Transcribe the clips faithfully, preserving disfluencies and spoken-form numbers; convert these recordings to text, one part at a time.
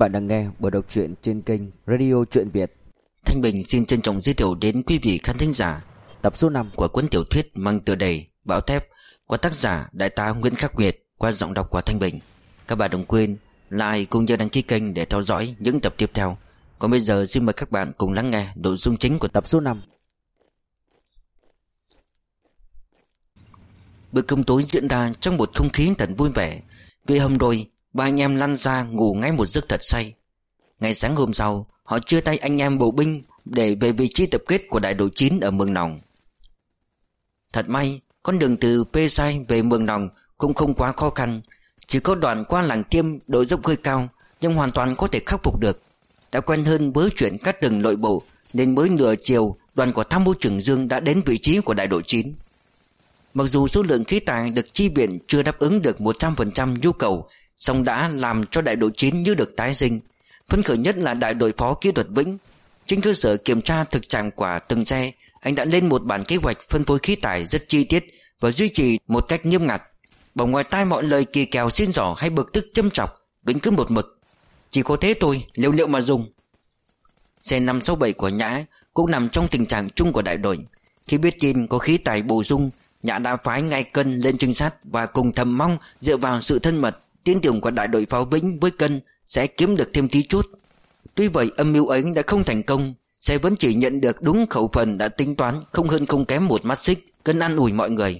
bạn đang nghe buổi đọc truyện trên kênh Radio Truyện Việt. Thanh Bình xin trân trọng giới thiệu đến quý vị khán thính giả Tập số năm của cuốn tiểu thuyết mang tựa đề Bão Thép của tác giả Đại tá Nguyễn Khắc Nguyệt qua giọng đọc của Thanh Bình. Các bạn đừng quên like cũng như đăng ký kênh để theo dõi những tập tiếp theo. Còn bây giờ xin mời các bạn cùng lắng nghe nội dung chính của tập số năm. Bữa cơm tối diễn ra trong một không khí thật vui vẻ. Vì hôm rồi ba anh em lăn ra ngủ ngay một giấc thật say. Ngày sáng hôm sau, họ chia tay anh em bộ binh để về vị trí tập kết của đại đội chín ở Mường Nòng. Thật may, con đường từ Pê Sai về Mường Nòng cũng không quá khó khăn. Chỉ có đoạn qua làng Tiêm độ dốc hơi cao, nhưng hoàn toàn có thể khắc phục được. Đã quen hơn với chuyện cắt rừng nội bộ, nên mới nửa chiều đoàn của tham mưu trưởng Dương đã đến vị trí của đại đội chín. Mặc dù số lượng khí tài được chi viện chưa đáp ứng được một trăm phần trăm nhu cầu, song đã làm cho đại đội chín như được tái sinh. Phấn khởi nhất là đại đội phó kỹ thuật Vĩnh. Trên cơ sở kiểm tra thực trạng của từng xe, anh đã lên một bản kế hoạch phân phối khí tài rất chi tiết và duy trì một cách nghiêm ngặt. Bỏ ngoài tai mọi lời kỳ kèo xin giỏ hay bực tức châm chọc, Vĩnh cứ một mực: chỉ có thế thôi, liều liệu mà dùng. Xe năm sáu bảy của Nhã cũng nằm trong tình trạng chung của đại đội. Khi biết tin có khí tài bổ sung, Nhã đã phái ngay Cân lên trinh sát và cùng thầm mong dựa vào sự thân mật, tin tưởng của đại đội pháo Vĩnh với Cân sẽ kiếm được thêm tí chút. Tuy vậy âm mưu ấy đã không thành công, sẽ vẫn chỉ nhận được đúng khẩu phần đã tính toán, không hơn không kém một mắt xích. Cân an ủi mọi người: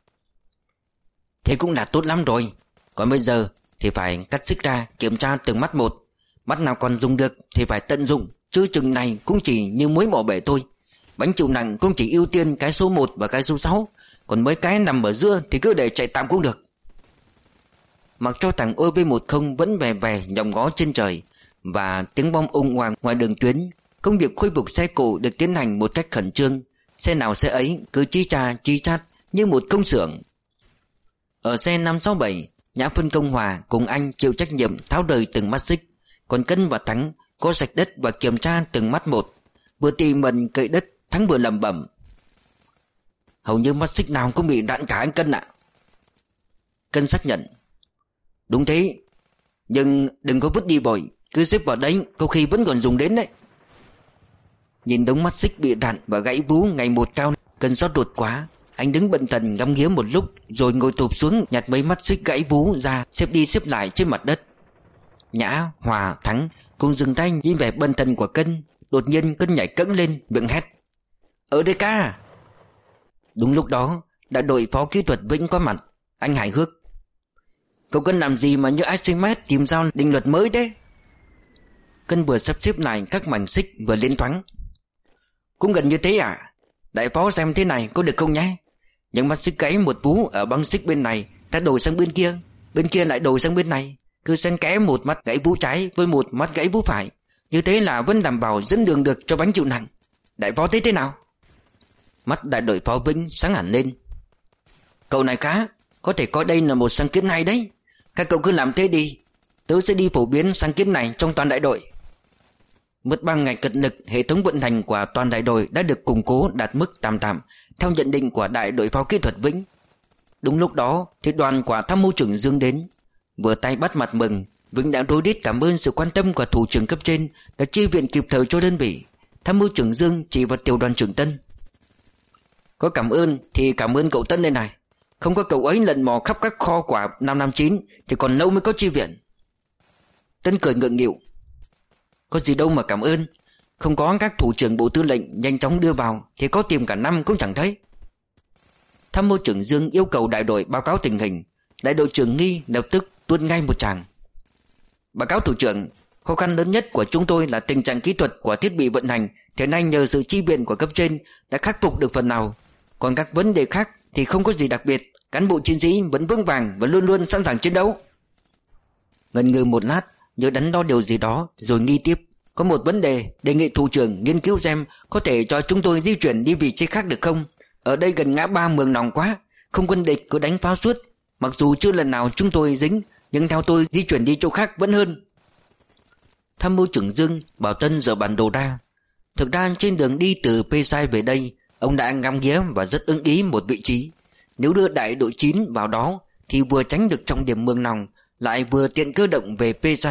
thế cũng là tốt lắm rồi. Còn bây giờ thì phải cắt xích ra kiểm tra từng mắt một. Mắt nào còn dùng được thì phải tận dụng, chứ chừng này cũng chỉ như muối bỏ bể thôi. Bánh chịu nặng cũng chỉ ưu tiên cái số một và cái số sáu, còn mấy cái nằm ở giữa thì cứ để chạy tạm cũng được. Mặc cho thằng O V mười vẫn về về nhòm ngó trên trời và tiếng bom ung hoàng ngoài đường tuyến, công việc khôi phục xe cộ được tiến hành một cách khẩn trương. Xe nào xe ấy cứ chi cha chi chát như một công xưởng. Ở xe năm sáu bảy, Nhã phân công Hòa cùng anh chịu trách nhiệm tháo rời từng mắt xích, còn Cân và Thắng có sạch đất và kiểm tra từng mắt một. Vừa tỉ mẩn cậy đất, Thắng vừa lẩm bẩm: hầu như mắt xích nào cũng bị đạn cả anh Cân ạ. Cân xác nhận: đúng thế, nhưng đừng có vứt đi vội, cứ xếp vào đấy, có khi vẫn còn dùng đến đấy. Nhìn đống mắt xích bị đạn và gãy vú ngày một cao, Cân xót ruột quá. Anh đứng bận thần ngắm nghía một lúc rồi ngồi tụp xuống nhặt mấy mắt xích gãy vú ra, xếp đi xếp lại trên mặt đất. Nhã, Hòa, Thắng cùng dừng tay nhìn vẻ bận thần của Cân. Đột nhiên Cân nhảy cẫng lên, miệng hét: ở đây ca. Đúng lúc đó đại đội phó kỹ thuật Vĩnh có mặt. Anh hài hước: cậu Cân làm gì mà như Archimedes tìm ra định luật mới thế? Cân vừa sắp xếp lại các mảnh xích vừa lên thoáng: cũng gần như thế à? Đại phó xem thế này có được không nhé? Những mắt xích gãy một vú ở băng xích bên này ta đổi sang bên kia, bên kia lại đổi sang bên này, cứ xen kẽ một mắt gãy vú trái với một mắt gãy vú phải. Như thế là vẫn đảm bảo dẫn đường được cho bánh chịu nặng. Đại phó thấy thế nào? Mắt đại đội phó Vĩnh sáng hẳn lên: cậu này khá, có thể coi đây là một sáng kiến hay đấy. Các cậu cứ làm thế đi, tớ sẽ đi phổ biến sáng kiến này trong toàn đại đội. Mất ba ngày cật lực, hệ thống vận hành của toàn đại đội đã được củng cố đạt mức tạm tạm theo nhận định của đại đội phó kỹ thuật Vĩnh. Đúng lúc đó thì đoàn của tham mưu trưởng Dương đến. Vừa tay bắt mặt mừng, Vĩnh đã rối rít cảm ơn sự quan tâm của thủ trưởng cấp trên đã chi viện kịp thời cho đơn vị. Tham mưu trưởng Dương chỉ vào tiểu đoàn trưởng Tân: có cảm ơn thì cảm ơn cậu Tân đây này. Không có cậu ấy lần mò khắp các kho của năm năm chín thì còn lâu mới có chi viện. Tân cười ngượng nghịu: có gì đâu mà cảm ơn. Không có các thủ trưởng bộ tư lệnh nhanh chóng đưa vào thì có tìm cả năm cũng chẳng thấy. Tham mưu trưởng Dương yêu cầu đại đội báo cáo tình hình. Đại đội trưởng Nghi lập tức tuôn ngay một tràng: báo cáo thủ trưởng, khó khăn lớn nhất của chúng tôi là tình trạng kỹ thuật của thiết bị vận hành. Thế nay nhờ sự chi viện của cấp trên đã khắc phục được phần nào. Còn các vấn đề khác thì không có gì đặc biệt. Cán bộ chiến sĩ vẫn vững vàng và luôn luôn sẵn sàng chiến đấu. Ngần ngừ một lát, nhớ đắn đo điều gì đó rồi Nghi tiếp: có một vấn đề đề nghị thủ trưởng nghiên cứu xem có thể cho chúng tôi di chuyển đi vị trí khác được không? Ở đây gần ngã ba Mường Nòng quá, không quân địch cứ đánh pháo suốt. Mặc dù chưa lần nào chúng tôi dính, nhưng theo tôi di chuyển đi chỗ khác vẫn hơn. Tham mưu trưởng Dương bảo Tân dở bản đồ ra. Thực ra trên đường đi từ Pê Sai về đây, ông đã ngắm nghía và rất ưng ý một vị trí. Nếu đưa đại đội chín vào đó thì vừa tránh được trọng điểm Mường Nòng, lại vừa tiện cơ động về Pê Sai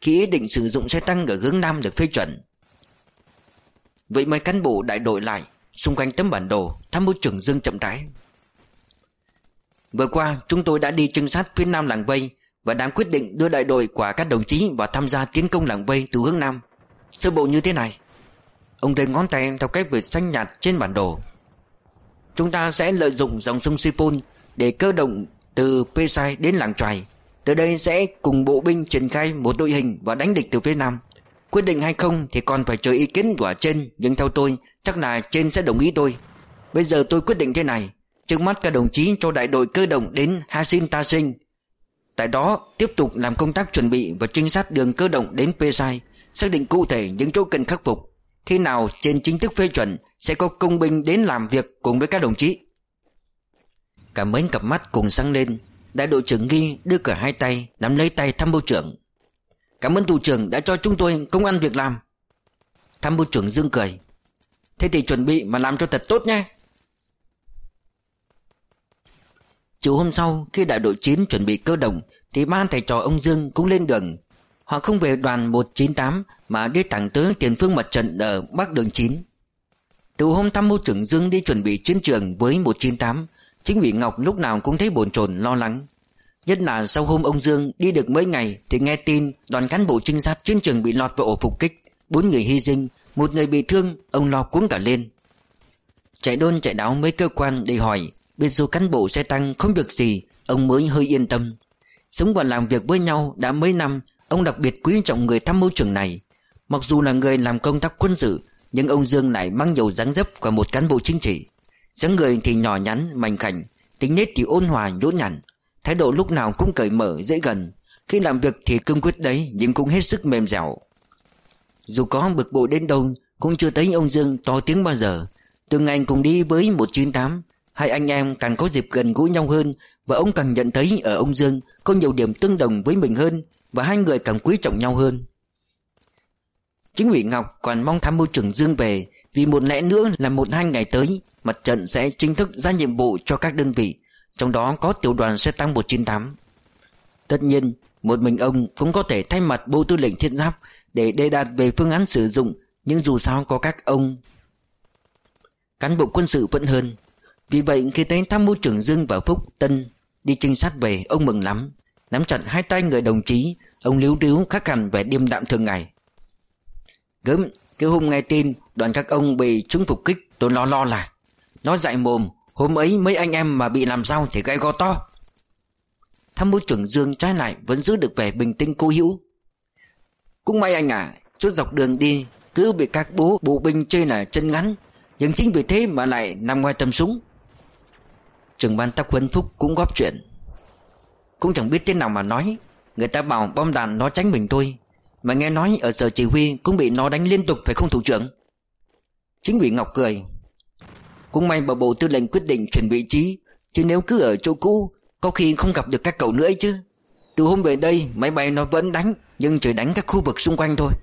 khi ý định sử dụng xe tăng ở hướng Nam được phê chuẩn. Vậy mấy cán bộ đại đội lại xung quanh tấm bản đồ. Tham mưu trưởng Dương chậm rãi: Vừa qua chúng tôi đã đi trinh sát phía Nam làng vây và đang quyết định đưa đại đội của các đồng chí vào tham gia tiến công làng vây từ hướng Nam. Sơ bộ như thế này. Ông đưa ngón tay theo cái vệt xanh nhạt trên bản đồ. Chúng ta sẽ lợi dụng dòng sông Sipol để cơ động từ Pesai đến làng Choài. Từ đây sẽ cùng bộ binh triển khai một đội hình và đánh địch từ phía Nam. Quyết định hay không thì còn phải chờ ý kiến của trên, nhưng theo tôi chắc là trên sẽ đồng ý tôi. Bây giờ tôi quyết định thế này: trước mắt các đồng chí cho đại đội cơ động đến Hasin Tasing, tại đó tiếp tục làm công tác chuẩn bị và trinh sát đường cơ động đến Pesai, xác định cụ thể những chỗ cần khắc phục. Khi nào trên chính thức phê chuẩn sẽ có công binh đến làm việc cùng với các đồng chí. Cả mấy cặp mắt cùng sáng lên. Đại đội trưởng Nghi đưa cả hai tay nắm lấy tay tham mưu trưởng. Cảm ơn thủ trưởng đã cho chúng tôi công ăn việc làm. Tham mưu trưởng Dương cười: Thế thì chuẩn bị mà làm cho thật tốt nhé. Chiều hôm sau, khi đại đội chín chuẩn bị cơ động thì ba thầy trò ông Dương cũng lên đường. Họ không về đoàn một chín tám mà đi thẳng tới tiền phương mặt trận ở Bắc đường chín. Từ hôm tham mưu trưởng Dương đi chuẩn bị chiến trường với một chín tám, chính ủy Ngọc lúc nào cũng thấy bồn chồn lo lắng. Nhất là sau hôm ông Dương đi được mấy ngày thì nghe tin đoàn cán bộ trinh sát chiến trường bị lọt vào ổ phục kích, bốn người hy sinh, một người bị thương. Ông lo cuống cả lên. Chạy đôn chạy đáo mấy cơ quan để hỏi, biết số cán bộ xe tăng không việc gì, ông mới hơi yên tâm. Sống và làm việc với nhau đã mấy năm, ông đặc biệt quý trọng người tham mưu trưởng này. Mặc dù là người làm công tác quân sự, nhưng ông Dương lại mang nhiều dáng dấp của một cán bộ chính trị. Dáng người thì nhỏ nhắn, mảnh khảnh, tính nết thì ôn hòa nhũn nhặn, thái độ lúc nào cũng cởi mở dễ gần. Khi làm việc thì cương quyết đấy, nhưng cũng hết sức mềm dẻo. Dù có bực bội đến đâu cũng chưa thấy ông Dương to tiếng bao giờ. Từ ngày cùng đi với một chín tám, hai anh em càng có dịp gần gũi nhau hơn, và ông càng nhận thấy ở ông Dương có nhiều điểm tương đồng với mình hơn, và hai người càng quý trọng nhau hơn. Chính ủy Ngọc còn mong tham mưu trưởng Dương về, vì một lẽ nữa là một hai ngày tới mặt trận sẽ chính thức ra nhiệm vụ cho các đơn vị, trong đó có tiểu đoàn xe tăng một chín tám. Tất nhiên một mình ông cũng có thể thay mặt Bộ Tư lệnh Thiết giáp để đề đạt về phương án sử dụng, nhưng dù sao có các ông cán bộ quân sự vẫn hơn. Vì vậy khi thấy tham mưu trưởng Dương và Phúc Tân đi trinh sát về, ông mừng lắm. Nắm chặt hai tay người đồng chí, ông líu ríu khác hẳn vẻ điềm đạm thường ngày. Gớm, cái hôm nghe tin đoàn các ông bị trúng phục kích, tôi lo lo là nó dại mồm. Hôm ấy mấy anh em mà bị làm sao thì gãy go to. Tham mưu trưởng Dương trái lại vẫn giữ được vẻ bình tĩnh cố hữu. Cũng may anh à, suốt dọc đường đi cứ bị các bố bộ binh chê là chân ngắn, nhưng chính vì thế mà lại nằm ngoài tầm súng. Trưởng ban tác huấn Phúc cũng góp chuyện. Cũng chẳng biết thế nào mà nói, người ta bảo bom đạn nó tránh mình thôi, mà nghe nói ở sở chỉ huy cũng bị nó đánh liên tục phải không thủ trưởng? Chính ủy Ngọc cười. Cũng may bà Bộ Tư lệnh quyết định chuyển vị trí, chứ nếu cứ ở chỗ cũ có khi không gặp được các cậu nữa ấy chứ. Từ hôm về đây máy bay nó vẫn đánh, nhưng chỉ đánh các khu vực xung quanh thôi.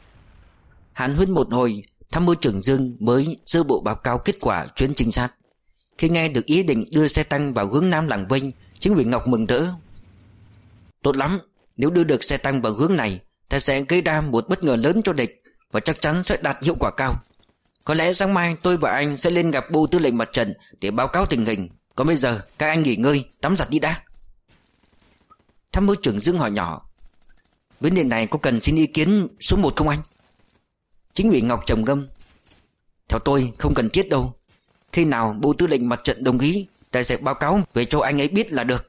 Hàn huyên một hồi, tham mưu trưởng Dương mới sơ bộ báo cáo kết quả chuyến trinh sát. Khi nghe được ý định đưa xe tăng vào hướng Nam làng Vinh, chính ủy Ngọc mừng rỡ. Tốt lắm, nếu đưa được xe tăng vào hướng này, ta sẽ gây ra một bất ngờ lớn cho địch, và chắc chắn sẽ đạt hiệu quả cao. Có lẽ sáng mai tôi và anh sẽ lên gặp Bộ Tư lệnh mặt trận để báo cáo tình hình. Còn bây giờ các anh nghỉ ngơi, tắm giặt đi đã. Tham mưu trưởng Dương hỏi nhỏ. Vấn đề này có cần xin ý kiến số một không anh? Chính ủy Ngọc trầm ngâm. Theo tôi không cần thiết đâu. Khi nào Bộ Tư lệnh mặt trận đồng ý, ta sẽ báo cáo về cho anh ấy biết là được.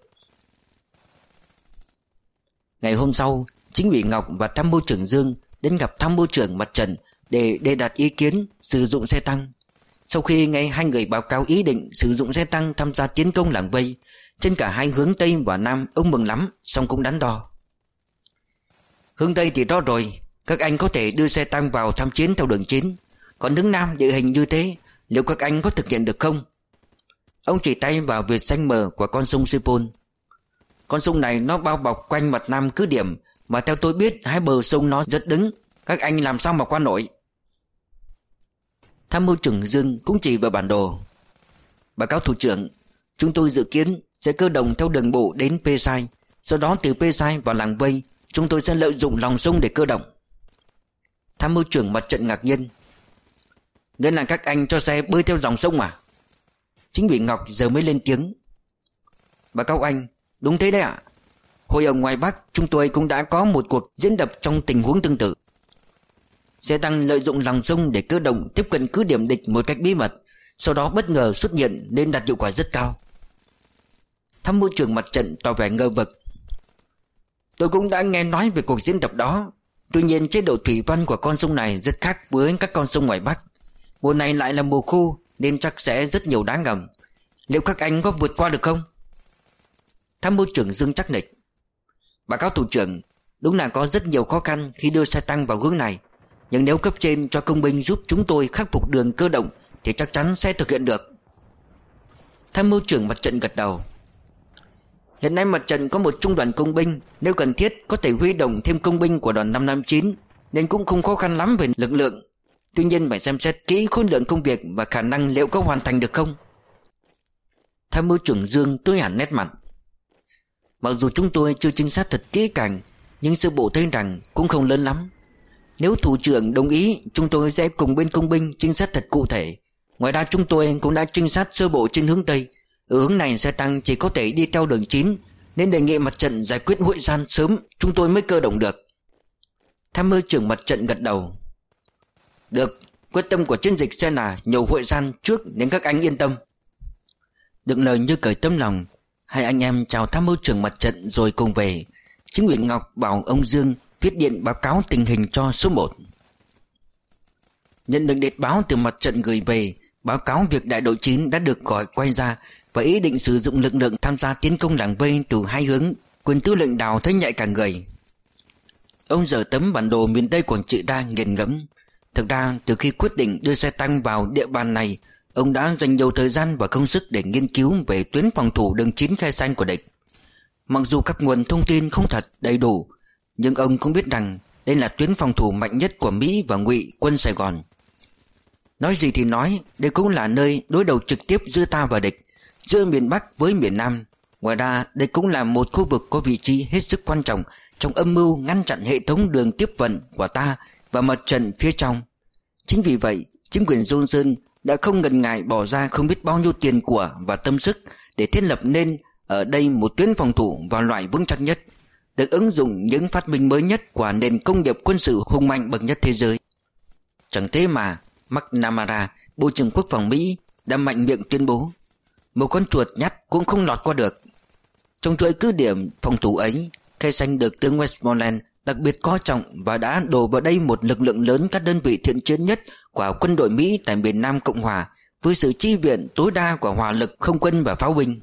Ngày hôm sau, chính ủy Ngọc và tham mưu trưởng Dương đến gặp tham mưu trưởng mặt trận để đề đạt ý kiến sử dụng xe tăng. Sau khi nghe hai người báo cáo ý định sử dụng xe tăng tham gia tiến công làng vây trên cả hai hướng Tây và Nam, ông mừng lắm, song cũng đắn đo. Hướng Tây thì đó rồi, các anh có thể đưa xe tăng vào tham chiến theo đường chín. Còn hướng Nam địa hình như thế, liệu các anh có thực hiện được không? Ông chỉ tay vào vệt xanh mờ của con sông Sipol. Con sông này nó bao bọc quanh mặt Nam cứ điểm, mà theo tôi biết hai bờ sông nó rất đứng, các anh làm sao mà qua nổi? Tham mưu trưởng Dương cũng chỉ vào bản đồ. Báo cáo thủ trưởng, chúng tôi dự kiến sẽ cơ động theo đường bộ đến Pesai, sau đó từ Pesai vào làng vây, chúng tôi sẽ lợi dụng lòng sông để cơ động. Tham mưu trưởng mặt trận ngạc nhiên: Nghĩa là các anh cho xe bơi theo dòng sông à? Chính ủy Ngọc giờ mới lên tiếng: Báo cáo anh, đúng thế đấy ạ. Hồi ở ngoài Bắc chúng tôi cũng đã có một cuộc diễn tập trong tình huống tương tự. Xe tăng lợi dụng lòng sông để cơ động tiếp cận cứ điểm địch một cách bí mật, sau đó bất ngờ xuất hiện nên đạt hiệu quả rất cao. Tham mưu trưởng mặt trận tỏ vẻ ngờ vực: Tôi cũng đã nghe nói về cuộc diễn tập đó. Tuy nhiên chế độ thủy văn của con sông này rất khác với các con sông ngoài Bắc. Mùa này lại là mùa khô nên chắc sẽ rất nhiều đá ngầm. Liệu các anh có vượt qua được không? Tham mưu trưởng Dương chắc nịch: Báo cáo thủ trưởng, đúng là có rất nhiều khó khăn khi đưa xe tăng vào hướng này. Nhưng nếu cấp trên cho công binh giúp chúng tôi khắc phục đường cơ động thì chắc chắn sẽ thực hiện được. Tham mưu trưởng mặt trận gật đầu: Hiện nay mặt trận có một trung đoàn công binh, nếu cần thiết có thể huy động thêm công binh của đoàn năm năm chín, nên cũng không khó khăn lắm về lực lượng. Tuy nhiên phải xem xét kỹ khối lượng công việc và khả năng liệu có hoàn thành được không. Tham mưu trưởng Dương tươi hẳn nét mặt: Mặc dù chúng tôi chưa trinh sát thật kỹ càng, nhưng sơ bộ thấy rằng cũng không lớn lắm. Nếu thủ trưởng đồng ý, chúng tôi sẽ cùng bên công binh trinh sát thật cụ thể. Ngoài ra chúng tôi cũng đã trinh sát sơ bộ trên hướng Tây. Ở hướng này xe tăng chỉ có thể đi theo đường chín, nên đề nghị mặt trận giải quyết hội gian sớm, chúng tôi mới cơ động được. Tham mưu trưởng mặt trận gật đầu: Được, quyết tâm của chiến dịch sẽ là nhổ hội gian trước nên các anh yên tâm. Được lời như cởi tấm lòng, hai anh em chào tham mưu trưởng mặt trận rồi cùng về. Chính ủy Ngọc bảo ông Dương viết điện báo cáo tình hình cho số một. Nhận được điện báo từ mặt trận gửi về, báo cáo việc đại đội chín đã được gọi quay ra và ý định sử dụng lực lượng tham gia tiến công làng vây từ hai hướng. Quân tư lệnh Đào thấy nhạy cả người. Ông dở tấm bản đồ miền Tây Quảng Trị ra nghiền ngẫm. Thực ra từ khi quyết định đưa xe tăng vào địa bàn này, ông đã dành nhiều thời gian và công sức để nghiên cứu về tuyến phòng thủ đường chín khe xanh của địch. Mặc dù các nguồn thông tin không thật đầy đủ, nhưng ông cũng biết rằng đây là tuyến phòng thủ mạnh nhất của Mỹ và Ngụy quân Sài Gòn. Nói gì thì nói, đây cũng là nơi đối đầu trực tiếp giữa ta và địch, giữa miền Bắc với miền Nam. Ngoài ra, đây cũng là một khu vực có vị trí hết sức quan trọng trong âm mưu ngăn chặn hệ thống đường tiếp vận của ta và mặt trận phía trong. Chính vì vậy, chính quyền Johnson đã không ngần ngại bỏ ra không biết bao nhiêu tiền của và tâm sức để thiết lập nên ở đây một tuyến phòng thủ và loại vững chắc nhất, được ứng dụng những phát minh mới nhất của nền công nghiệp quân sự hùng mạnh bậc nhất thế giới. Chẳng thế mà McNamara, Bộ trưởng Quốc phòng Mỹ, đã mạnh miệng tuyên bố một con chuột nhắt cũng không lọt qua được. Trong chuỗi cứ điểm phòng thủ ấy, khe xanh được tướng Westmoreland đặc biệt coi trọng và đã đổ vào đây một lực lượng lớn các đơn vị thiện chiến nhất của quân đội Mỹ tại miền Nam Cộng Hòa, với sự chi viện tối đa của hỏa lực không quân và pháo binh.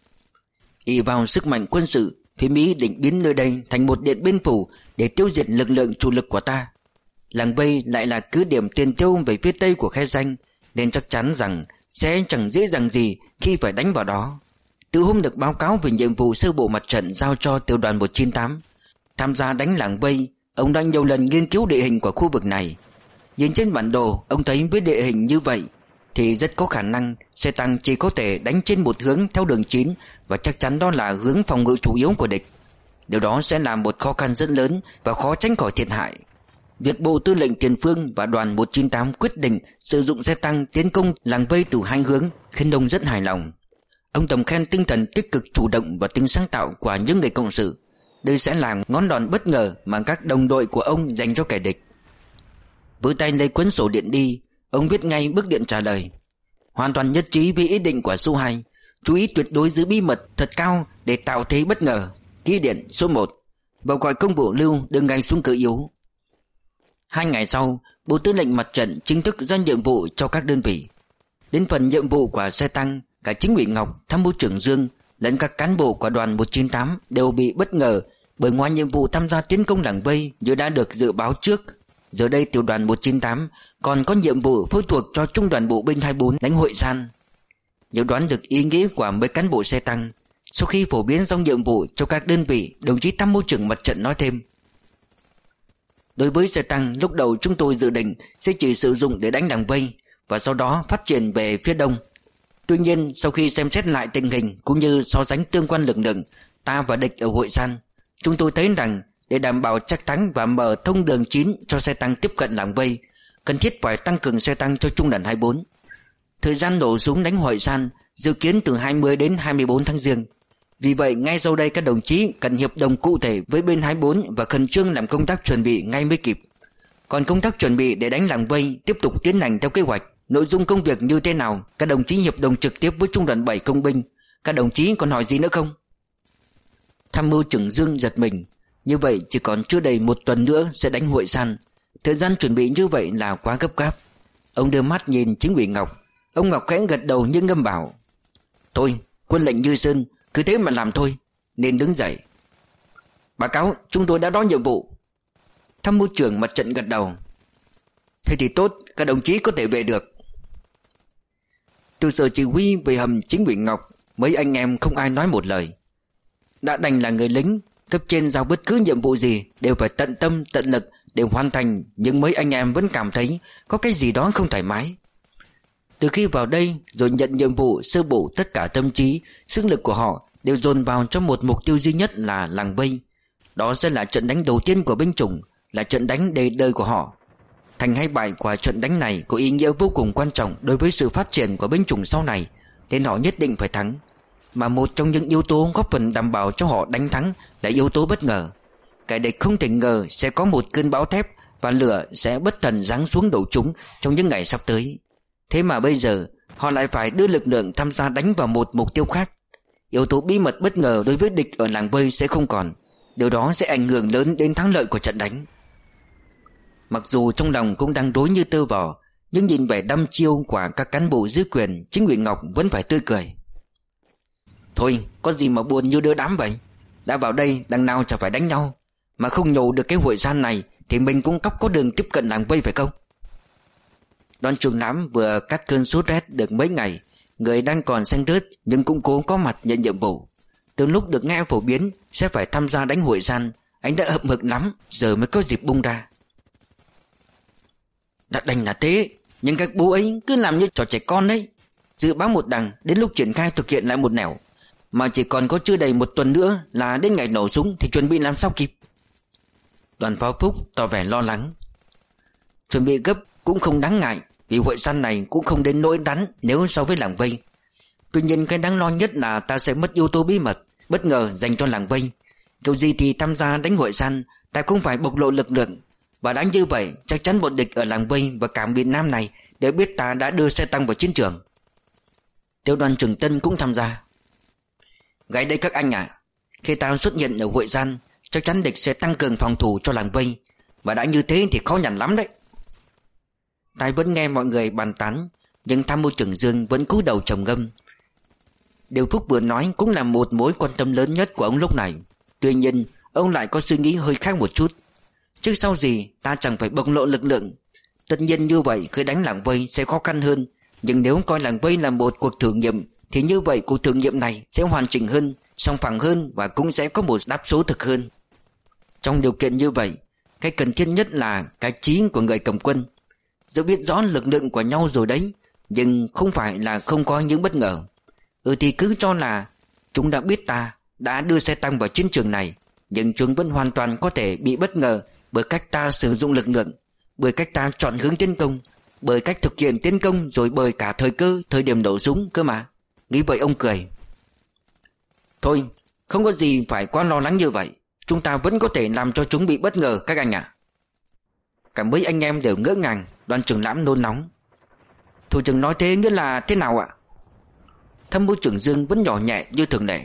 Ỷ vào sức mạnh quân sự, phía Mỹ định biến nơi đây thành một điện biên phủ để tiêu diệt lực lượng chủ lực của ta. Làng vây lại là cứ điểm tiền tiêu về phía tây của khe xanh, nên chắc chắn rằng sẽ chẳng dễ dàng gì khi phải đánh vào đó. Từ hôm được báo cáo về nhiệm vụ sơ bộ mặt trận giao cho tiểu đoàn một chín tám tham gia đánh làng vây, ông đã nhiều lần nghiên cứu địa hình của khu vực này. Nhìn trên bản đồ, ông thấy với địa hình như vậy thì rất có khả năng xe tăng chỉ có thể đánh trên một hướng theo đường chín, và chắc chắn đó là hướng phòng ngự chủ yếu của địch. Điều đó sẽ là một khó khăn rất lớn và khó tránh khỏi thiệt hại. Việc Bộ Tư lệnh Tiền phương và đoàn một chín tám quyết định sử dụng xe tăng tiến công làng vây từ hai hướng khiến ông rất hài lòng. Ông thầm khen tinh thần tích cực, chủ động và tính sáng tạo của những người cộng sự. Đây sẽ là ngón đòn bất ngờ mà các đồng đội của ông dành cho kẻ địch. Với tay lấy cuốn sổ điện đi, ông viết ngay bức điện trả lời: hoàn toàn nhất trí với ý định của số hai, chú ý tuyệt đối giữ bí mật thật cao để tạo thế bất ngờ. Ký điện số một, vào gọi công bộ lưu đưa ngay xuống cơ yếu. Hai ngày sau, Bộ Tư lệnh Mặt trận chính thức ra nhiệm vụ cho các đơn vị. Đến phần nhiệm vụ của xe tăng, cả chính ủy Ngọc, tham mưu trưởng Dương lẫn các cán bộ của đoàn một chín tám đều bị bất ngờ, bởi ngoài nhiệm vụ tham gia tiến công làng vây như đã được dự báo trước, giờ đây tiểu đoàn một chín tám còn có nhiệm vụ phối thuộc cho trung đoàn bộ binh hai bốn đánh Hội San. Nếu đoán được ý nghĩa của mấy cán bộ xe tăng, sau khi phổ biến xong nhiệm vụ cho các đơn vị, đồng chí tham mưu trưởng mặt trận nói thêm: đối với xe tăng, lúc đầu chúng tôi dự định sẽ chỉ sử dụng để đánh làng vây và sau đó phát triển về phía đông. Tuy nhiên, sau khi xem xét lại tình hình cũng như so sánh tương quan lực lượng ta và địch ở Hội San, chúng tôi thấy rằng để đảm bảo chắc thắng và mở thông đường chín cho xe tăng tiếp cận làng vây, cần thiết phải tăng cường xe tăng cho trung đoàn hai mươi bốn. Thời gian nổ súng đánh Hội San dự kiến từ hai mươi đến hai mươi bốn tháng Giêng. Vì vậy ngay sau đây các đồng chí cần hiệp đồng cụ thể với bên hai mươi bốn và khẩn trương làm công tác chuẩn bị ngay mới kịp. Còn công tác chuẩn bị để đánh làng vây tiếp tục tiến hành theo kế hoạch. Nội dung công việc như thế nào, các đồng chí hiệp đồng trực tiếp với trung đoàn bảy công binh. Các đồng chí còn hỏi gì nữa không? Tham mưu trưởng Dương giật mình. Như vậy chỉ còn chưa đầy một tuần nữa sẽ đánh Hội San. Thời gian chuẩn bị như vậy là quá gấp gáp. Ông đưa mắt nhìn chính ủy Ngọc. Ông Ngọc khẽ gật đầu nhưng ngâm bảo: thôi, quân lệnh như sơn, cứ thế mà làm thôi. Nên đứng dậy. Báo cáo, chúng tôi đã đo nhiệm vụ. Tham mưu trưởng mặt trận gật đầu. Thế thì tốt, các đồng chí có thể về được. Từ sở chỉ huy về hầm chính ủy Ngọc, mấy anh em không ai nói một lời. Đã đành là người lính, cấp trên giao bất cứ nhiệm vụ gì đều phải tận tâm tận lực để hoàn thành, nhưng mấy anh em vẫn cảm thấy có cái gì đó không thoải mái. Từ khi vào đây rồi nhận nhiệm vụ sơ bộ, tất cả tâm trí, sức lực của họ đều dồn vào cho một mục tiêu duy nhất là làng vây. Đó sẽ là trận đánh đầu tiên của binh chủng, là trận đánh đề đời của họ. Thành hay bại của trận đánh này có ý nghĩa vô cùng quan trọng đối với sự phát triển của binh chủng sau này, nên họ nhất định phải thắng. Mà một trong những yếu tố góp phần đảm bảo cho họ đánh thắng là yếu tố bất ngờ. Kẻ địch không thể ngờ sẽ có một cơn bão thép và lửa sẽ bất thần giáng xuống đầu chúng trong những ngày sắp tới. Thế mà bây giờ họ lại phải đưa lực lượng tham gia đánh vào một mục tiêu khác. Yếu tố bí mật bất ngờ đối với địch ở làng vây sẽ không còn. Điều đó sẽ ảnh hưởng lớn đến thắng lợi của trận đánh. Mặc dù trong lòng cũng đang rối như tơ vò, nhưng nhìn vẻ đăm chiêu của các cán bộ dưới quyền, chính ủy Ngọc vẫn phải tươi cười. Thôi, có gì mà buồn như đưa đám vậy. Đã vào đây đằng nào chẳng phải đánh nhau. Mà không nhổ được cái Hội San này thì mình cũng cóc có đường tiếp cận làng vây phải không? Đoàn trưởng Lãm vừa cắt cơn sốt rét được mấy ngày, người đang còn xanh rớt nhưng cũng cố có mặt nhận nhiệm vụ. Từ lúc được nghe phổ biến sẽ phải tham gia đánh Hội San, anh đã hậm hực lắm, giờ mới có dịp bung ra. Đã đành là thế, nhưng các bố ấy cứ làm như trò trẻ con đấy. Dự báo một đằng, đến lúc triển khai thực hiện lại một nẻo. Mà chỉ còn có chưa đầy một tuần nữa là đến ngày nổ súng thì chuẩn bị làm sao kịp? Đoàn phó Phúc tỏ vẻ lo lắng. Chuẩn bị gấp cũng không đáng ngại, vì Hội San này cũng không đến nỗi đắn nếu so với làng vây. Tuy nhiên cái đáng lo nhất là ta sẽ mất yếu tố bí mật, bất ngờ dành cho làng vây. Kiểu gì thì tham gia đánh Hội San, ta cũng phải bộc lộ lực lượng. Và đánh như vậy chắc chắn bọn địch ở làng vây và cả miền Nam này đều biết ta đã đưa xe tăng vào chiến trường. Tiểu đoàn trưởng Tân cũng tham gia. Gái đây các anh ạ, à, khi ta xuất hiện ở Hội San, chắc chắn địch sẽ tăng cường phòng thủ cho làng vây. Và đã như thế thì khó nhằn lắm đấy. Tai vẫn nghe mọi người bàn tán, nhưng tham mưu trưởng Dương vẫn cúi đầu trầm ngâm. Điều Phúc vừa nói cũng là một mối quan tâm lớn nhất của ông lúc này. Tuy nhiên ông lại có suy nghĩ hơi khác một chút. Trước sau gì ta chẳng phải bộc lộ lực lượng. Tất nhiên như vậy khi đánh làng vây sẽ khó khăn hơn. Nhưng nếu coi làng vây là một cuộc thử nghiệm thì như vậy cuộc thử nghiệm này sẽ hoàn chỉnh hơn, song phẳng hơn và cũng sẽ có một đáp số thực hơn. Trong điều kiện như vậy, cái cần thiết nhất là cái trí của người cầm quân. Dẫu biết rõ lực lượng của nhau rồi đấy, nhưng không phải là không có những bất ngờ. Ừ thì cứ cho là chúng đã biết ta đã đưa xe tăng vào chiến trường này, nhưng chúng vẫn hoàn toàn có thể bị bất ngờ bởi cách ta sử dụng lực lượng, bởi cách ta chọn hướng tiến công, bởi cách thực hiện tiến công, rồi bởi cả thời cơ, thời điểm nổ súng cơ mà. Nghĩ vậy ông cười. Thôi, không có gì phải quá lo lắng như vậy. Chúng ta vẫn có thể làm cho chúng bị bất ngờ các anh ạ. Cả mấy anh em đều ngỡ ngàng. Đoàn trưởng Lãm nôn nóng. Thủ trưởng nói thế nghĩa là thế nào ạ? Tham mưu trưởng Dương vẫn nhỏ nhẹ như thường lệ.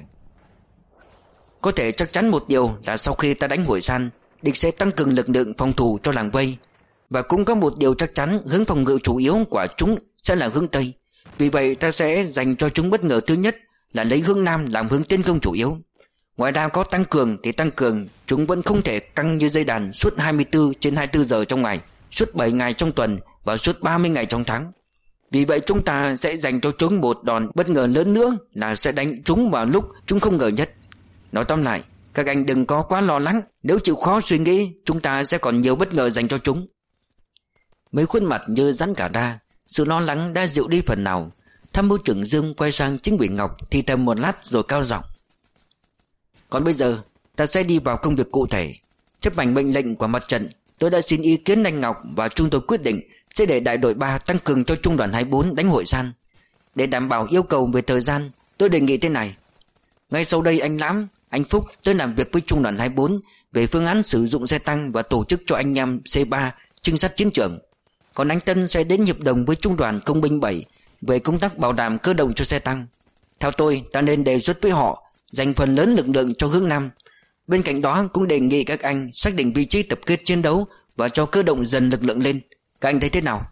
Có thể chắc chắn một điều là sau khi ta đánh Hội San, địch sẽ tăng cường lực lượng phòng thủ cho làng vây. Và cũng có một điều chắc chắn, hướng phòng ngự chủ yếu của chúng sẽ là hướng Tây. Vì vậy ta sẽ dành cho chúng bất ngờ thứ nhất là lấy hướng Nam làm hướng tiến công chủ yếu. Ngoài ra có tăng cường thì tăng cường, chúng vẫn không thể căng như dây đàn suốt hai mươi tư trên hai mươi tư giờ trong ngày, suốt bảy ngày trong tuần và suốt ba mươi ngày trong tháng. Vì vậy chúng ta sẽ dành cho chúng một đòn bất ngờ lớn nữa là sẽ đánh chúng vào lúc chúng không ngờ nhất. Nói tóm lại, các anh đừng có quá lo lắng, nếu chịu khó suy nghĩ, chúng ta sẽ còn nhiều bất ngờ dành cho chúng. Mấy khuôn mặt như rắn cả ra, sự lo lắng đã dịu đi phần nào. Tham mưu trưởng Dương quay sang chính ủy Ngọc thì thầm một lát rồi cao giọng. Còn bây giờ ta sẽ đi vào công việc cụ thể. Chấp hành mệnh lệnh của mặt trận, tôi đã xin ý kiến anh Ngọc và chúng tôi quyết định sẽ để đại đội ba tăng cường cho trung đoàn hai mươi bốn đánh Hội San. Để đảm bảo yêu cầu về thời gian, tôi đề nghị thế này. Ngay sau đây anh Lãm, anh Phúc tới làm việc với trung đoàn hai mươi bốn về phương án sử dụng xe tăng và tổ chức cho anh em C ba trinh sát chiến trường. Còn anh Tân sẽ đến hiệp đồng với trung đoàn công binh bảy về công tác bảo đảm cơ động cho xe tăng. Theo tôi, ta nên đề xuất với họ dành phần lớn lực lượng cho hướng Nam. Bên cạnh đó cũng đề nghị các anh xác định vị trí tập kết chiến đấu và cho cơ động dần lực lượng lên. Các anh thấy thế nào?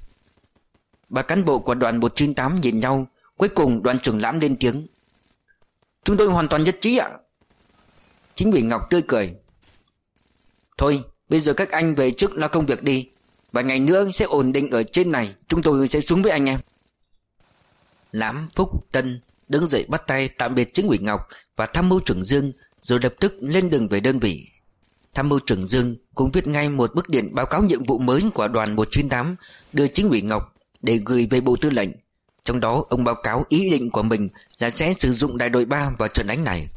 Ba cán bộ của đoàn một chín tám nhìn nhau. Cuối cùng đoàn trưởng Lãm lên tiếng. Chúng tôi hoàn toàn nhất trí ạ. Chính ủy Ngọc tươi cười. Thôi, bây giờ các anh về trước lo công việc đi. Vài ngày nữa sẽ ổn định ở trên này. Chúng tôi sẽ xuống với anh em. Lãm, Phúc, Tân đứng dậy bắt tay tạm biệt chính ủy Ngọc và tham mưu trưởng Dương, rồi lập tức lên đường về đơn vị. Tham mưu trưởng Dương cũng viết ngay một bức điện báo cáo nhiệm vụ mới của đoàn một chín tám đưa chính ủy Ngọc để gửi về Bộ Tư lệnh. Trong đó ông báo cáo ý định của mình là sẽ sử dụng đại đội ba vào trận đánh này.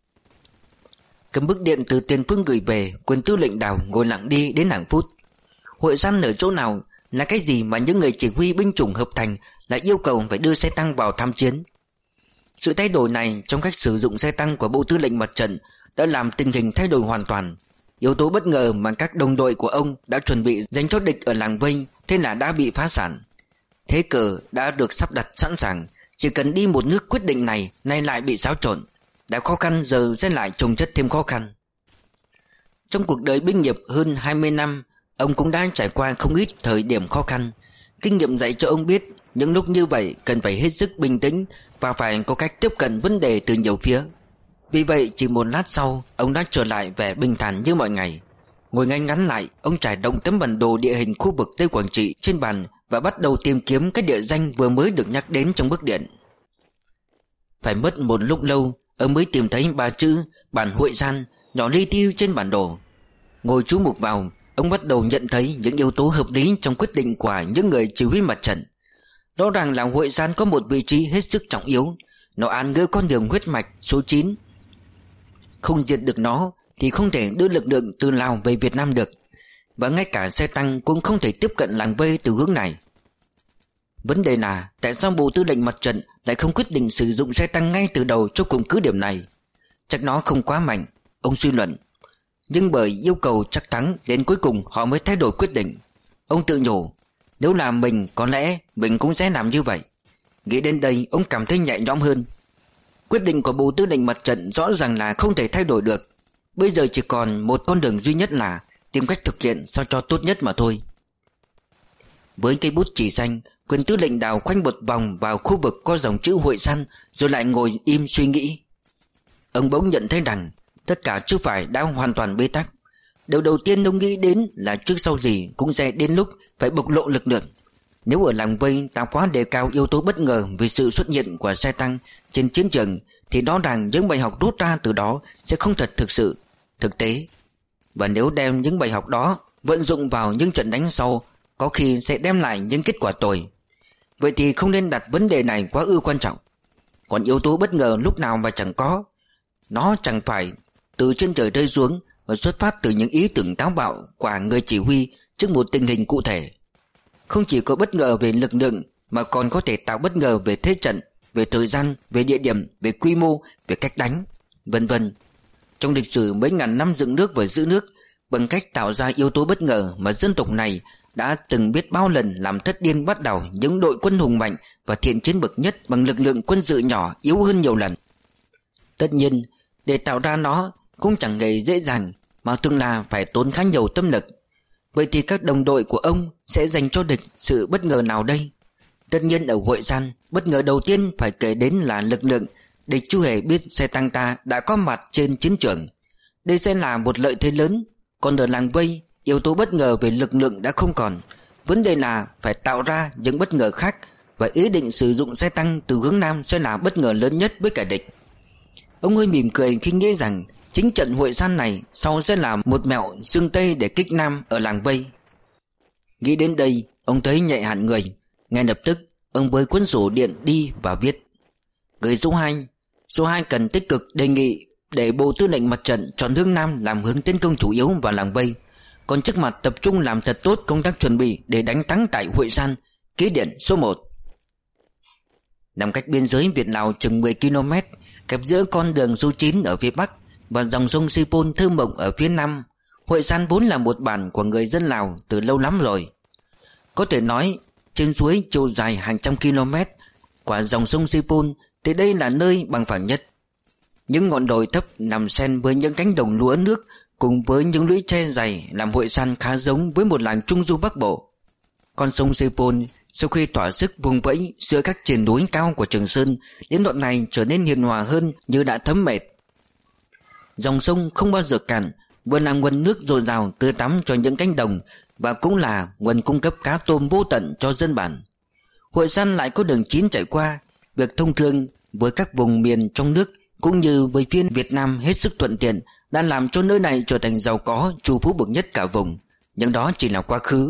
Cầm bức điện từ Tiền Phương gửi về, Quân Tư lệnh Đào ngồi lặng đi đến hàng phút. Hội San ở chỗ nào, là cái gì mà những người chỉ huy binh chủng hợp thành lại yêu cầu phải đưa xe tăng vào tham chiến? Sự thay đổi này trong cách sử dụng xe tăng của Bộ Tư lệnh Mặt trận đã làm tình hình thay đổi hoàn toàn. Yếu tố bất ngờ mà các đồng đội của ông đã chuẩn bị dành cho địch ở làng vây thế là đã bị phá sản. Thế cờ đã được sắp đặt sẵn sàng, chỉ cần đi một nước quyết định này nay lại bị xáo trộn. Đã khó khăn giờ sẽ lại chồng chất thêm khó khăn. Trong cuộc đời binh nghiệp hơn hai mươi năm, ông cũng đã trải qua không ít thời điểm khó khăn. Kinh nghiệm dạy cho ông biết những lúc như vậy cần phải hết sức bình tĩnh và phải có cách tiếp cận vấn đề từ nhiều phía. Vì vậy chỉ một lát sau, ông đã trở lại vẻ bình thản như mọi ngày. Ngồi ngay ngắn lại, ông trải động tấm bản đồ địa hình khu vực Tây Quảng Trị trên bàn và bắt đầu tìm kiếm các địa danh vừa mới được nhắc đến trong bức điện. Phải mất một lúc lâu, ông mới tìm thấy ba chữ bản Hội San nhỏ li ti trên bản đồ. Ngồi chú mục vào, ông bắt đầu nhận thấy những yếu tố hợp lý trong quyết định của những người chỉ huy mặt trận. Rõ ràng là Hội San có một vị trí hết sức trọng yếu. Nó án ngữ con đường huyết mạch số chín. Không diệt được nó thì không thể đưa lực lượng từ Lào về Việt Nam được. Và ngay cả xe tăng cũng không thể tiếp cận làng vây từ hướng này. Vấn đề là tại sao Bộ Tư lệnh Mặt trận lại không quyết định sử dụng xe tăng ngay từ đầu cho cùng cứ điểm này? Chắc nó không quá mạnh, ông suy luận. Nhưng bởi yêu cầu chắc thắng đến cuối cùng họ mới thay đổi quyết định. Ông tự nhủ, nếu là mình có lẽ mình cũng sẽ làm như vậy. Nghĩ đến đây ông cảm thấy nhẹ nhõm hơn. Quyết định của Bộ Tư lệnh Mặt trận rõ ràng là không thể thay đổi được. Bây giờ chỉ còn một con đường duy nhất là tìm cách thực hiện sao cho tốt nhất mà thôi. Với cây bút chỉ xanh, Quân Tư lệnh Đào khoanh một vòng vào khu vực có dòng chữ Hội San, rồi lại ngồi im suy nghĩ. Ông bỗng nhận thấy rằng tất cả chưa phải đã hoàn toàn bế tắc. Điều đầu tiên ông nghĩ đến là trước sau gì cũng sẽ đến lúc phải bộc lộ lực lượng. Nếu ở làng vây ta quá đề cao yếu tố bất ngờ vì sự xuất hiện của xe tăng trên chiến trường, thì rõ ràng những bài học rút ra từ đó sẽ không thật thực sự thực tế. Và nếu đem những bài học đó vận dụng vào những trận đánh sau, có khi sẽ đem lại những kết quả tồi. Vậy thì không nên đặt vấn đề này quá ư quan trọng. Còn yếu tố bất ngờ lúc nào mà chẳng có. Nó chẳng phải từ trên trời rơi xuống và xuất phát từ những ý tưởng táo bạo của người chỉ huy trước một tình hình cụ thể. Không chỉ có bất ngờ về lực lượng mà còn có thể tạo bất ngờ về thế trận, về thời gian, về địa điểm, về quy mô, về cách đánh, vân vân. Trong lịch sử mấy ngàn năm dựng nước và giữ nước, bằng cách tạo ra yếu tố bất ngờ mà dân tộc này đã từng biết bao lần làm thất điên bắt đảo những đội quân hùng mạnh và thiện chiến bậc nhất bằng lực lượng quân sự nhỏ yếu hơn nhiều lần. Tất nhiên, để tạo ra nó cũng chẳng hề dễ dàng, mà thường là phải tốn khá nhiều tâm lực. Vậy thì các đồng đội của ông sẽ dành cho địch sự bất ngờ nào đây? Tất nhiên ở Hội San, bất ngờ đầu tiên phải kể đến là lực lượng. Địch chưa hề biết xe tăng ta đã có mặt trên chiến trường. Đây sẽ là một lợi thế lớn. Còn ở làng vây, yếu tố bất ngờ về lực lượng đã không còn. Vấn đề là phải tạo ra những bất ngờ khác, và ý định sử dụng xe tăng từ hướng Nam sẽ là bất ngờ lớn nhất với cả địch. Ông hơi mỉm cười khi nghĩ rằng chính trận Hội San này sau sẽ là một mẹo dương Tây để kích Nam ở làng vây. Nghĩ đến đây, ông thấy nhẹ hẳn người. Ngay lập tức, ông với cuốn sổ điện đi và viết: Gửi số hai. Số hai cần tích cực đề nghị để Bộ Tư lệnh Mặt trận chọn hướng Nam làm hướng tiến công chủ yếu vào làng Vây, còn trước mặt tập trung làm thật tốt công tác chuẩn bị để đánh thắng tại Huệ San, ký điện số một. Nằm cách biên giới Việt Lào chừng mười ki lô mét, kẹp giữa con đường số chín ở phía Bắc và dòng sông Sipol thơ mộng ở phía Nam, Huệ San vốn là một bản của người dân Lào từ lâu lắm rồi. Có thể nói trên suối chiều dài hàng trăm km qua dòng sông Sipol thì đây là nơi bằng phẳng nhất. Những ngọn đồi thấp nằm xen với những cánh đồng lúa nước cùng với những lũy tre dày làm Huệ San khá giống với một làng trung du Bắc Bộ. Con sông Sipol sau khi tỏa sức vùng vẫy giữa các triền núi cao của Trường Sơn, đến đoạn này trở nên hiền hòa hơn như đã thấm mệt. Dòng sông không bao giờ cạn, vừa là nguồn nước dồi dào tưới tắm cho những cánh đồng và cũng là nguồn cung cấp cá tôm vô tận cho dân bản. Huệ San lại có đường chín chạy qua, việc thông thương với các vùng miền trong nước cũng như với phiên Việt Nam hết sức thuận tiện đã làm cho nơi này trở thành giàu có, trù phú bậc nhất cả vùng. Nhưng đó chỉ là quá khứ.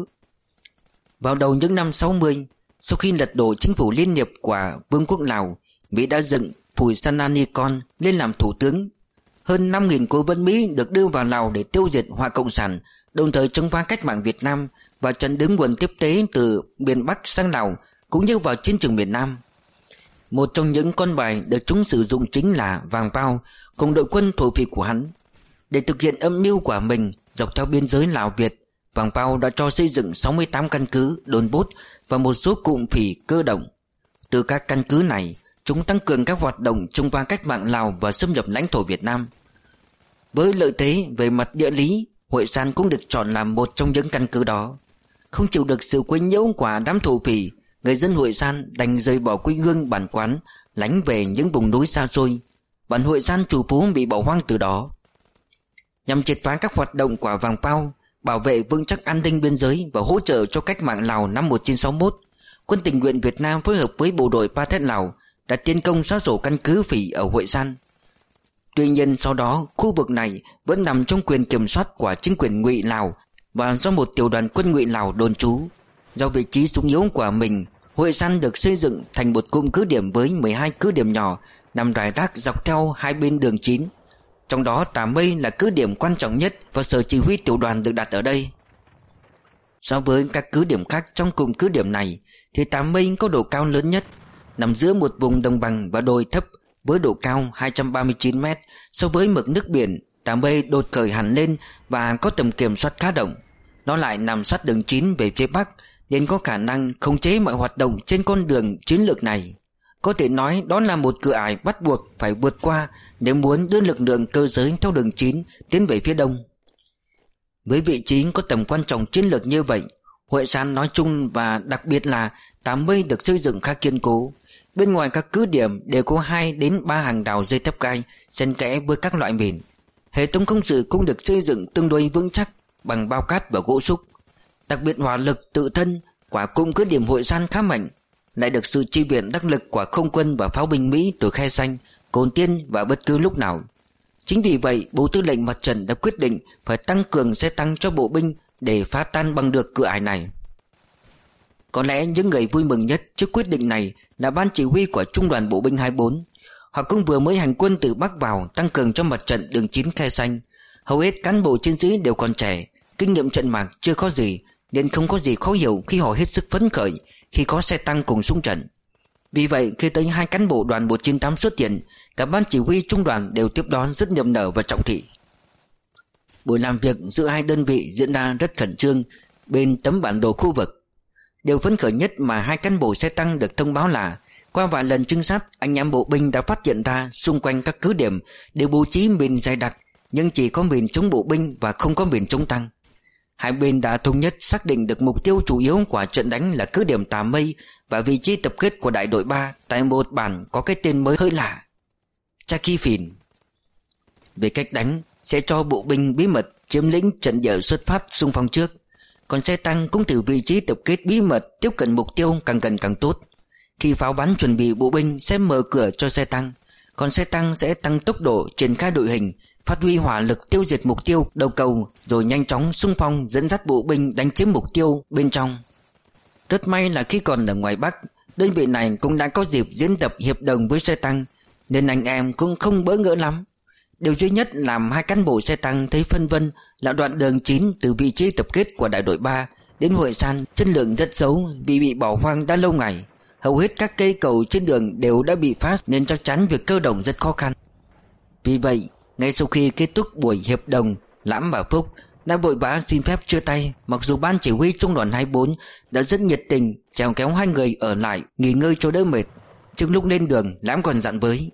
Vào đầu những năm sáu mươi, sau khi lật đổ chính phủ liên hiệp của Vương quốc Lào, Mỹ đã dựng Phùi Sananikon lên làm thủ tướng. Hơn năm nghìn cố vấn Mỹ được đưa vào Lào để tiêu diệt Hoa Cộng sản, đồng thời chống phá cách mạng Việt Nam và chặn đứng nguồn tiếp tế từ miền Bắc sang Lào cũng như vào chiến trường miền Nam. Một trong những con bài được chúng sử dụng chính là Vàng Pao cùng đội quân thổ phỉ của hắn. Để thực hiện âm mưu của mình dọc theo biên giới Lào Việt, Vàng Pao đã cho xây dựng sáu mươi tám căn cứ, đồn bốt và một số cụm phỉ cơ động. Từ các căn cứ này, chúng tăng cường các hoạt động chống phá cách mạng Lào và xâm nhập lãnh thổ Việt Nam. Với lợi thế về mặt địa lý, Huệ San cũng được chọn làm một trong những căn cứ đó. Không chịu được sự quấy nhiễu của đám thổ phỉ, người dân Huệ San đành rời bỏ quê hương bản quán, lánh về những vùng núi xa xôi. Bản Huệ San trù phú bị bỏ hoang từ đó. Nhằm triệt phá các hoạt động của Vàng Pao, bảo vệ vững chắc an ninh biên giới và hỗ trợ cho cách mạng Lào năm một nghìn chín trăm sáu mươi mốt, quân tình nguyện Việt Nam phối hợp với bộ đội Pathet Lào đã tiến công xóa sổ căn cứ phỉ ở Huệ San. Tuy nhiên sau đó khu vực này vẫn nằm trong quyền kiểm soát của chính quyền Ngụy Lào và do một tiểu đoàn quân Ngụy Lào đồn trú. Do vị trí sung yếu của mình, Huệ San được xây dựng thành một cụm cứ điểm với mười hai cứ điểm nhỏ nằm rải rác dọc theo hai bên đường chín. Trong đó Tà Mây là cứ điểm quan trọng nhất và sở chỉ huy tiểu đoàn được đặt ở đây. So với các cứ điểm khác trong cụm cứ điểm này thì Tà Mây có độ cao lớn nhất, nằm giữa một vùng đồng bằng và đồi thấp với độ cao hai trăm ba mươi chín mét so với mực nước biển. Tà Mây đột khởi hẳn lên và có tầm kiểm soát khá rộng. Nó lại nằm sát đường chín về phía Bắc nên có khả năng khống chế mọi hoạt động trên con đường chiến lược này. Có thể nói đó là một cửa ải bắt buộc phải vượt qua nếu muốn đưa lực lượng cơ giới theo đường chín tiến về phía đông. Với vị trí có tầm quan trọng chiến lược như vậy, Huệ San nói chung và đặc biệt là Tà Mây được xây dựng khá kiên cố. Bên ngoài các cứ điểm đều có hai đến ba hàng rào dây thép gai xen kẽ với các loại mìn. Hệ thống công sự cũng được xây dựng tương đối vững chắc bằng bao cát và gỗ súc. Đặc biệt hỏa lực tự thân của cụm cứ điểm Huệ San khá mạnh, lại được sự chi viện đắc lực của không quân và pháo binh Mỹ từ Khe Xanh, Cồn Tiên và bất cứ lúc nào. Chính vì vậy, Bộ Tư lệnh Mặt trận đã quyết định phải tăng cường xe tăng cho bộ binh để phá tan bằng được cửa ải này. Có lẽ những người vui mừng nhất trước quyết định này là ban chỉ huy của Trung đoàn Bộ binh hai mươi bốn. Họ cũng vừa mới hành quân từ Bắc vào tăng cường cho mặt trận đường chín Khe Xanh. Hầu hết cán bộ chiến sĩ đều còn trẻ, kinh nghiệm trận mạc chưa có gì, nên không có gì khó hiểu khi họ hết sức phấn khởi khi có xe tăng cùng xung trận. Vì vậy khi tới hai cán bộ đoàn một chín tám xuất hiện, cả ban chỉ huy trung đoàn đều tiếp đón rất niềm nở và trọng thị. Buổi làm việc giữa hai đơn vị diễn ra rất khẩn trương bên tấm bản đồ khu vực. Điều phấn khởi nhất mà hai cán bộ xe tăng được thông báo là qua vài lần trinh sát, anh em bộ binh đã phát hiện ra xung quanh các cứ điểm đều bố trí mìn dày đặc, nhưng chỉ có mìn chống bộ binh và không có mìn chống tăng. Hai bên đã thống nhất xác định được mục tiêu chủ yếu của trận đánh là cứ điểm Tà Mây và vị trí tập kết của đại đội ba tại một bản có cái tên mới hơi lạ, Chaki Phìn. Về cách đánh sẽ cho bộ binh bí mật chiếm lĩnh trận địa xuất phát xung phong trước, còn xe tăng cũng từ vị trí tập kết bí mật tiếp cận mục tiêu càng gần càng tốt. Khi pháo bắn chuẩn bị, bộ binh sẽ mở cửa cho xe tăng, còn xe tăng sẽ tăng tốc độ triển khai đội hình, phát huy hỏa lực tiêu diệt mục tiêu đầu cầu, rồi nhanh chóng xung phong dẫn dắt bộ binh đánh chiếm mục tiêu bên trong. Rất may là khi còn ở ngoài Bắc, đơn vị này cũng đã có dịp diễn tập hiệp đồng với xe tăng, nên anh em cũng không bỡ ngỡ lắm. Điều duy nhất làm hai cán bộ xe tăng thấy phân vân là đoạn đường chín từ vị trí tập kết của đại đội ba đến Hội San chất lượng rất xấu vì bị bỏ hoang đã lâu ngày. Hầu hết các cây cầu trên đường đều đã bị phá nên chắc chắn việc cơ động rất khó khăn. Vì vậy, ngay sau khi kết thúc buổi hiệp đồng, Lãm và Phúc đã vội vã xin phép chia tay, mặc dù ban chỉ huy trung đoàn hai mươi bốn đã rất nhiệt tình chèo kéo hai người ở lại nghỉ ngơi cho đỡ mệt. Trước lúc lên đường, Lãm còn dặn với: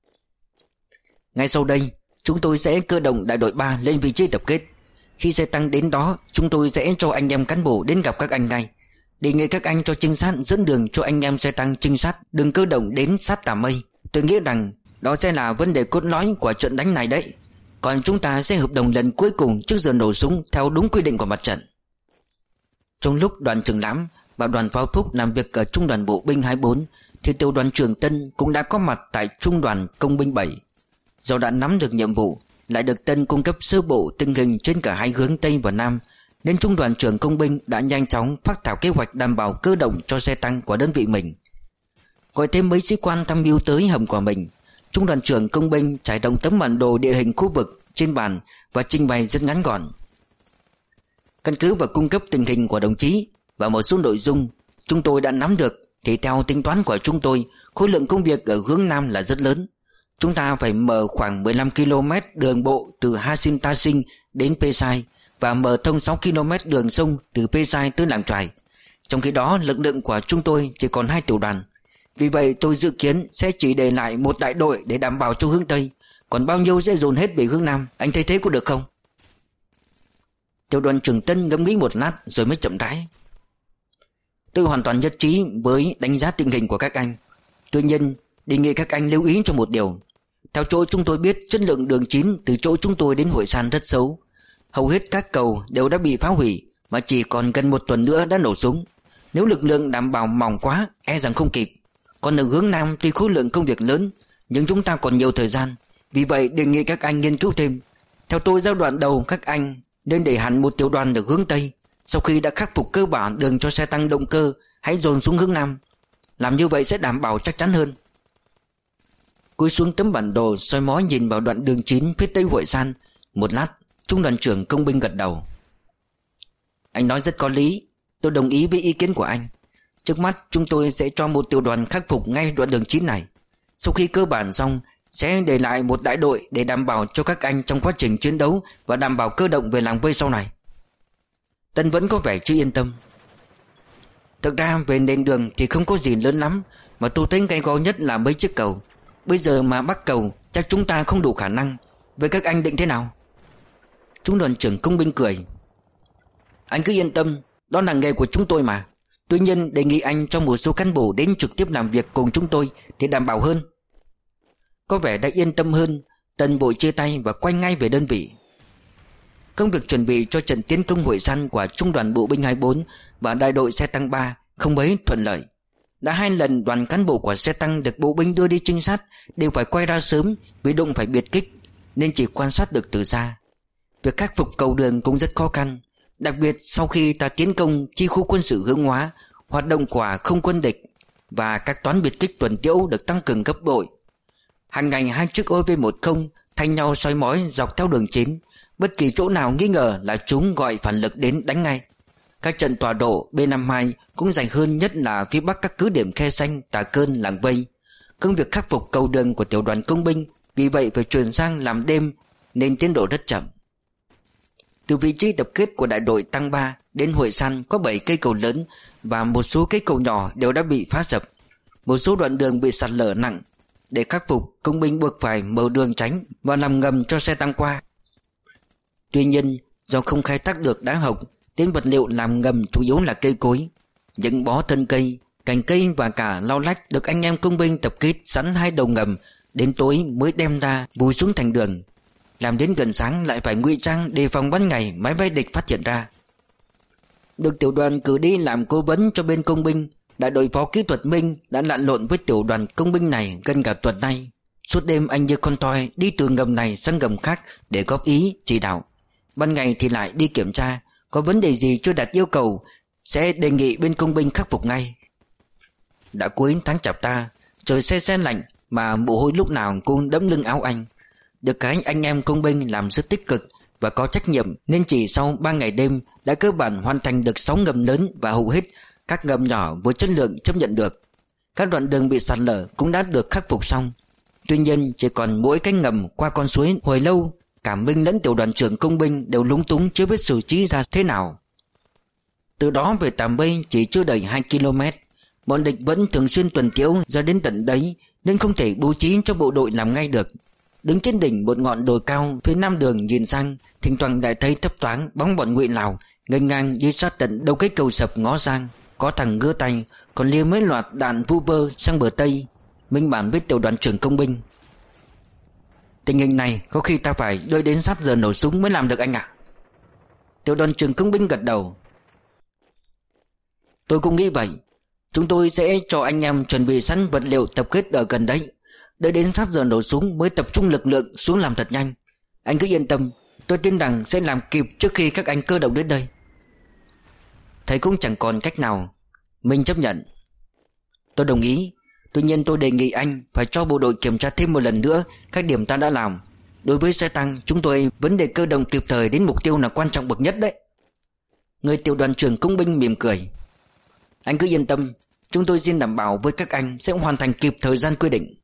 ngay sau đây, chúng tôi sẽ cơ động đại đội ba lên vị trí tập kết. Khi xe tăng đến đó, chúng tôi sẽ cho anh em cán bộ đến gặp các anh ngay. Đề nghị các anh cho trinh sát dẫn đường cho anh em xe tăng trinh sát đường cơ động đến sát Tà Mây. Tôi nghĩ rằng đó sẽ là vấn đề cốt lõi của trận đánh này đấy. Còn chúng ta sẽ hợp đồng lần cuối cùng trước giờ nổ súng theo đúng quy định của mặt trận. Trong lúc đoàn trưởng Lãm và đoàn pháo Phúc làm việc ở trung đoàn bộ binh hai mươi bốn thì tiểu đoàn trưởng Tân cũng đã có mặt tại trung đoàn công binh bảy. Do đã nắm được nhiệm vụ, lại được Tân cung cấp sơ bộ tình hình trên cả hai hướng Tây và Nam, nên trung đoàn trưởng công binh đã nhanh chóng phát thảo kế hoạch đảm bảo cơ động cho xe tăng của đơn vị mình. Gọi thêm mấy sĩ quan tham mưu tới hầm của mình, trung đoàn trưởng công binh trải rộng tấm bản đồ địa hình khu vực trên bàn và trình bày rất ngắn gọn. Căn cứ vào cung cấp tình hình của đồng chí và một số nội dung chúng tôi đã nắm được, thì theo tính toán của chúng tôi, khối lượng công việc ở hướng Nam là rất lớn. Chúng ta phải mở khoảng mười lăm ki lô mét đường bộ từ Hasin Tasin đến Pesai và mở thông sáu ki lô mét đường sông từ Pesai tới Làng Trài. Trong khi đó, lực lượng của chúng tôi chỉ còn hai tiểu đoàn. Vì vậy tôi dự kiến sẽ chỉ để lại một đại đội để đảm bảo cho hướng Tây, còn bao nhiêu sẽ dồn hết về hướng Nam. Anh thấy thế có được không? Tiểu đoàn trưởng Tân ngẫm nghĩ một lát rồi mới chậm rãi: tôi hoàn toàn nhất trí với đánh giá tình hình của các anh. Tuy nhiên, đề nghị các anh lưu ý cho một điều. Theo chỗ chúng tôi biết, chất lượng đường chín từ chỗ chúng tôi đến Hội San rất xấu. Hầu hết các cầu đều đã bị phá hủy, mà chỉ còn gần một tuần nữa đã nổ súng. Nếu lực lượng đảm bảo mỏng quá, e rằng không kịp. Còn ở hướng Nam tuy khối lượng công việc lớn, nhưng chúng ta còn nhiều thời gian. Vì vậy đề nghị các anh nghiên cứu thêm. Theo tôi, giai đoạn đầu các anh nên để hẳn một tiểu đoàn ở hướng Tây. Sau khi đã khắc phục cơ bản đường cho xe tăng động cơ, hãy dồn xuống hướng Nam. Làm như vậy sẽ đảm bảo chắc chắn hơn. Cúi xuống tấm bản đồ, soi mói nhìn vào đoạn đường chín phía Tây Hội San. Một lát, trung đoàn trưởng công binh gật đầu: anh nói rất có lý, tôi đồng ý với ý kiến của anh. Trước mắt chúng tôi sẽ cho một tiểu đoàn khắc phục ngay đoạn đường chín này. Sau khi cơ bản xong, sẽ để lại một đại đội để đảm bảo cho các anh trong quá trình chiến đấu và đảm bảo cơ động về làng vây sau này. Tân vẫn có vẻ chưa yên tâm. Thực ra về nền đường thì không có gì lớn lắm, mà tôi thấy cái gò nhất là mấy chiếc cầu. Bây giờ mà bắt cầu chắc chúng ta không đủ khả năng. Vậy các anh định thế nào? Trung đoàn trưởng công binh cười: anh cứ yên tâm, đó là nghề của chúng tôi mà. Tuy nhiên đề nghị anh cho một số cán bộ đến trực tiếp làm việc cùng chúng tôi thì đảm bảo hơn. Có vẻ đã yên tâm hơn, Tân vội chia tay và quay ngay về đơn vị. Công việc chuẩn bị cho trận tiến công Hội San của trung đoàn bộ binh hai mươi bốn và đại đội xe tăng ba không mấy thuận lợi. Đã hai lần đoàn cán bộ của xe tăng được bộ binh đưa đi trinh sát đều phải quay ra sớm vì đụng phải biệt kích, nên chỉ quan sát được từ xa. Việc khắc phục cầu đường cũng rất khó khăn, đặc biệt sau khi ta tiến công chi khu quân sự hướng Hóa, hoạt động của không quân địch và các toán biệt kích tuần tiễu được tăng cường gấp bội. Hàng ngày hai chiếc O V mười thay nhau soi mói dọc theo đường chín, bất kỳ chỗ nào nghi ngờ là chúng gọi phản lực đến đánh ngay. Các trận tọa độ B năm mươi hai cũng dày hơn, nhất là phía bắc các cứ điểm Khe Xanh, Tà Cơn, Làng Vây. Công việc khắc phục cầu đường của tiểu đoàn công binh vì vậy phải chuyển sang làm đêm nên tiến độ rất chậm. Từ vị trí tập kết của đại đội tăng ba đến Hội San có bảy cây cầu lớn và một số cây cầu nhỏ đều đã bị phá sập. Một số đoạn đường bị sạt lở nặng. Để khắc phục, công binh buộc phải mở đường tránh và làm ngầm cho xe tăng qua. Tuy nhiên, do không khai thác được đá hộc, nên vật liệu làm ngầm chủ yếu là cây cối. Những bó thân cây, cành cây và cả lau lách được anh em công binh tập kết sẵn hai đầu ngầm, đến tối mới đem ra vùi xuống thành đường. Làm đến gần sáng lại phải ngụy trang đề phòng ban ngày máy bay địch phát hiện ra. Được tiểu đoàn cử đi làm cố vấn cho bên công binh, đại đội phó kỹ thuật Minh đã lặn lộn với tiểu đoàn công binh này gần cả tuần nay. Suốt đêm anh như con toi đi từ ngầm này sang ngầm khác để góp ý, chỉ đạo. Ban ngày thì lại đi kiểm tra, có vấn đề gì chưa đạt yêu cầu sẽ đề nghị bên công binh khắc phục ngay. Đã cuối tháng Chạp Ta, trời se se lạnh mà mồ hôi lúc nào cũng đẫm lưng áo anh. Được cái anh em công binh làm rất tích cực và có trách nhiệm, nên chỉ sau ba ngày đêm đã cơ bản hoàn thành được sáu ngầm lớn và hầu hết các ngầm nhỏ với chất lượng chấp nhận được. Các đoạn đường bị sạt lở cũng đã được khắc phục xong. Tuy nhiên chỉ còn mỗi cái ngầm qua con suối hồi lâu, cả Minh lẫn tiểu đoàn trưởng công binh đều lúng túng chưa biết xử trí ra thế nào. Từ đó về Tà Mây chỉ chưa đầy hai ki lô mét. Bọn địch vẫn thường xuyên tuần tiễu ra đến tận đấy, nên không thể bố trí cho bộ đội làm ngay được. Đứng trên đỉnh một ngọn đồi cao phía nam đường nhìn sang, thỉnh thoảng lại thấy thấp thoáng bóng bọn Ngụy Lào nghênh ngang đi sát tận đầu cái cầu sập ngó sang. Có thằng gơ tay còn lia mấy loạt đạn vu bơ sang bờ tây. Minh bản với tiểu đoàn trưởng công binh: tình hình này có khi ta phải đợi đến sát giờ nổ súng mới làm được anh ạ. Tiểu đoàn trưởng công binh gật đầu: tôi cũng nghĩ vậy. Chúng tôi sẽ cho anh em chuẩn bị sẵn vật liệu tập kết ở gần đấy. Đợi đến sát giờ nổ súng mới tập trung lực lượng xuống làm thật nhanh. Anh cứ yên tâm, tôi tin rằng sẽ làm kịp trước khi các anh cơ động đến đây. Thấy cũng chẳng còn cách nào, Minh chấp nhận: tôi đồng ý. Tuy nhiên tôi đề nghị anh phải cho bộ đội kiểm tra thêm một lần nữa các điểm ta đã làm. Đối với xe tăng, chúng tôi vấn đề cơ động kịp thời đến mục tiêu là quan trọng bậc nhất đấy. Người tiểu đoàn trưởng công binh mỉm cười: anh cứ yên tâm, chúng tôi xin đảm bảo với các anh sẽ hoàn thành kịp thời gian quy định.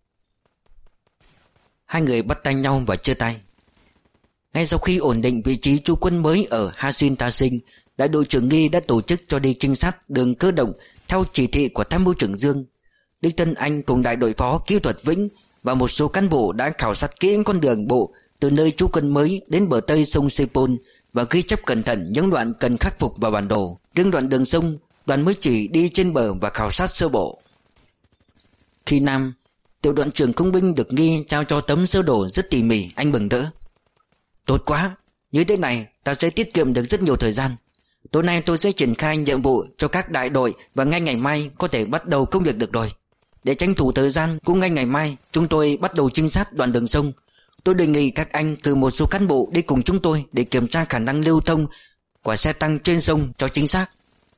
Hai người bắt tay nhau và chia tay. Ngay sau khi ổn định vị trí trú quân mới ở Hasin Tasin, đại đội trưởng Nghi đã tổ chức cho đi trinh sát đường cơ động theo chỉ thị của tham mưu trưởng Dương. Đích thân anh cùng đại đội phó kỹ thuật Vĩnh và một số cán bộ đã khảo sát kỹ con đường bộ từ nơi trú quân mới đến bờ tây sông Sepol và ghi chép cẩn thận những đoạn cần khắc phục vào bản đồ. Riêng đoạn đường sông, đoàn mới chỉ đi trên bờ và khảo sát sơ bộ. Khi Nam, tiểu đoàn trưởng công binh được Nghi trao cho tấm sơ đồ rất tỉ mỉ, anh mừng rỡ: tốt quá, như thế này ta sẽ tiết kiệm được rất nhiều thời gian. Tối nay tôi sẽ triển khai nhiệm vụ cho các đại đội và ngay ngày mai có thể bắt đầu công việc được rồi. Để tranh thủ thời gian, cũng ngay ngày mai chúng tôi bắt đầu trinh sát đoạn đường sông. Tôi đề nghị các anh cử một số cán bộ đi cùng chúng tôi để kiểm tra khả năng lưu thông của xe tăng trên sông cho chính xác.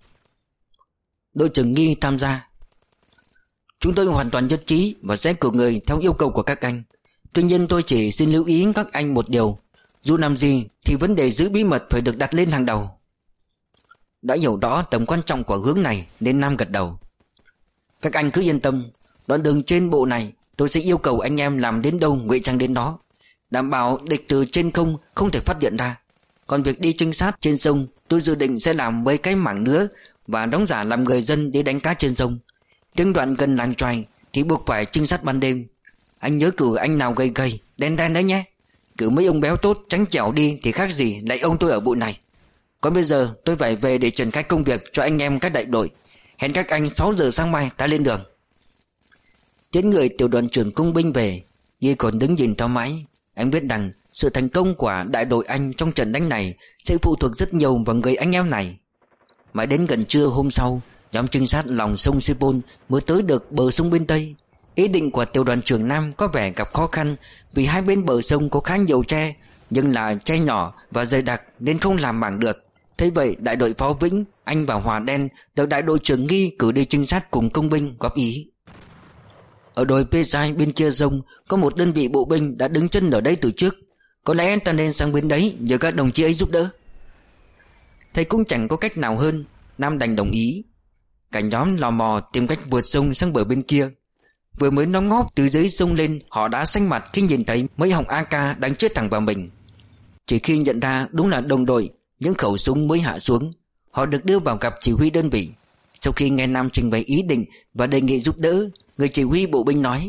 Đội trưởng Nghi tham gia: chúng tôi hoàn toàn nhất trí và sẽ cử người theo yêu cầu của các anh. Tuy nhiên tôi chỉ xin lưu ý các anh một điều: dù làm gì thì vấn đề giữ bí mật phải được đặt lên hàng đầu. Đã hiểu rõ tầm quan trọng của hướng này nên Nam gật đầu: các anh cứ yên tâm, đoạn đường trên bộ này tôi sẽ yêu cầu anh em làm đến đâu ngụy trang đến đó, đảm bảo địch từ trên không không thể phát hiện ra. Còn việc đi trinh sát trên sông, tôi dự định sẽ làm mấy cái mảng nữa và đóng giả làm người dân đi đánh cá trên sông. Riêng đoạn gần làng Choài thì buộc phải trinh sát ban đêm. Anh nhớ cử anh nào gầy gầy, đen đen đấy nhé. Cử mấy ông béo tốt tránh chẻo đi thì khác gì lại ông tôi ở bụi này. Còn bây giờ tôi phải về để triển khai công việc cho anh em các đại đội. Hẹn các anh sáu giờ sáng mai ta lên đường. Tiến người tiểu đoàn trưởng công binh về, Nghi còn đứng nhìn theo mãi. Anh biết rằng sự thành công của đại đội anh trong trận đánh này sẽ phụ thuộc rất nhiều vào người anh em này. Mãi đến gần trưa hôm sau, nhóm trinh sát lòng sông Sepol mới tới được bờ sông bên Tây. Ý định của tiểu đoàn trưởng Nam có vẻ gặp khó khăn vì hai bên bờ sông có khá nhiều tre, nhưng là tre nhỏ và dày đặc nên không làm mảng được. Thế vậy đại đội phó Vĩnh, anh và Hòa Đen được đại đội trưởng Nghi cử đi trinh sát cùng công binh góp ý. Ở đồi Pesai bên kia sông có một đơn vị bộ binh đã đứng chân ở đây từ trước. Có lẽ ta nên sang bên đấy nhờ các đồng chí ấy giúp đỡ. Thầy cũng chẳng có cách nào hơn, Nam đành đồng ý. Cả nhóm lò mò tìm cách vượt sông sang bờ bên kia. Vừa mới nó ngóp từ dưới sông lên, họ đã xanh mặt khi nhìn thấy mấy họng a ca đang chĩa thẳng vào mình. Chỉ khi nhận ra đúng là đồng đội, những khẩu súng mới hạ xuống. Họ được đưa vào gặp chỉ huy đơn vị. Sau khi nghe Nam trình bày ý định và đề nghị giúp đỡ, người chỉ huy bộ binh nói: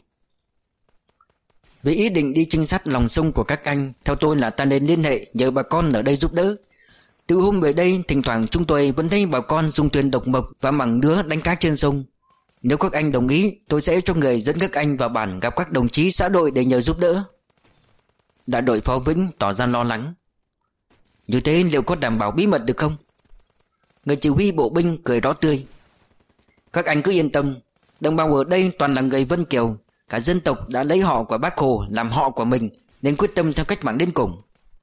về ý định đi trinh sát lòng sông của các anh, theo tôi là ta nên liên hệ nhờ bà con ở đây giúp đỡ. Từ hôm về đây, thỉnh thoảng chúng tôi vẫn thấy bà con dùng thuyền độc mộc và mảng nứa đánh cá trên sông. Nếu các anh đồng ý, tôi sẽ cho người dẫn các anh vào bản gặp các đồng chí xã đội để nhờ giúp đỡ. Đại đội phó Vĩnh tỏ ra lo lắng: như thế liệu có đảm bảo bí mật được không? Người chỉ huy bộ binh cười rõ tươi: các anh cứ yên tâm, đồng bào ở đây toàn là người Vân Kiều. Cả dân tộc đã lấy họ của Bác Hồ làm họ của mình, nên quyết tâm theo cách mạng đến cùng.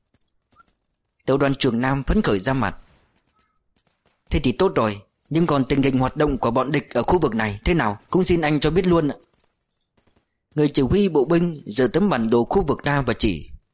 Tiểu đoàn trưởng Nam phấn khởi ra mặt: thế thì tốt rồi, nhưng còn tình hình hoạt động của bọn địch ở khu vực này thế nào cũng xin anh cho biết luôn ạ. Người chỉ huy bộ binh giơ tấm bản đồ khu vực ra và chỉ: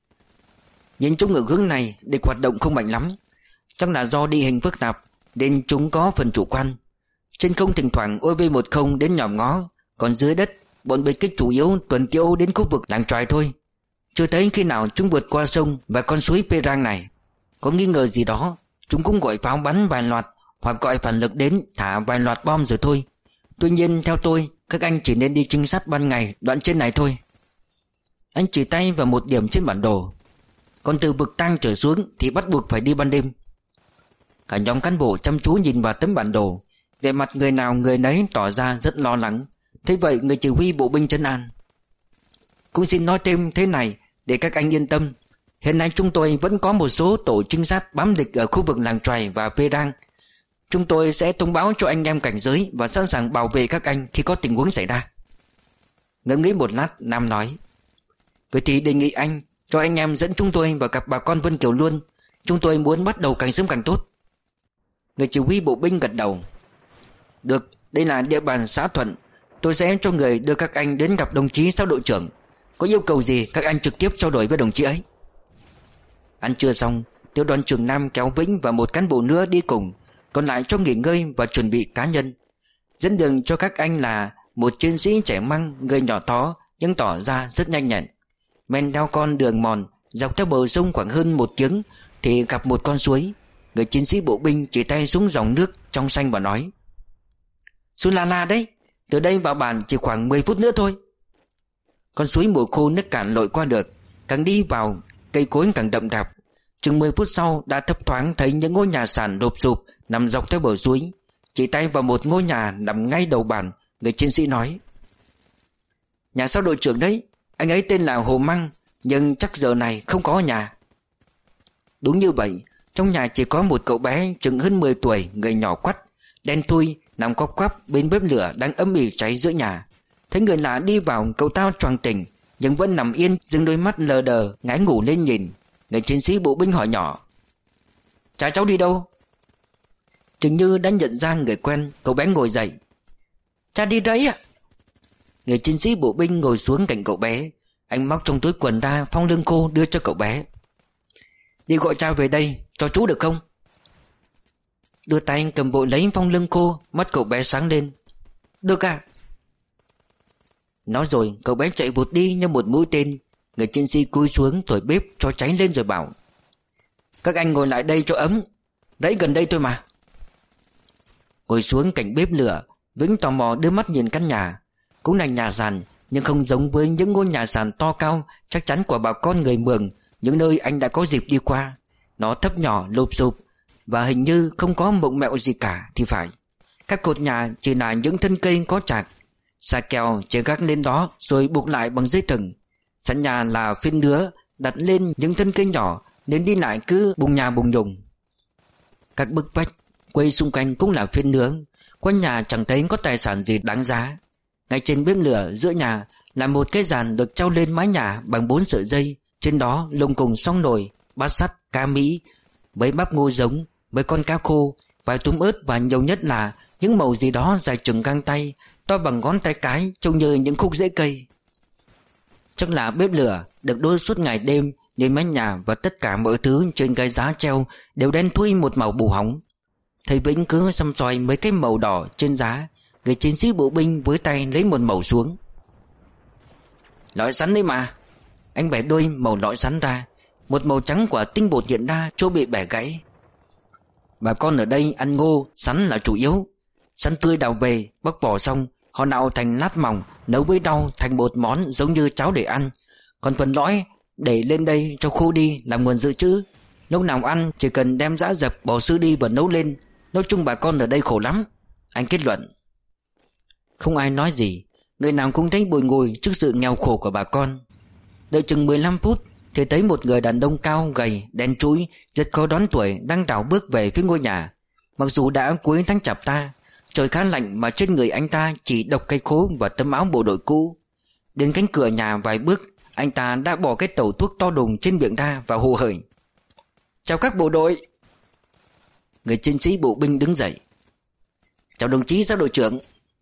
Nhưng chúng ở hướng này địch hoạt động không mạnh lắm. Chắc là do địa hình phức tạp nên chúng có phần chủ quan. Trên không thỉnh thoảng U A V mười đến nhòm ngó, còn dưới đất bọn biệt kích chủ yếu tuần tiêu đến khu vực làng Choài thôi. Chưa thấy khi nào chúng vượt qua sông và con suối Perang này. Có nghi ngờ gì đó, chúng cũng gọi pháo bắn vài loạt hoặc gọi phản lực đến thả vài loạt bom rồi thôi. Tuy nhiên theo tôi, các anh chỉ nên đi trinh sát ban ngày đoạn trên này thôi. Anh chỉ tay vào một điểm trên bản đồ. Còn từ vực Tang trở xuống thì bắt buộc phải đi ban đêm. Cả nhóm cán bộ chăm chú nhìn vào tấm bản đồ. Vẻ mặt người nào người nấy tỏ ra rất lo lắng. Thế vậy người chỉ huy bộ binh trấn an: cũng xin nói thêm thế này để các anh yên tâm. Hiện nay chúng tôi vẫn có một số tổ trinh sát bám địch ở khu vực làng Choài và Perang. Chúng tôi sẽ thông báo cho anh em cảnh giới và sẵn sàng bảo vệ các anh khi có tình huống xảy ra. Ngẫm nghĩ một lát, Nam nói: vậy thì đề nghị anh cho anh em dẫn chúng tôi vào gặp bà con Vân Kiều luôn. Chúng tôi muốn bắt đầu càng sớm càng tốt. Người chỉ huy bộ binh gật đầu: được, đây là địa bàn xã Thuận. Tôi sẽ cho người đưa các anh đến gặp đồng chí Sáu đội trưởng. Có yêu cầu gì các anh trực tiếp trao đổi với đồng chí ấy. Ăn trưa xong, tiểu đoàn trưởng Nam kéo Vĩnh và một cán bộ nữa đi cùng, còn lại cho nghỉ ngơi và chuẩn bị cá nhân. Dẫn đường cho các anh là một chiến sĩ trẻ măng, người nhỏ tó nhưng tỏ ra rất nhanh nhẹn. Men theo con đường mòn dọc theo bờ sông khoảng hơn một tiếng thì gặp một con suối. Người chiến sĩ bộ binh chỉ tay xuống dòng nước trong xanh và nói: Suối La La đấy, từ đây vào bản chỉ khoảng mười phút nữa thôi. Con suối mùa khô nước cạn lội qua được, càng đi vào cây cối càng đậm đạp. Chừng mười phút sau đã thấp thoáng thấy những ngôi nhà sàn độp sụp nằm dọc theo bờ suối. Chỉ tay vào một ngôi nhà nằm ngay đầu bản, người chiến sĩ nói: nhà Sáu đội trưởng đấy, anh ấy tên là Hồ Măng, nhưng chắc giờ này không có nhà. Đúng như vậy, trong nhà chỉ có một cậu bé chừng hơn mười tuổi, người nhỏ quắt, đen thui, nằm co quắp bên bếp lửa đang âm ỉ cháy giữa nhà. Thấy người lạ đi vào, cậu ta choàng tỉnh nhưng vẫn nằm yên, dừng đôi mắt lờ đờ ngái ngủ lên nhìn. Người chiến sĩ bộ binh hỏi nhỏ: cha cháu đi đâu? Chừng như đã nhận ra người quen, cậu bé ngồi dậy: cha đi đấy ạ. Người chiến sĩ bộ binh ngồi xuống cạnh cậu bé. Anh móc trong túi quần ra phong lương khô đưa cho cậu bé: đi gọi cha về đây cho chú được không? Đưa tay anh cầm vội lấy phong lương khô. Mắt cậu bé sáng lên: được à? Nói rồi cậu bé chạy vụt đi như một mũi tên. Người chiến sĩ cúi xuống thổi bếp cho cháy lên rồi bảo: các anh ngồi lại đây cho ấm, đấy gần đây thôi mà. Ngồi xuống cạnh bếp lửa, Vĩnh tò mò đưa mắt nhìn căn nhà. Cũng là nhà sàn, nhưng không giống với những ngôi nhà sàn to cao chắc chắn của bà con người Mường những nơi anh đã có dịp đi qua. Nó thấp nhỏ lụp xụp và hình như không có mộng mẹo gì cả thì phải. Các cột nhà chỉ là những thân cây có chạc, xà kèo chỉ gác lên đó rồi buộc lại bằng dây thừng. Sàn nhà là phiên nứa đặt lên những thân cây nhỏ nên đi lại cứ bùng nhà bùng nhùng. Các bức vách quay xung quanh cũng là phiên nứa. Quanh nhà chẳng thấy có tài sản gì đáng giá. Ngay trên bếp lửa giữa nhà là một cái giàn được treo lên mái nhà bằng bốn sợi dây. Trên đó lồng cùng xong nồi, bát sắt, cá Mỹ, mấy bắp ngô giống, mấy con cá khô, vài túm ớt và nhiều nhất là những mẩu gì đó dài chừng găng tay, to bằng ngón tay cái, trông như những khúc rễ cây. Chắc là bếp lửa được đốt suốt ngày đêm nên mái nhà và tất cả mọi thứ trên cái giá treo đều đen thui một màu bù hóng. Thầy Vĩnh cứ xăm xoay mấy cái màu đỏ trên giá. Người chiến sĩ bộ binh với tay lấy một mẩu xuống: lõi sắn đấy mà. Anh bẻ đôi mẩu lõi sắn ra. Một màu trắng của tinh bột hiện ra chỗ bị bẻ gãy. Bà con ở đây ăn ngô, sắn là chủ yếu. Sắn tươi đào về, bóc vỏ xong họ nạo thành lát mỏng, nấu với rau thành một món giống như cháo để ăn. Còn phần lõi để lên đây cho khô đi làm nguồn dự trữ. Lúc nào ăn chỉ cần đem giã dập bỏ sữa đi và nấu lên. Nói chung bà con ở đây khổ lắm, anh kết luận. Không ai nói gì. Người nào cũng thấy bùi ngùi trước sự nghèo khổ của bà con. Đợi chừng mười lăm phút thì thấy một người đàn ông cao gầy đen trũi rất khó đoán tuổi đang đảo bước về phía ngôi nhà. Mặc dù đã cuối tháng Chạp ta, trời khá lạnh mà trên người anh ta chỉ độc cây khố và tấm áo bộ đội cũ. Đến cánh cửa nhà vài bước, anh ta đã bỏ cái tẩu thuốc to đùng trên miệng ra và hô hởi: chào các bộ đội. Người chiến sĩ bộ binh đứng dậy: chào đồng chí Sáu đội trưởng.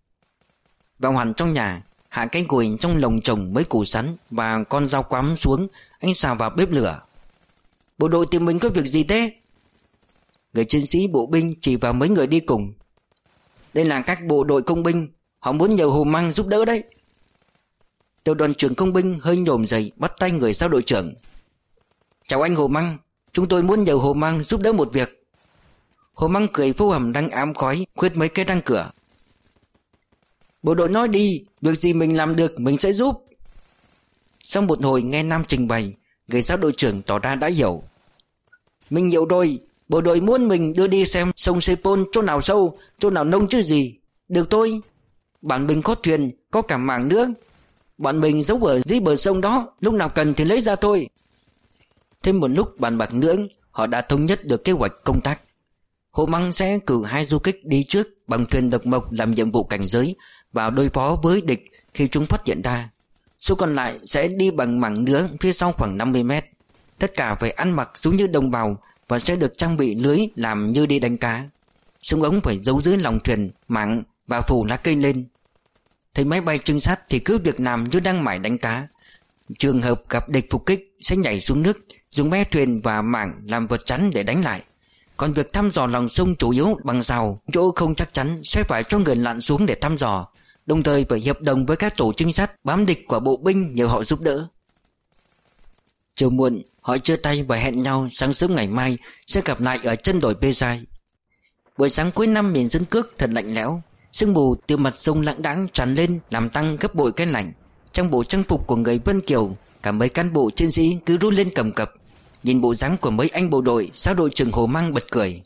Vào hẳn trong nhà, hạ cái gùi trong lồng trồng mấy củ sắn và con dao quắm xuống, anh xào vào bếp lửa. Bộ đội tìm mình có việc gì thế? Người chiến sĩ bộ binh chỉ vào mấy người đi cùng. Đây là các bộ đội công binh, họ muốn nhờ Hồ Măng giúp đỡ đấy. Tiểu đoàn trưởng công binh hơi nhổm dậy, bắt tay người sao đội trưởng. Chào anh Hồ Măng, chúng tôi muốn nhờ Hồ Măng giúp đỡ một việc. Hồ Măng cười phô hầm đang ám khói, khuyết mấy cái răng cửa. Bộ đội nói đi, việc gì mình làm được mình sẽ giúp. Sau một hồi nghe Nam trình bày, người sao đội trưởng tỏ ra đã hiểu. Mình hiểu rồi, bộ đội muốn mình đưa đi xem sông Sepol chỗ nào sâu, chỗ nào nông chứ gì. Được thôi, bọn mình có thuyền, có cả mảng nữa. Bọn mình giấu ở dưới bờ sông đó, lúc nào cần thì lấy ra thôi. Thêm một lúc bàn bạc nữa, họ đã thống nhất được kế hoạch công tác. Hồ Măng sẽ cử hai du kích đi trước bằng thuyền độc mộc làm nhiệm vụ cảnh giới và đối phó với địch khi chúng phát hiện ra. Số còn lại sẽ đi bằng mảng nứa phía sau khoảng năm mươi mét. Tất cả phải ăn mặc giống như đồng bào và sẽ được trang bị lưới làm như đi đánh cá. Súng ống phải giấu dưới lòng thuyền, mảng và phủ lá cây lên. Thấy máy bay trinh sát thì cứ việc làm như đang mải đánh cá. Trường hợp gặp địch phục kích sẽ nhảy xuống nước, dùng me thuyền và mảng làm vật chắn để đánh lại. Còn việc thăm dò lòng sông chủ yếu bằng rào, chỗ không chắc chắn sẽ phải cho người lặn xuống để thăm dò, đồng thời phải hiệp đồng với các tổ trinh sát bám địch của bộ binh nhờ họ giúp đỡ. Chiều muộn, họ chia tay và hẹn nhau sáng sớm ngày mai sẽ gặp lại ở chân đồi Pê Sai. Buổi sáng cuối năm miền Sơn Cước thật lạnh lẽo, sương mù từ mặt sông lãng đãng tràn lên làm tăng gấp bội cái lạnh. Trong bộ trang phục của người Vân Kiều, cả mấy cán bộ chiến sĩ cứ run lên cầm cập. Nhìn bộ dáng của mấy anh bộ đội, sao đội trưởng Hồ Măng bật cười.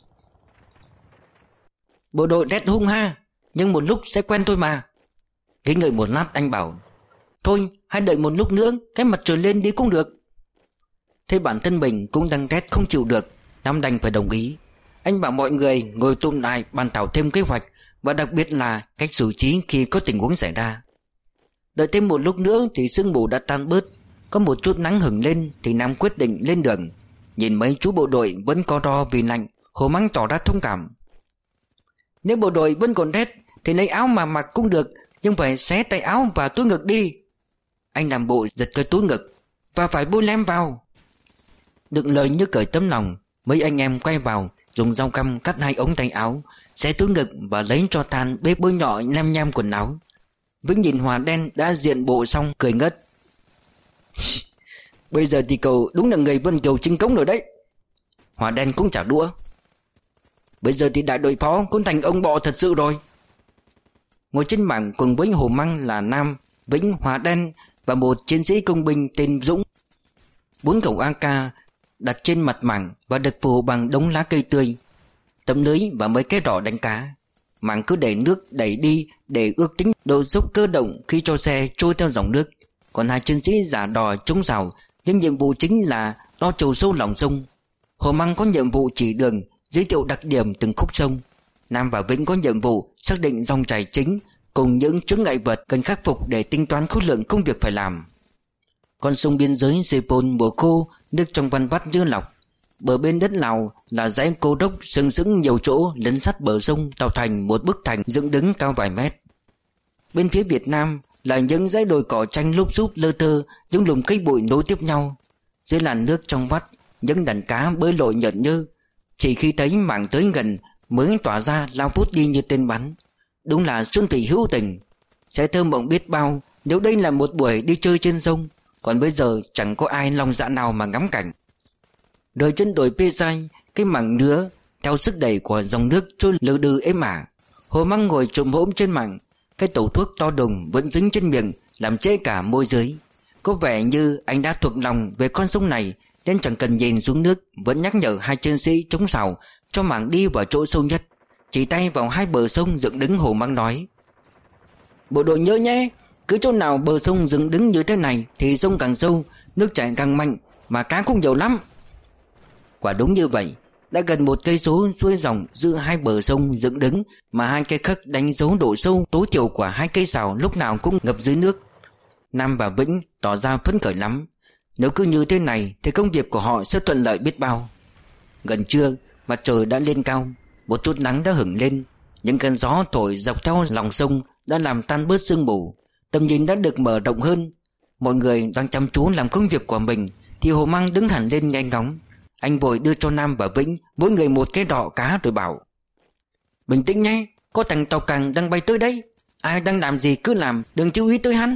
Bộ đội đét hung ha, nhưng một lúc sẽ quen thôi mà. Nghĩ ngợi một lát anh bảo, thôi hãy đợi một lúc nữa, cái mặt trời lên đi cũng được. Thế bản thân mình cũng đang rét không chịu được, Nam đành phải đồng ý. Anh bảo mọi người ngồi tụm lại bàn thảo thêm kế hoạch, và đặc biệt là cách xử trí khi có tình huống xảy ra. Đợi thêm một lúc nữa thì sương mù đã tan bớt, có một chút nắng hửng lên thì Nam quyết định lên đường. Nhìn mấy chú bộ đội vẫn co ro vì lạnh, Hồ Măng tỏ ra thông cảm. Nếu bộ đội vẫn còn rét thì lấy áo mà mặc cũng được, nhưng phải xé tay áo và túi ngực đi. Anh làm bộ giật cái túi ngực, và phải bôi lem vào. Đựng lời như cởi tấm lòng, mấy anh em quay vào dùng dao căm cắt hai ống tay áo, xé túi ngực và lấy tro than bếp bôi nhọ lem nhem quần áo. Vĩnh nhìn Hòa Đen đã diện bộ xong cười ngất. Bây giờ thì cậu đúng là người Vân Kiều chính cống rồi đấy. Hòa Đen cũng trả đũa. Bây giờ thì đại đội phó cũng thành ông bọ thật sự rồi. Ngồi trên bảng cùng với Hồ Măng là Nam, Vĩnh, Hòa Đen và một chiến sĩ công binh tên Dũng. Bốn khẩu a ca đặt trên mặt mảng và được phủ bằng đống lá cây tươi, tấm lưới và mấy cái rọ đánh cá. Mảng cứ đẩy nước đẩy đi để ước tính độ dốc cơ động khi cho xe trôi theo dòng nước. Còn hai chiến sĩ giả đò chống rào, nhưng nhiệm vụ chính là đo chiều sâu lòng sông. Hồ Măng có nhiệm vụ chỉ đường, giới thiệu đặc điểm từng khúc sông. Nam và Vĩnh có nhiệm vụ xác định dòng chảy chính cùng những chướng ngại vật cần khắc phục để tính toán khối lượng công việc phải làm. Con sông biên giới Sepol mùa khô, nước trong văn vắt như lọc. Bờ bên đất Lào là dãy cô đốc sừng sững nhiều chỗ lấn sát bờ sông tạo thành một bức thành dựng đứng cao vài mét. Bên phía Việt Nam là những dãy đồi cỏ tranh lúp xúp lơ thơ, những lùm cây bụi nối tiếp nhau. Dưới làn nước trong vắt, những đàn cá bơi lội nhợn nhơ. Chỉ khi thấy mảng tới gần mới tỏa ra lao vút đi như tên bắn. Đúng là xuân thủy hữu tình. Sẽ thơ mộng biết bao nếu đây là một buổi đi chơi trên sông. Còn bây giờ chẳng có ai lòng dạ nào mà ngắm cảnh. Rời chân đồi Pê Sai, cái mảng nứa theo sức đẩy của dòng nước trôi lừ đừ êm ả. Hồ Măng ngồi trùm hổm trên mảng, cái tẩu thuốc to đùng vẫn dính trên miệng làm trễ cả môi dưới. Có vẻ như anh đã thuộc lòng về con sông này nên chẳng cần nhìn xuống nước, vẫn nhắc nhở hai chiến sĩ chống sào cho mảng đi vào chỗ sâu nhất. Chỉ tay vào hai bờ sông dựng đứng. Hồ Măng nói: bộ đội nhớ nhé, cứ chỗ nào bờ sông dựng đứng như thế này thì sông càng sâu, nước chảy càng mạnh mà cá cũng nhiều lắm. Quả đúng như vậy. Đã gần một cây số xuôi dòng giữa hai bờ sông dựng đứng mà hai cây khắc đánh dấu độ sâu tối thiểu của hai cây sào lúc nào cũng ngập dưới nước. Nam và Vĩnh tỏ ra phấn khởi lắm. Nếu cứ như thế này thì công việc của họ sẽ thuận lợi biết bao. Gần trưa, mặt trời đã lên cao, một chút nắng đã hửng lên. Những cơn gió thổi dọc theo lòng sông đã làm tan bớt sương mù. Tầm nhìn đã được mở rộng hơn. Mọi người đang chăm chú làm công việc của mình thì Hồ Măng đứng hẳn lên nghe ngóng. Anh vội đưa cho Nam và Vĩnh mỗi người một cái đọ cá rồi bảo: bình tĩnh nhé, có thằng tàu càng đang bay tới đấy. Ai đang làm gì cứ làm, đừng chú ý tới hắn.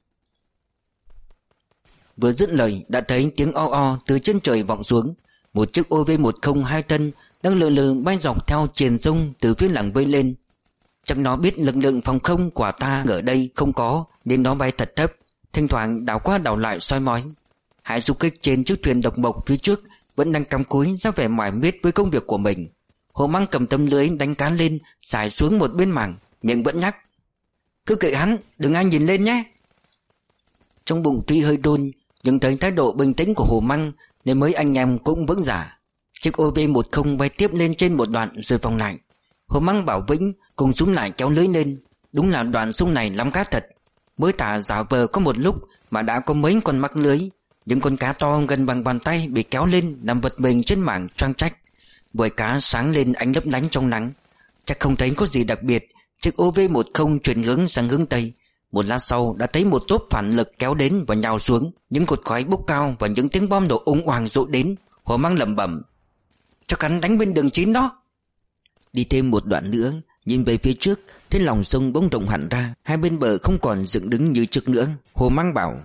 Vừa dứt lời đã thấy tiếng o o từ chân trời vọng xuống. Một chiếc ô vê một không hai tân đang lờ lờ bay dọc theo triền sông từ phía làng vây lên. Chắc nó biết lực lượng phòng không của ta ở đây không có, nên nó bay thật thấp, thỉnh thoảng đảo qua đảo lại soi mói. Hai du kích trên chiếc thuyền độc mộc phía trước vẫn đang cắm cúi ra vẻ mỏi mệt với công việc của mình. Hồ Măng cầm tấm lưới đánh cá lên, xài xuống một bên mảng, miệng vẫn nhắc: cứ kệ hắn, đừng ai nhìn lên nhé. Trong bụng tuy hơi đôn, nhưng thấy thái độ bình tĩnh của Hồ Măng nên mấy anh em cũng vững giả. Chiếc ô vê một không bay tiếp lên trên một đoạn rồi vòng lại. Hồ Măng bảo Vĩnh cùng xuống lại kéo lưới lên. Đúng là đoạn sông này lắm cá thật. Mới tả giả vờ có một lúc mà đã có mấy con mắc lưới. Những con cá to gần bằng bàn tay bị kéo lên nằm vật mình trên mảng choang trách. Bụi cá sáng lên ánh lấp lánh trong nắng. Chắc không thấy có gì đặc biệt. Chiếc ô vê một không chuyển hướng sang hướng Tây. Một lát sau đã thấy một tốp phản lực kéo đến và nhào xuống. Những cột khói bốc cao và những tiếng bom nổ ung oàng rộ đến. Hồ Măng lẩm bẩm: cho hắn đánh bên đường chín đó. Đi thêm một đoạn nữa, nhìn về phía trước, thấy lòng sông bỗng rộng hẳn ra. Hai bên bờ không còn dựng đứng như trước nữa. Hồ Măng bảo: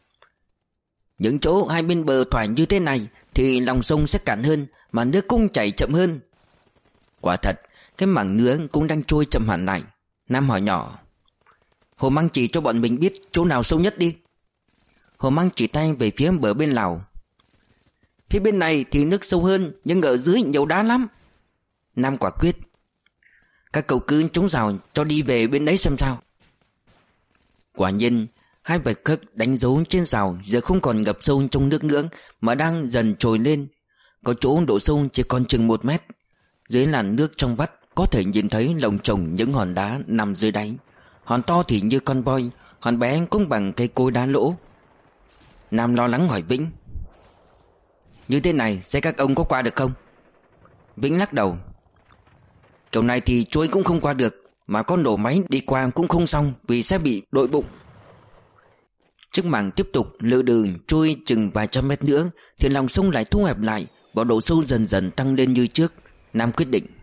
những chỗ hai bên bờ thoải như thế này thì lòng sông sẽ cạn hơn, mà nước cũng chảy chậm hơn. Quả thật, cái mảng nước cũng đang trôi chậm hẳn lại. Nam hỏi nhỏ: Hồ Măng chỉ cho bọn mình biết chỗ nào sâu nhất đi. Hồ Măng chỉ tay về phía bờ bên Lào: phía bên này thì nước sâu hơn, nhưng ở dưới nhiều đá lắm. Nam quả quyết: các cậu cứ trúng rào cho đi về bên đấy xem sao. Quả nhiên, hai vạch khắc đánh dấu trên rào giờ không còn ngập sâu trong nước nữa, mà đang dần trồi lên. Có chỗ độ sâu chỉ còn chừng một mét. Dưới làn nước trong vắt có thể nhìn thấy lồng chồng những hòn đá nằm dưới đáy. Hòn to thì như con voi, hòn bé cũng bằng cây cối đá lỗ. Nam lo lắng hỏi Vĩnh: như thế này xe các ông có qua được không? Vĩnh lắc đầu: kiểu này thì trôi cũng không qua được, mà con nổ máy đi qua cũng không xong vì sẽ bị đội bụng. Chiếc mảng tiếp tục lơ lửng trôi chừng vài trăm mét nữa thì lòng sông lại thu hẹp lại và độ sâu dần dần tăng lên như trước. Nam quyết định: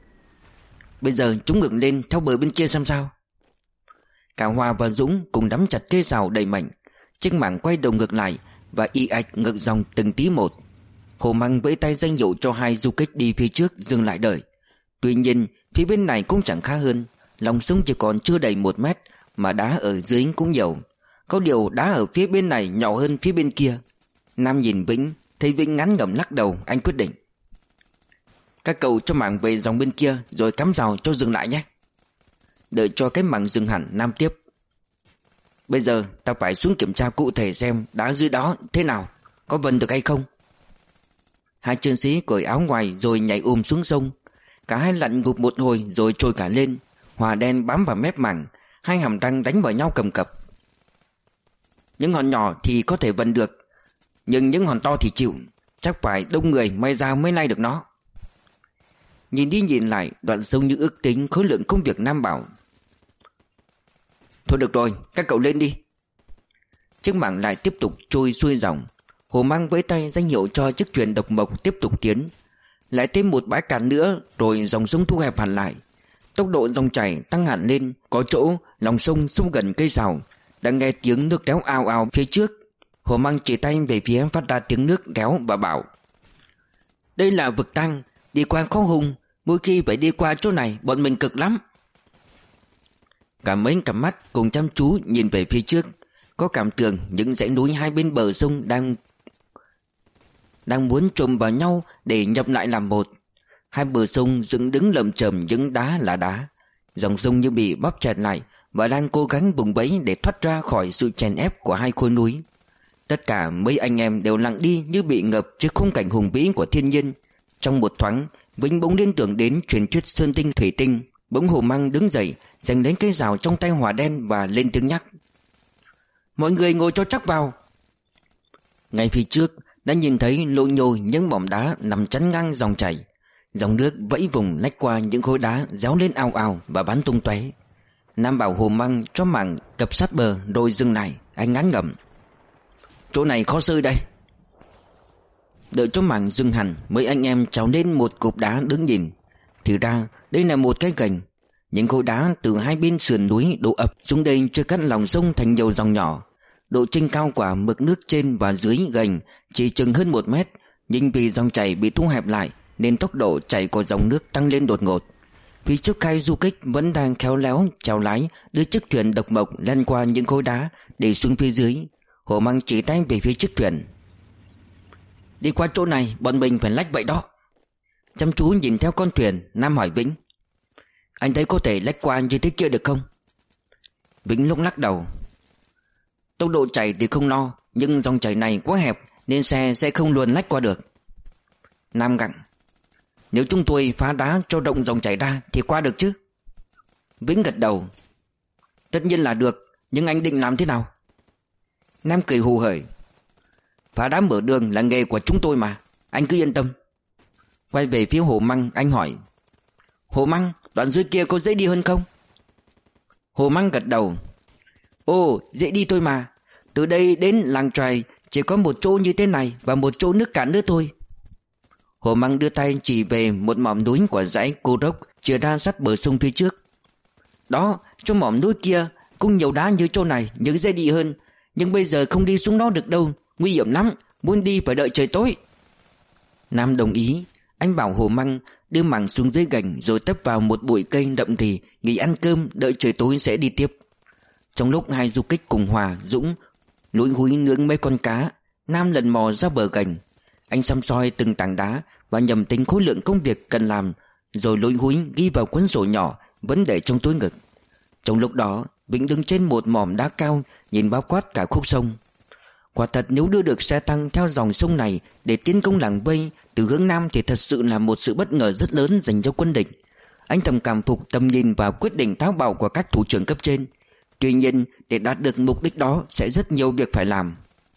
bây giờ chúng ngược lên theo bờ bên kia xem sao. Cả Hòa và Dũng cùng nắm chặt cây rào đầy mạnh. Chiếc mảng quay đầu ngược lại và y ạch ngược dòng từng tí một. Hồ Măng vẫy tay danh hiệu cho hai du kích đi phía trước dừng lại đợi. Tuy nhiên phía bên này cũng chẳng khá hơn. Lòng sông chỉ còn chưa đầy một mét, mà đá ở dưới cũng nhiều. Có điều đá ở phía bên này nhỏ hơn phía bên kia. Nam nhìn Vĩnh, thấy Vĩnh ngắn ngẩm lắc đầu. Anh quyết định: các cậu cho mảng về dòng bên kia rồi cắm rào cho dừng lại nhé. Đợi cho cái mảng dừng hẳn, Nam tiếp: bây giờ ta phải xuống kiểm tra cụ thể xem đá dưới đó thế nào, có vần được hay không. Hai chiến sĩ cởi áo ngoài rồi nhảy ùm xuống sông. Cả hai lặn ngụp một hồi rồi trồi cả lên. Hòa đen bám vào mép mảng, hai hàm răng đánh vào nhau cầm cập. Những hòn nhỏ thì có thể vần được, nhưng những hòn to thì chịu. Chắc phải đông người may ra mới lay được nó. Nhìn đi nhìn lại, đoạn sông như ước tính khối lượng công việc. Nam bảo: thôi được rồi, các cậu lên đi. Chiếc mảng lại tiếp tục trôi xuôi dòng. Hồ Mang với tay danh hiệu cho chiếc thuyền độc mộc tiếp tục tiến. Lại thêm một bãi cạn nữa rồi dòng sông thu hẹp hẳn lại. Tốc độ dòng chảy tăng hẳn lên. Có chỗ lòng sông sông gần cây sào. Đang nghe tiếng nước réo ào ào phía trước. Hồ Mang chỉ tay về phía phát ra tiếng nước réo và bảo: đây là vực tăng, đi qua khó hùng. Mỗi khi phải đi qua chỗ này bọn mình cực lắm. Cả mấy cặp mắt cùng chăm chú nhìn về phía trước. Có cảm tưởng những dãy núi hai bên bờ sông đang Đang muốn trùm vào nhau để nhập lại làm một. Hai bờ sông dựng đứng lầm chầm những đá là đá. Dòng sông như bị bóp chặt lại và đang cố gắng vùng vẫy để thoát ra khỏi sự chèn ép của hai khối núi. Tất cả mấy anh em đều lặng đi như bị ngập trước khung cảnh hùng vĩ của thiên nhiên. Trong một thoáng, Vĩnh bỗng liên tưởng đến truyền thuyết sơn tinh thủy tinh. Bỗng Hồ Mang đứng dậy, giành lấy cây rào trong tay Hòa đen và lên tiếng nhắc: mọi người ngồi cho chắc vào. Ngay phía trước đã nhìn thấy lô nhô những mỏm đá nằm chắn ngang dòng chảy. Dòng nước vẫy vùng lách qua những khối đá réo lên ào ào và bắn tung tóe. Nam bảo Hồ Mang cho mảng cập sát bờ rồi dừng lại. Anh ngán ngẩm: chỗ này khó sơi đây. Đợi cho mảng dừng hẳn, mấy anh em trèo lên một cột đá đứng nhìn. Thì ra đây là một cái gành. Những khối đá từ hai bên sườn núi đổ ập xuống đây chia cắt lòng sông thành nhiều dòng nhỏ. Độ chênh cao của mực nước trên và dưới gành chỉ chừng hơn một mét, nhưng vì dòng chảy bị thu hẹp lại nên tốc độ chảy của dòng nước tăng lên đột ngột. Phía trước hai du kích vẫn đang khéo léo chèo lái đưa chiếc thuyền độc mộc lăn qua những khối đá để xuống phía dưới. Hồ Măng chỉ tay về phía chiếc thuyền. Đi qua chỗ này bọn mình phải lách vậy đó. Chăm chú nhìn theo con thuyền, Nam hỏi Vĩnh: Anh thấy có thể lách qua như thế kia được không? Vĩnh lúc lắc đầu: Tốc độ chảy thì không lo, nhưng dòng chảy này quá hẹp nên xe sẽ không luôn lách qua được. Nam gặng: Nếu chúng tôi phá đá cho rộng dòng chảy ra thì qua được chứ? Vĩnh gật đầu: Tất nhiên là được, nhưng anh định làm thế nào? Nam cười hù hởi: Phá đá mở đường là nghề của chúng tôi mà, anh cứ yên tâm. Quay về phía Hồ Măng, anh hỏi: Hồ Măng, đoạn dưới kia có dễ đi hơn không? Hồ Măng gật đầu: Ồ, dễ đi thôi mà. Từ đây đến làng Trài chỉ có một chỗ như thế này và một chỗ nước cạn nữa thôi. Hồ Măng đưa tay chỉ về một mỏm núi của dãy Cô Đốc chìa ra sát bờ sông phía trước. Đó, chỗ mỏm núi kia cũng nhiều đá như chỗ này nhưng dễ đi hơn. Nhưng bây giờ không đi xuống đó được đâu, nguy hiểm lắm, muốn đi phải đợi trời tối. Nam đồng ý. Anh bảo Hồ Măng đưa mảng xuống dưới gành rồi tấp vào một bụi cây đậm thì nghỉ ăn cơm, đợi trời tối sẽ đi tiếp. Trong lúc hai du kích cùng Hòa, Dũng lũi húi nướng mấy con cá, Nam lần mò ra bờ gành. Anh xăm soi từng tảng đá và nhầm tính khối lượng công việc cần làm, rồi lũi húi ghi vào cuốn sổ nhỏ vẫn để trong túi ngực. Trong lúc đó Vĩnh đứng trên một mỏm đá cao nhìn bao quát cả khúc sông. Quả thật nếu đưa được xe tăng theo dòng sông này để tiến công làng vây từ hướng Nam thì thật sự là một sự bất ngờ rất lớn dành cho quân địch. Anh thầm cảm phục tầm nhìn và quyết định táo bạo của các thủ trưởng cấp trên. Tuy nhiên để đạt được mục đích đó sẽ rất nhiều việc phải làm.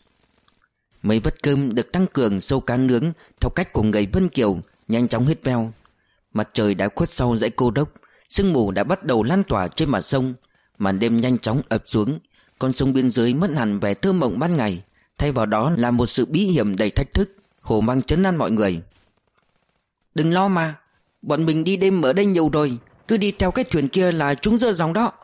Mấy bát cơm được tăng cường sâu cá nướng theo cách của người Vân Kiều nhanh chóng hết veo. Mặt trời đã khuất sau dãy Cô Đốc, sương mù đã bắt đầu lan tỏa trên mặt sông. Màn đêm nhanh chóng ập xuống, con sông bên dưới mất hẳn vẻ thơ mộng ban ngày, thay vào đó là một sự bí hiểm đầy thách thức. Hồ Măng trấn an mọi người: Đừng lo mà, bọn mình đi đêm ở đây nhiều rồi, cứ đi theo cái thuyền kia là trúng giữa dòng đó.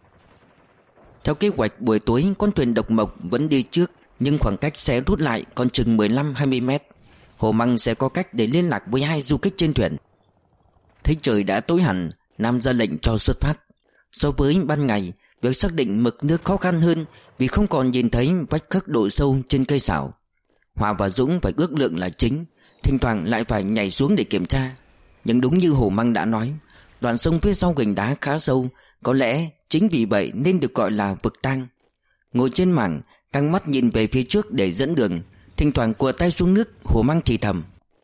Theo kế hoạch buổi tối con thuyền độc mộc vẫn đi trước, nhưng khoảng cách sẽ rút lại còn chừng mười lăm hai mươi mét. Hồ Măng sẽ có cách để liên lạc với hai du kích trên thuyền. Thấy trời đã tối hẳn, Nam ra lệnh cho xuất phát. So với ban ngày, việc xác định mực nước khó khăn hơn vì không còn nhìn thấy vách khắc độ sâu trên cây sảo. Hòa và Dũng phải ước lượng là chính, thỉnh thoảng lại phải nhảy xuống để kiểm tra. Nhưng đúng như Hồ Măng đã nói, đoạn sông phía sau gành đá khá sâu, có lẽ chính vì vậy nên được gọi là vực tang. Ngồi trên mảng, căng mắt nhìn về phía trước để dẫn đường, thỉnh thoảng cùa tay xuống nước. Hồ Măng thì thầm: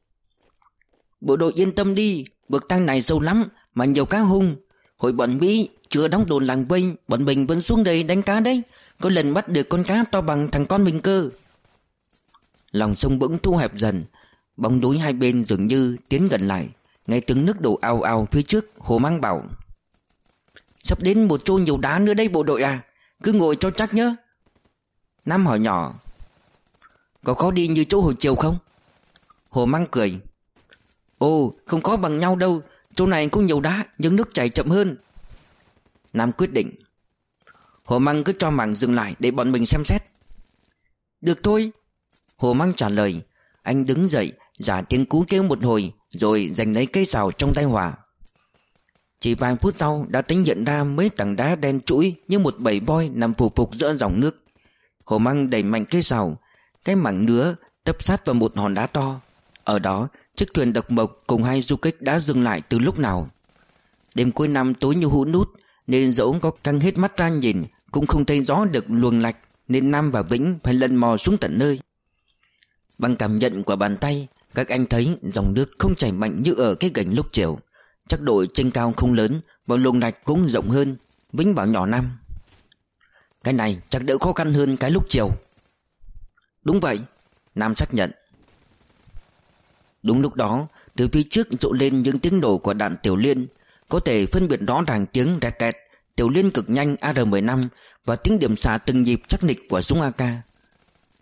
Bộ đội yên tâm đi, vực tang này sâu lắm mà nhiều cá hung. Hồi bọn Mỹ chưa đóng đồn làng vây, bọn mình vẫn xuống đây đánh cá đấy, có lần bắt được con cá to bằng thằng con mình cơ. Lòng sông bỗng thu hẹp dần, bóng núi hai bên dường như tiến gần lại. Nghe tiếng nước đổ ào ào phía trước, Hồ Măng bảo: Sắp đến một chỗ nhiều đá nữa đây bộ đội à, cứ ngồi cho chắc nhớ. Nam hỏi nhỏ: Có khó đi như chỗ hồi chiều không? Hồ Măng cười: Ồ, không khó bằng nhau đâu, chỗ này có nhiều đá nhưng nước chảy chậm hơn. Nam quyết định: Hồ Măng cứ cho mảng dừng lại để bọn mình xem xét. Được thôi, Hồ Măng trả lời. Anh đứng dậy giả tiếng cú kêu một hồi rồi giành lấy cây sào trong tay Hòa. Chỉ vài phút sau đã tính hiện ra mấy tảng đá đen trũi như một bầy voi nằm phù phục giữa dòng nước. Hồ Măng đẩy mạnh cây sào, cái mảng nứa tấp sát vào một hòn đá to. Ở đó chiếc thuyền độc mộc cùng hai du kích đã dừng lại từ lúc nào. Đêm cuối năm tối như hun nút, nên dẫu có căng hết mắt ra nhìn cũng không thấy rõ được luồng lạch, nên Nam và Vĩnh phải lần mò xuống tận nơi. Bằng cảm nhận của bàn tay, các anh thấy dòng nước không chảy mạnh như ở cái gành lúc chiều. Chắc độ trên cao không lớn và luồng lạch cũng rộng hơn. Vĩnh bảo nhỏ Nam: Cái này chắc đỡ khó khăn hơn cái lúc chiều. Đúng vậy, Nam xác nhận. Đúng lúc đó, từ phía trước rộ lên những tiếng nổ của đạn Tiểu Liên. Có thể phân biệt rõ ràng tiếng rẹt rẹt Tiểu Liên cực nhanh A R mười lăm và tiếng điểm xạ từng nhịp chắc nịch của súng a ca.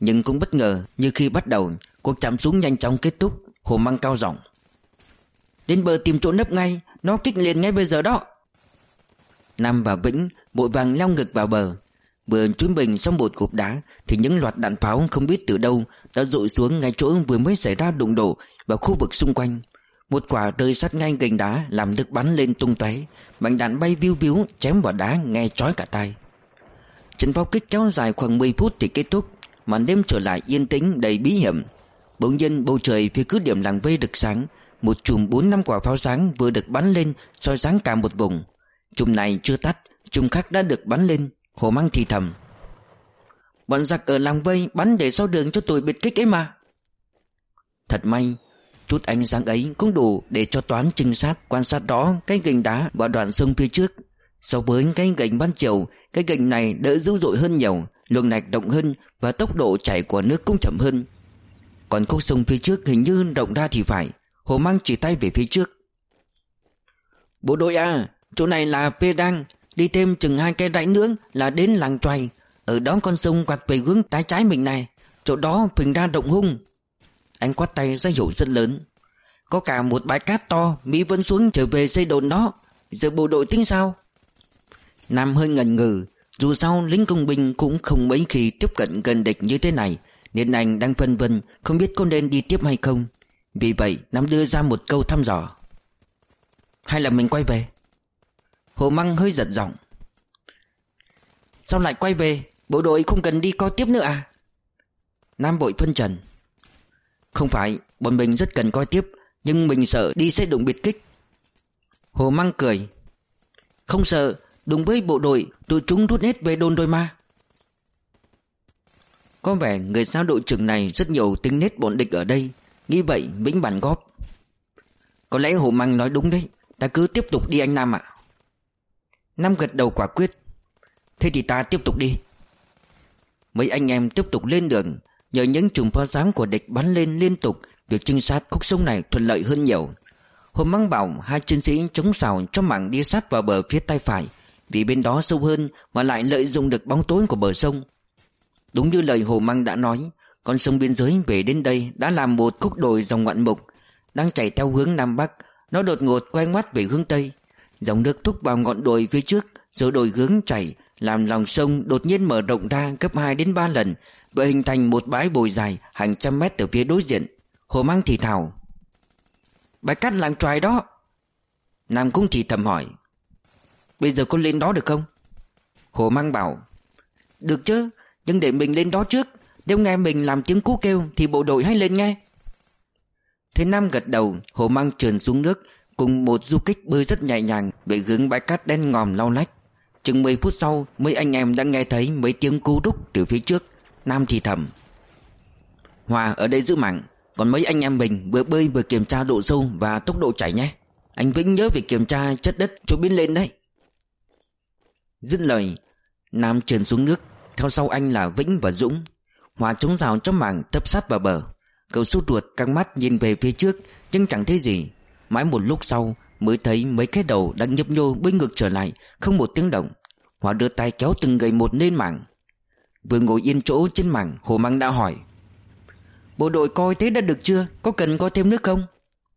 Nhưng cũng bất ngờ, như khi bắt đầu, cuộc chạm súng nhanh chóng kết thúc. Hồ Măng cao giọng: "Đến bờ tìm chỗ nấp ngay, nó kích liền ngay bây giờ đó." Nam và Vĩnh vội vàng leo ngực vào bờ. Vừa trúi mình xong một cục đá thì những loạt đạn pháo không biết từ đâu đã dội xuống ngay chỗ vừa mới xảy ra đụng độ vào khu vực xung quanh. Một quả rơi sát ngay gành đá làm nước bắn lên tung tóe, mảnh đạn bay viu viu chém vào đá nghe chói cả tai. Trận pháo kích kéo dài khoảng mười phút thì kết thúc, màn đêm trở lại yên tĩnh đầy bí hiểm. Bỗng nhiên bầu trời phía cứ điểm làng vây rực sáng, một chùm bốn năm quả pháo sáng vừa được bắn lên soi sáng cả một vùng. Chùm này chưa tắt, chùm khác đã được bắn lên. Hồ Măng thì thầm: "Bọn giặc ở làng vây bắn để sau đường cho tụi biệt kích ấy mà." Thật may, chút ánh sáng ấy cũng đủ để cho toán trinh sát quan sát rõ cái gành đá và đoạn sông phía trước. So với cái gành ban chiều, cái gành này đỡ dữ dội hơn nhiều, luồng lạch rộng hơn và tốc độ chảy của nước cũng chậm hơn. Còn khúc sông phía trước hình như rộng ra thì phải. Hồ Măng chỉ tay về phía trước: "Bộ đội à, chỗ này là Pê Đăng, đi thêm chừng hai cây rãnh nữa là đến làng Troài. Ở đó con sông quạt về hướng trái trái mình này, chỗ đó phình ra rộng hung." Anh quát tay ra hiệu rất lớn: "Có cả một bãi cát to, Mỹ vẫn xuống trở về xây đồn đó. Giờ bộ đội tính sao?" Nam hơi ngần ngừ. Dù sao lính công binh cũng không mấy khi tiếp cận gần địch như thế này, nên anh đang phân vân không biết có nên đi tiếp hay không. Vì vậy Nam đưa ra một câu thăm dò: "Hay là mình quay về?" Hồ Măng hơi giật giọng: "Sao lại quay về? Bộ đội không cần đi coi tiếp nữa à?" Nam vội phân trần: "Không phải, bọn mình rất cần coi tiếp, nhưng mình sợ đi sẽ đụng biệt kích." Hồ Măng cười: "Không sợ, đụng với bộ đội tụi chúng rút hết về đồn rồi mà." Có vẻ người sao đội trưởng này rất nhiều tính nết bọn địch ở đây. Nghĩ vậy Vĩnh bàn góp: "Có lẽ Hồ Măng nói đúng đấy, ta cứ tiếp tục đi anh Nam ạ." Nam gật đầu quả quyết: "Thế thì ta tiếp tục đi." Mấy anh em tiếp tục lên đường. Nhờ những chùm pháo sáng của địch bắn lên liên tục, việc trinh sát khúc sông này thuận lợi hơn nhiều. Hồ Măng bảo hai chiến sĩ chống sào cho mảng đi sát vào bờ phía tay phải, vì bên đó sâu hơn mà lại lợi dụng được bóng tối của bờ sông. Đúng như lời Hồ Măng đã nói, con sông biên giới về đến đây đã làm một khúc đồi dòng ngoạn mục, đang chảy theo hướng Nam Bắc. Nó đột ngột quay ngoắt về hướng Tây. Dòng nước thúc vào ngọn đồi phía trước, rồi đổi hướng chảy, làm lòng sông đột nhiên mở rộng ra gấp hai đến ba lần và hình thành một bãi bồi dài hàng trăm mét ở phía đối diện. Hồ Măng thì thào: "Bãi cát làng Troài đó." Nam cũng thì thầm hỏi: "Bây giờ con lên đó được không?" Hồ Măng bảo: "Được chứ, nhưng để mình lên đó trước. Nếu nghe mình làm tiếng cú kêu thì bộ đội hãy lên nghe." Thế Nam gật đầu. Hồ Măng trườn xuống nước cùng một du kích bơi rất nhẹ nhàng về hướng bãi cát đen ngòm lau lách. Chừng mười phút sau, mấy anh em đã nghe thấy mấy tiếng cú rúc từ phía trước. Nam thì thầm: "Hòa ở đây giữ mảng, còn mấy anh em mình vừa bơi vừa kiểm tra độ sâu và tốc độ chảy nhé. Anh Vĩnh nhớ việc kiểm tra chất đất chỗ biến lên đấy." Dứt lời, Nam trườn xuống nước, theo sau anh là Vĩnh và Dũng. Hòa chống rào trong mảng tấp sát vào bờ. Cậu sốt ruột căng mắt nhìn về phía trước nhưng chẳng thấy gì. Mãi một lúc sau mới thấy mấy cái đầu đang nhấp nhô bơi ngược trở lại, không một tiếng động. Hòa đưa tay kéo từng người một lên mảng. Vừa ngồi yên chỗ trên mảng, Hồ Măng đã hỏi: "Bộ đội coi thế đã được chưa? Có cần coi thêm nước không?"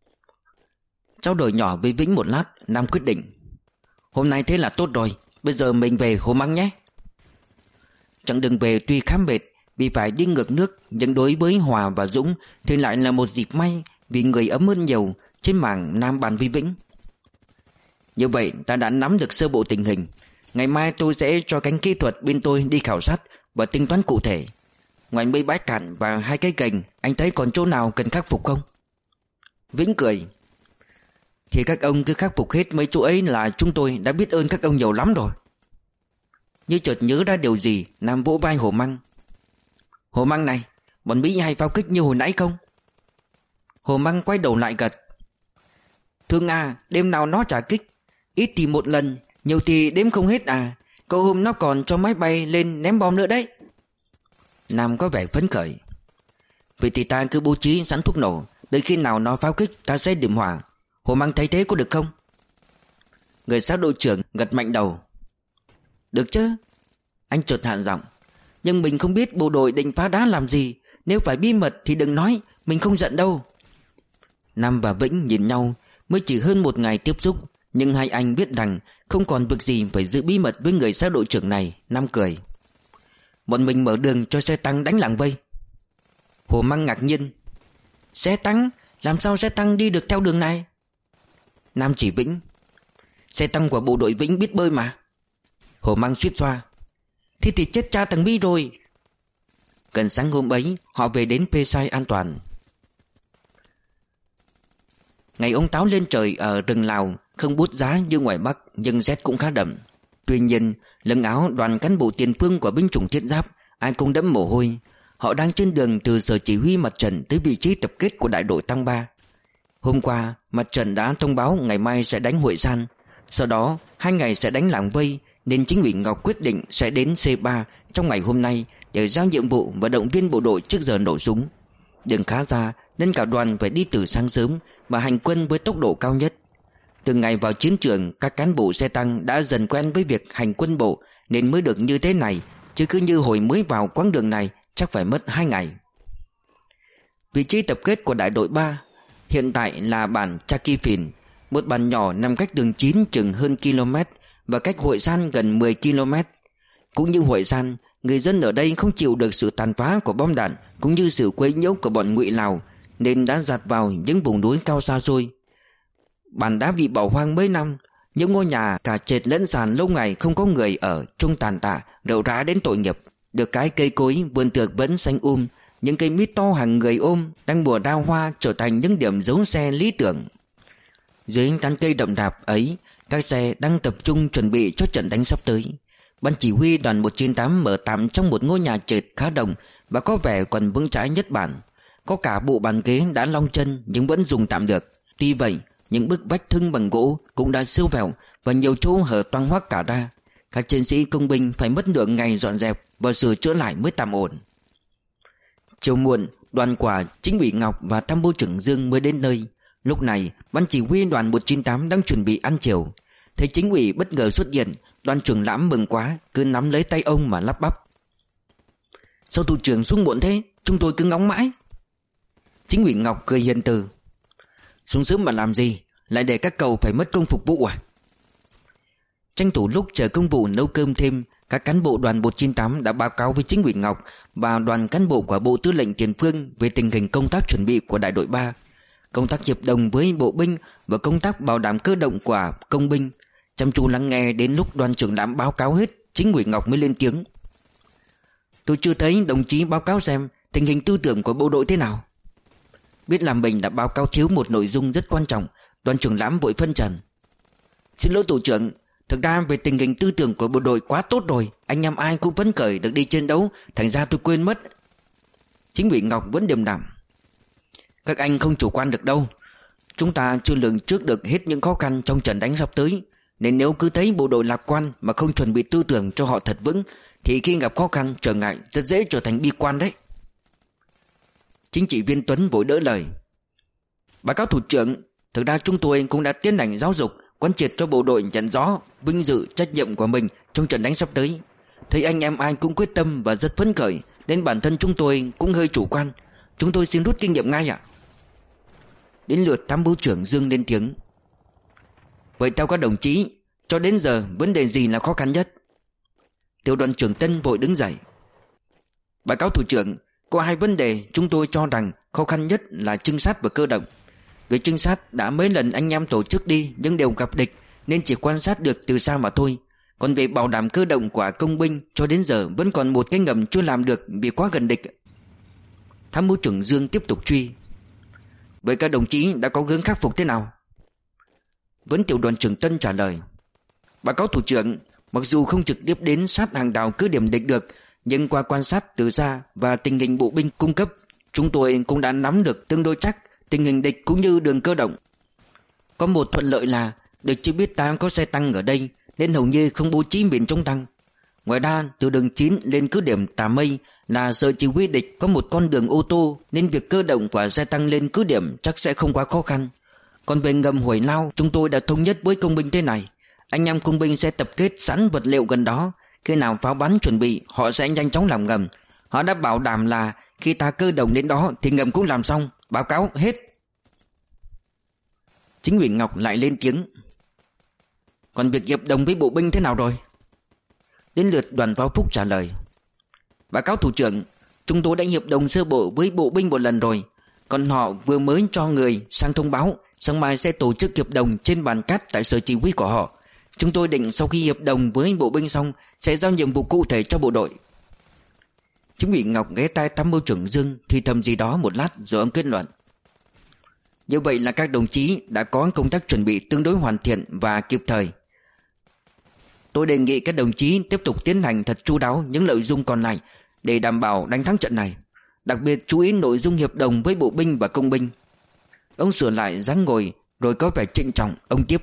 Trao đổi nhỏ với Vĩnh một lát, Nam quyết định: "Hôm nay thế là tốt rồi. Bây giờ mình về Hồ Măng nhé." Chặng đường về tuy khá mệt vì phải đi ngược nước, nhưng đối với Hòa và Dũng thì lại là một dịp may, vì người ấm hơn nhiều. Trên mảng, Nam bàn với Vĩnh: "Như vậy ta đã nắm được sơ bộ tình hình. Ngày mai tôi sẽ cho cánh kỹ thuật bên tôi đi khảo sát và tính toán cụ thể. Ngoài mấy bãi cạn và hai cái gành, anh thấy còn chỗ nào cần khắc phục không?" Vĩnh cười: "Thì các ông cứ khắc phục hết mấy chỗ ấy là chúng tôi đã biết ơn các ông nhiều lắm rồi." Như chợt nhớ ra điều gì, Nam vỗ vai Hồ Măng: "Hồ Măng này, bọn Mỹ hay pháo kích như hồi nãy không?" Hồ Măng quay đầu lại gật: "Thương à, đêm nào nó trả kích. Ít thì một lần, nhiều thì đếm không hết à. Có hôm nó còn cho máy bay lên ném bom nữa đấy." Nam có vẻ phấn khởi: "Vậy thì ta cứ bố trí sẵn thuốc nổ, đợi khi nào nó pháo kích ta sẽ điểm hỏa. Hồ Măng thấy thế có được không?" Người sát đội trưởng gật mạnh đầu: "Được chứ." Anh chợt hạ giọng: Nhưng mình không biết bộ đội định phá đá làm gì. Nếu phải bí mật thì đừng nói, mình không giận đâu. Nam và Vĩnh nhìn nhau. Mới chỉ hơn một ngày tiếp xúc, nhưng hai anh biết rằng không còn việc gì phải giữ bí mật với người xã đội trưởng này. Nam cười. Bọn mình mở đường cho xe tăng đánh làng vây. Hồ Măng ngạc nhiên. Xe tăng? Làm sao xe tăng đi được theo đường này? Nam chỉ Vĩnh. Xe tăng của bộ đội Vĩnh biết bơi mà. Hồ Măng suýt xoa. Thì thì chết cha thằng Bi rồi. Gần sáng hôm ấy họ về đến Pê Sai an toàn. Ngày ông táo lên trời ở rừng Lào không bút giá như ngoài Bắc, nhưng rét cũng khá đậm. Tuy nhiên, lưng áo đoàn cán bộ tiền phương của binh chủng thiết giáp ai cũng đẫm mồ hôi. Họ đang trên đường từ sở chỉ huy mặt trận tới vị trí tập kết của đại đội tăng ba. Hôm qua, mặt trận đã thông báo ngày mai sẽ đánh Hội San, sau đó hai ngày sẽ đánh làng vây, nên chính ủy Ngọc quyết định sẽ đến C ba trong ngày hôm nay để giao nhiệm vụ và động viên bộ đội trước giờ nổ súng. Đường khá xa nên cả đoàn phải đi từ sáng sớm và hành quân với tốc độ cao nhất. Từ ngày vào chiến trường, các cán bộ xe tăng đã dần quen với việc hành quân bộ nên mới được như thế này, chứ cứ như hồi mới vào quãng đường này chắc phải mất hai ngày. Vị trí tập kết của đại đội ba hiện tại là bản Chakifin, một bản nhỏ nằm cách đường chín chừng hơn km và cách Hội San gần mười km. Cũng như Hội San, người dân ở đây không chịu được sự tàn phá của bom đạn cũng như sự quấy nhiễu của bọn Ngụy Lào nên đã dạt vào những vùng núi cao xa xôi. Bản đã bị bỏ hoang mấy năm, những ngôi nhà cả trệt lẫn sàn lâu ngày không có người ở, trông tàn tạ, rệu rã đến tội nghiệp. Được cái cây cối vườn tược vẫn xanh um, những cây mít to hàng người ôm đang mùa đao hoa trở thành những điểm giấu xe lý tưởng. Dưới tán cây đậm đạp ấy, các xe đang tập trung chuẩn bị cho trận đánh sắp tới. Ban chỉ huy đoàn một chín tám mở tạm trong một ngôi nhà trệt khá đồng và có vẻ còn vững chãi nhất bản. Có cả bộ bàn ghế đã long chân nhưng vẫn dùng tạm được. Tuy vậy, những bức vách thưng bằng gỗ cũng đã siêu vẹo và nhiều chỗ hở toang hoác cả ra. Các chiến sĩ công binh phải mất nửa ngày dọn dẹp và sửa chữa lại mới tạm ổn. Chiều muộn, đoàn của chính ủy Ngọc và tham mưu trưởng Dương mới đến nơi. Lúc này, ban chỉ huy đoàn một chín tám đang chuẩn bị ăn chiều. Thấy chính ủy bất ngờ xuất hiện, đoàn trưởng Lãm mừng quá, cứ nắm lấy tay ông mà lắp bắp. Sao thủ trưởng xuống muộn thế? Chúng tôi cứ ngóng mãi. Chính ủy Ngọc cười hiền từ. Xuống sớm mà làm gì? Lại để các cậu phải mất công phục vụ à? Tranh thủ lúc chờ công vụ nấu cơm thêm, các cán bộ đoàn một chín tám đã báo cáo với chính ủy Ngọc và đoàn cán bộ của Bộ Tư lệnh Tiền phương về tình hình công tác chuẩn bị của đại đội ba, công tác hiệp đồng với bộ binh và công tác bảo đảm cơ động của công binh. Chăm chú lắng nghe đến lúc đoàn trưởng Lãm báo cáo hết, chính ủy Ngọc mới lên tiếng. Tôi chưa thấy đồng chí báo cáo xem tình hình tư tưởng của bộ đội thế nào. Biết là mình đã báo cáo thiếu một nội dung rất quan trọng, đoàn trưởng Lãm vội phân trần. Xin lỗi tổ trưởng, thực ra về tình hình tư tưởng của bộ đội quá tốt rồi, anh em ai cũng phấn khởi được đi chiến đấu, thành ra tôi quên mất. Chính ủy Ngọc vẫn điềm đạm. Các anh không chủ quan được đâu. Chúng ta chưa lường trước được hết những khó khăn trong trận đánh sắp tới, nên nếu cứ thấy bộ đội lạc quan mà không chuẩn bị tư tưởng cho họ thật vững thì khi gặp khó khăn trở ngại rất dễ trở thành bi quan đấy. Chính trị viên Tuấn vội đỡ lời. Báo cáo thủ trưởng, thực ra chúng tôi cũng đã tiến hành giáo dục, quán triệt cho bộ đội nhận rõ vinh dự trách nhiệm của mình trong trận đánh sắp tới. Thấy anh em ai cũng quyết tâm và rất phấn khởi, nên bản thân chúng tôi cũng hơi chủ quan. Chúng tôi xin rút kinh nghiệm ngay ạ. Đến lượt tham mưu trưởng Dương lên tiếng. Vậy theo các đồng chí, cho đến giờ vấn đề gì là khó khăn nhất? Tiểu đoàn trưởng Tân vội đứng dậy. Báo cáo thủ trưởng, có hai vấn đề chúng tôi cho rằng khó khăn nhất là trinh sát và cơ động. Về trinh sát đã mấy lần anh em tổ chức đi nhưng đều gặp địch nên chỉ quan sát được từ xa mà thôi. Còn về bảo đảm cơ động của công binh cho đến giờ vẫn còn một cái ngầm chưa làm được vì quá gần địch. Tham mưu trưởng Dương tiếp tục truy. Vậy các đồng chí đã có hướng khắc phục thế nào? Vẫn tiểu đoàn trưởng Tân trả lời. Báo cáo thủ trưởng, mặc dù không trực tiếp đến sát hàng đào cứ điểm địch được, nhưng qua quan sát từ xa và tình hình bộ binh cung cấp, chúng tôi cũng đã nắm được tương đối chắc tình hình địch cũng như đường cơ động. Có một thuận lợi là địch chưa biết ta có xe tăng ở đây nên hầu như không bố trí miền trong tăng. Ngoài ra, từ đường chín lên cứ điểm Tà Mây là sở chỉ huy địch có một con đường ô tô nên việc cơ động của xe tăng lên cứ điểm chắc sẽ không quá khó khăn. Còn về ngầm Huổi Lao, chúng tôi đã thống nhất với công binh thế này. Anh em công binh sẽ tập kết sẵn vật liệu gần đó. Khi nào pháo bắn chuẩn bị, họ sẽ nhanh chóng làm ngầm. Họ đã bảo đảm là khi ta cơ động đến đó thì ngầm cũng làm xong. Báo cáo hết. Chính ủy Ngọc lại lên tiếng. Còn việc hiệp đồng với bộ binh thế nào rồi? Đến lượt Đoàn Pháo Phúc trả lời. Báo cáo thủ trưởng, chúng tôi đã hiệp đồng sơ bộ với bộ binh một lần rồi. Còn họ vừa mới cho người sang thông báo sáng mai sẽ tổ chức hiệp đồng trên bàn cát tại sở chỉ huy của họ. Chúng tôi định sau khi hiệp đồng với bộ binh xong sẽ giao nhiệm vụ cụ thể cho bộ đội. Chính ủy Ngọc ghé tai tham mưu trưởng Dương thì thầm gì đó một lát rồi ông kết luận. Như vậy là các đồng chí đã có công tác chuẩn bị tương đối hoàn thiện và kịp thời. Tôi đề nghị các đồng chí tiếp tục tiến hành thật chu đáo những nội dung còn lại để đảm bảo đánh thắng trận này. Đặc biệt chú ý nội dung hiệp đồng với bộ binh và công binh. Ông sửa lại dáng ngồi rồi có vẻ trịnh trọng. Ông tiếp.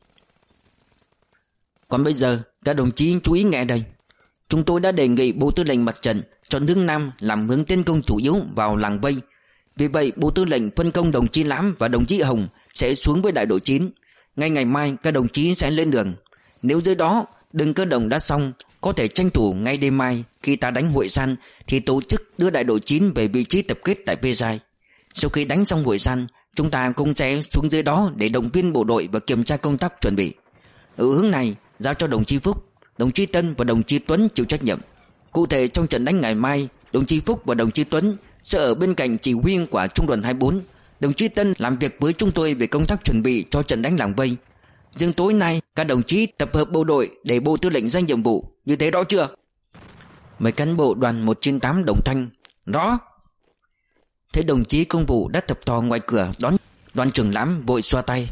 Còn bây giờ các đồng chí chú ý nghe đây. Chúng tôi đã đề nghị Bộ Tư lệnh Mặt trận chọn hướng Nam làm hướng tiến công chủ yếu vào làng Vây. Vì vậy Bộ Tư lệnh phân công đồng chí Lãm và đồng chí Hồng sẽ xuống với đại đội chín. Ngay ngày mai các đồng chí sẽ lên đường. Nếu dưới đó đường cơ động đã xong, có thể tranh thủ ngay đêm mai khi ta đánh Hội San thì tổ chức đưa đại đội chín về vị trí tập kết tại Pê Giai. Sau khi đánh xong Hội San, chúng ta cũng sẽ xuống dưới đó để động viên bộ đội và kiểm tra công tác chuẩn bị. Ở hướng này giao cho đồng chí Phúc, đồng chí Tân và đồng chí Tuấn chịu trách nhiệm. Cụ thể trong trận đánh ngày mai, đồng chí Phúc và đồng chí Tuấn sẽ ở bên cạnh chỉ huy của trung đoàn hai mươi bốn. Đồng chí Tân làm việc với chúng tôi về công tác chuẩn bị cho trận đánh làng Vây. Riêng tối nay các đồng chí tập hợp bộ đội để Bộ Tư lệnh ra nhiệm vụ. Như thế rõ chưa? Mấy cán bộ đoàn một chín tám đồng thanh. Rõ. Thế đồng chí công vụ đã tập thò ngoài cửa đón. Đoàn trưởng Lãm vội xoa tay.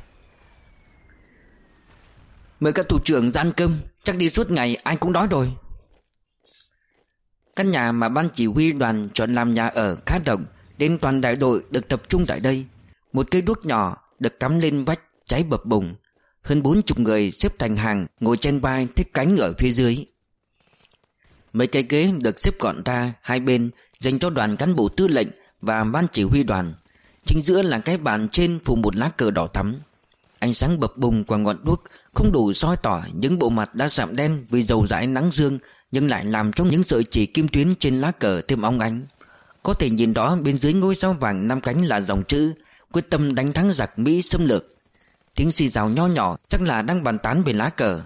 Mời các thủ trưởng ra ăn cơm. Chắc đi suốt ngày ai cũng đói rồi. Căn nhà mà ban chỉ huy đoàn chọn làm nhà ở khá rộng, nên toàn đại đội được tập trung tại đây. Một cây đuốc nhỏ được cắm lên vách cháy bập bùng. Hơn bốn chục người xếp thành hàng ngồi trên vai thích cánh ở phía dưới. Mấy cái ghế được xếp gọn ra hai bên dành cho đoàn cán bộ tư lệnh và ban chỉ huy đoàn. Chính giữa là cái bàn trên phủ một lá cờ đỏ thắm. Ánh sáng bập bùng qua ngọn đuốc không đủ soi tỏ những bộ mặt đã sạm đen vì dầu rãi nắng dương, nhưng lại làm cho những sợi chỉ kim tuyến trên lá cờ thêm óng ánh. Có thể nhìn rõ bên dưới ngôi sao vàng năm cánh là dòng chữ quyết tâm đánh thắng giặc Mỹ xâm lược. Tiếng xì rào nho nhỏ chắc là đang bàn tán về lá cờ.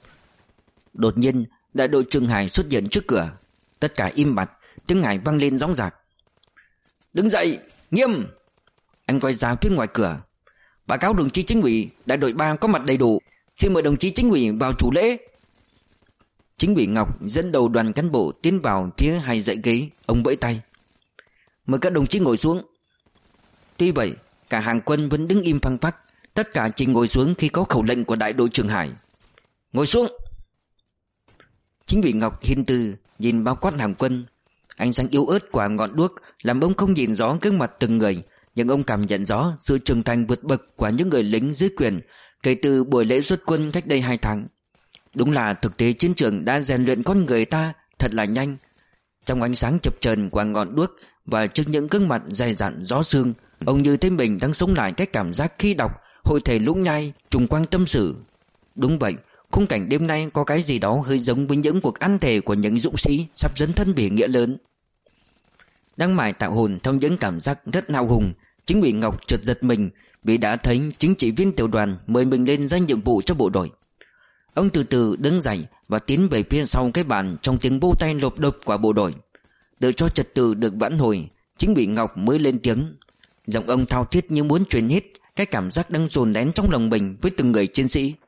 Đột nhiên đại đội trưởng Hải xuất hiện trước cửa. Tất cả im bặt. Tiếng Hải vang lên dõng dạc. Đứng dậy, nghiêm. Anh quay ra phía ngoài cửa. Báo cáo đồng chí chính ủy, đại đội ba có mặt đầy đủ. Xin mời đồng chí chính ủy vào chủ lễ. Chính ủy Ngọc dẫn đầu đoàn cán bộ tiến vào phía hai dãy ghế. Ông vẫy tay. Mời các đồng chí ngồi xuống. Tuy vậy cả hàng quân vẫn đứng im phăng phắc. Tất cả chỉ ngồi xuống khi có khẩu lệnh của đại đội trưởng Hải. Ngồi xuống. Chính ủy Ngọc hiên từ nhìn bao quát hàng quân. Ánh sáng yếu ớt của ngọn đuốc làm ông không nhìn rõ gương mặt từng người, nhưng ông cảm nhận rõ sự trưởng thành vượt bậc của những người lính dưới quyền kể từ buổi lễ xuất quân cách đây hai tháng. Đúng là thực tế chiến trường đã rèn luyện con người ta thật là nhanh. Trong ánh sáng chập chờn của ngọn đuốc và trước những gương mặt dày dặn gió sương, ông như thấy mình đang sống lại cái cảm giác khi đọc Hội Thầy Lũng Nhai trùng quang tâm sự. Đúng vậy, khung cảnh đêm nay có cái gì đó hơi giống với những cuộc ăn thề của những dũng sĩ sắp dấn thân vì nghĩa lớn. Đang mải tạo hồn theo những cảm giác rất hào hùng, chính ủy Ngọc chợt giật mình vì đã thấy chính trị viên tiểu đoàn mời mình lên ra nhiệm vụ cho bộ đội. Ông từ từ đứng dậy và tiến về phía sau cái bàn trong tiếng vỗ tay lộp độp của bộ đội. Để cho trật tự được vãn hồi, chính ủy Ngọc mới lên tiếng. Giọng ông thao thiết như muốn truyền hết cái cảm giác đang dồn nén trong lòng mình với từng người chiến sĩ.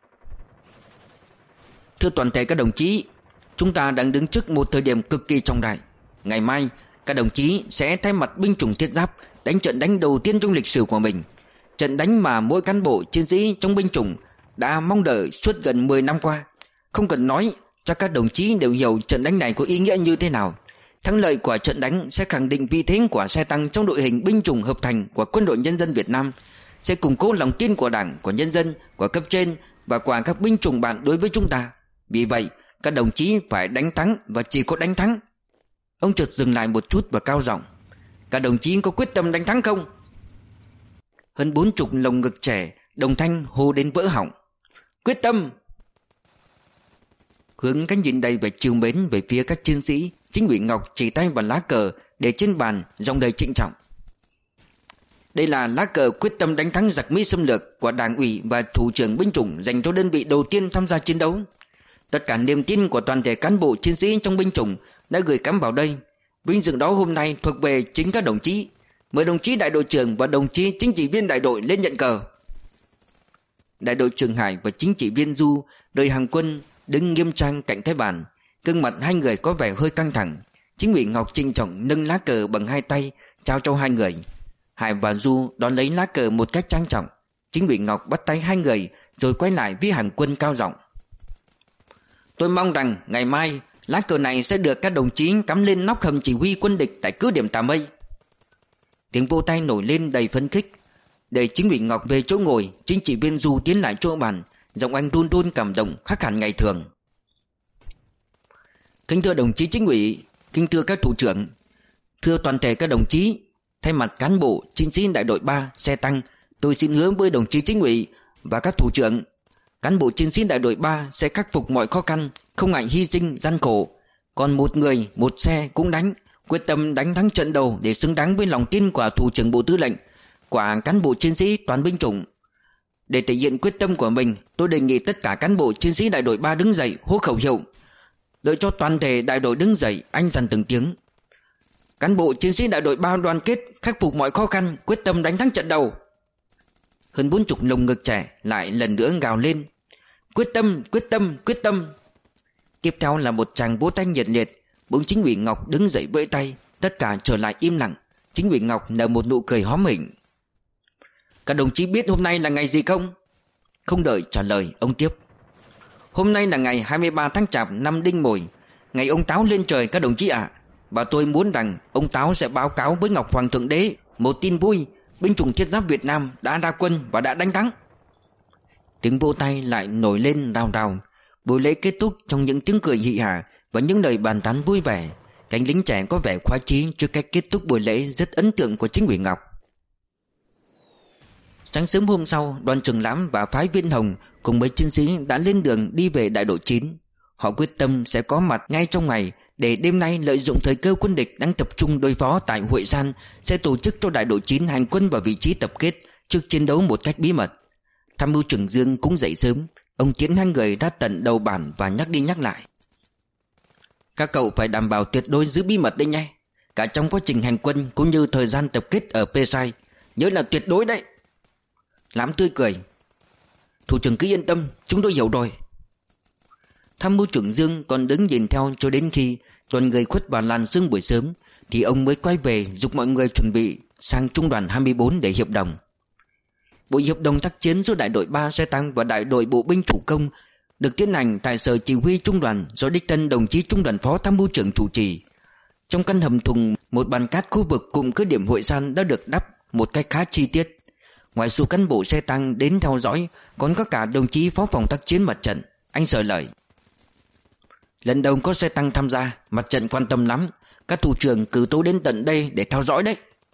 Thưa toàn thể các đồng chí, chúng ta đang đứng trước một thời điểm cực kỳ trọng đại. Ngày mai các đồng chí sẽ thay mặt binh chủng thiết giáp đánh trận đánh đầu tiên trong lịch sử của mình. Trận đánh mà mỗi cán bộ chiến sĩ trong binh chủng đã mong đợi suốt gần mười năm qua. Không cần nói, chắc các đồng chí đều hiểu trận đánh này có ý nghĩa như thế nào. Thắng lợi của trận đánh sẽ khẳng định vị thế của xe tăng trong đội hình binh chủng hợp thành của Quân đội Nhân dân Việt Nam, sẽ củng cố lòng tin của Đảng, của nhân dân, của cấp trên và của các binh chủng bạn đối với chúng ta. Vì vậy, các đồng chí phải đánh thắng và chỉ có đánh thắng. Ông chợt dừng lại một chút và cao giọng. Các đồng chí có quyết tâm đánh thắng không? Hơn bốn chục lồng ngực trẻ đồng thanh hô đến vỡ họng. Quyết tâm! hướng cái nhìn đầy vẻ trìu mến về phía các chiến sĩ. Chính ủy Ngọc chỉ tay vào lá cờ để trên bàn, giọng đầy trịnh trọng: đây là lá cờ quyết tâm đánh thắng giặc Mỹ xâm lược của Đảng ủy và thủ trưởng binh chủng dành cho đơn vị đầu tiên tham gia chiến đấu. Tất cả niềm tin của toàn thể cán bộ chiến sĩ trong binh chủng đã gửi cắm vào đây. Vinh dự đó hôm nay thuộc về chính các đồng chí. Mời đồng chí đại đội trưởng và đồng chí chính trị viên đại đội lên nhận cờ. Đại đội trưởng Hải và chính trị viên Du rời hàng quân, đứng nghiêm trang cạnh cái bàn. Gương mặt hai người có vẻ hơi căng thẳng. Chính ủy Ngọc trịnh trọng nâng lá cờ bằng hai tay trao cho hai người. Hải và Du đón lấy lá cờ một cách trang trọng. Chính ủy Ngọc bắt tay hai người rồi quay lại với hàng quân cao giọng: tôi mong rằng ngày mai lá cờ này sẽ được các đồng chí cắm lên nóc hầm chỉ huy quân địch tại cứ điểm Tà Mây. Tiếng vỗ tay nổi lên đầy phấn khích. Để chính ủy Ngọc về chỗ ngồi, chính trị viên Du tiến lại chỗ bàn, giọng anh run run cảm động khác hẳn ngày thường: kính thưa đồng chí chính ủy, kính thưa các thủ trưởng, thưa toàn thể các đồng chí, thay mặt cán bộ chiến sĩ đại đội ba xe tăng, tôi xin hứa với đồng chí chính ủy và các thủ trưởng, cán bộ chiến sĩ đại đội ba sẽ khắc phục mọi khó khăn, không ngại hy sinh gian khổ, còn một người một xe cũng đánh, quyết tâm đánh thắng trận đầu để xứng đáng với lòng tin của thủ trưởng bộ tư lệnh, của cán bộ chiến sĩ toàn binh chủng. Để thể hiện quyết tâm của mình, tôi đề nghị tất cả cán bộ chiến sĩ đại đội ba đứng dậy hô khẩu hiệu. Đợi cho toàn thể đại đội đứng dậy, anh dằn từng tiếng: cán bộ chiến sĩ đại đội ba đoàn kết, khắc phục mọi khó khăn, quyết tâm đánh thắng trận đầu. Hơn bốn chục lồng ngực trẻ lại lần nữa gào lên: quyết tâm, quyết tâm, quyết tâm. Tiếp theo là một tràng vỗ tay nhiệt liệt. Bỗng chính ủy Ngọc đứng dậy vẫy tay, tất cả trở lại im lặng. Chính ủy Ngọc nở một nụ cười hóm hỉnh: các đồng chí biết hôm nay là ngày gì không? Không đợi trả lời, ông tiếp: hôm nay là ngày hai mươi ba tháng Chạp năm Đinh Mùi, ngày ông Táo lên trời các đồng chí ạ. À. Và tôi muốn rằng ông Táo sẽ báo cáo với Ngọc Hoàng Thượng Đế một tin vui: binh chủng thiết giáp Việt Nam đã ra quân và đã đánh thắng. Tiếng vỗ tay lại nổi lên rào rào. Buổi lễ kết thúc trong những tiếng cười hỉ hả và những lời bàn tán vui vẻ. Cánh lính trẻ có vẻ khoái chí trước cách kết thúc buổi lễ rất ấn tượng của chính ủy Ngọc. Sáng sớm hôm sau, đoàn trưởng Lãm và phái viên Hồng cùng mấy chiến sĩ đã lên đường đi về đại đội chín. Họ quyết tâm sẽ có mặt ngay trong ngày để đêm nay lợi dụng thời cơ quân địch đang tập trung đối phó tại Huệ San, sẽ tổ chức cho đại đội chín hành quân vào vị trí tập kết trước chiến đấu một cách bí mật. Tham mưu trưởng Dương cũng dậy sớm. Ông tiến hai người ra tận đầu bản và nhắc đi nhắc lại: các cậu phải đảm bảo tuyệt đối giữ bí mật đấy nhé, cả trong quá trình hành quân cũng như thời gian tập kết ở Pesai, nhớ là tuyệt đối đấy. Lãm tươi cười: thủ trưởng cứ yên tâm, chúng tôi hiểu rồi. Tham mưu trưởng Dương còn đứng nhìn theo cho đến khi đoàn người khuất vào làn sương buổi sớm, thì ông mới quay về giục mọi người chuẩn bị sang trung đoàn hai mươi bốn để hiệp đồng. Buổi hiệp đồng tác chiến giữa đại đội ba xe tăng và đại đội bộ binh chủ công được tiến hành tại sở chỉ huy trung đoàn do đích thân đồng chí trung đoàn phó tham mưu trưởng chủ trì. Trong căn hầm thùng, một bàn cát khu vực cụm cứ điểm Hội San đã được đắp một cách khá chi tiết. Ngoài số cán bộ xe tăng đến theo dõi, còn có cả đồng chí phó phòng tác chiến mặt trận, anh Sở Lợi. Lần đầu có xe tăng tham gia, mặt trận quan tâm lắm, các thủ trưởng cử tôi đến tận đây để theo dõi đấy.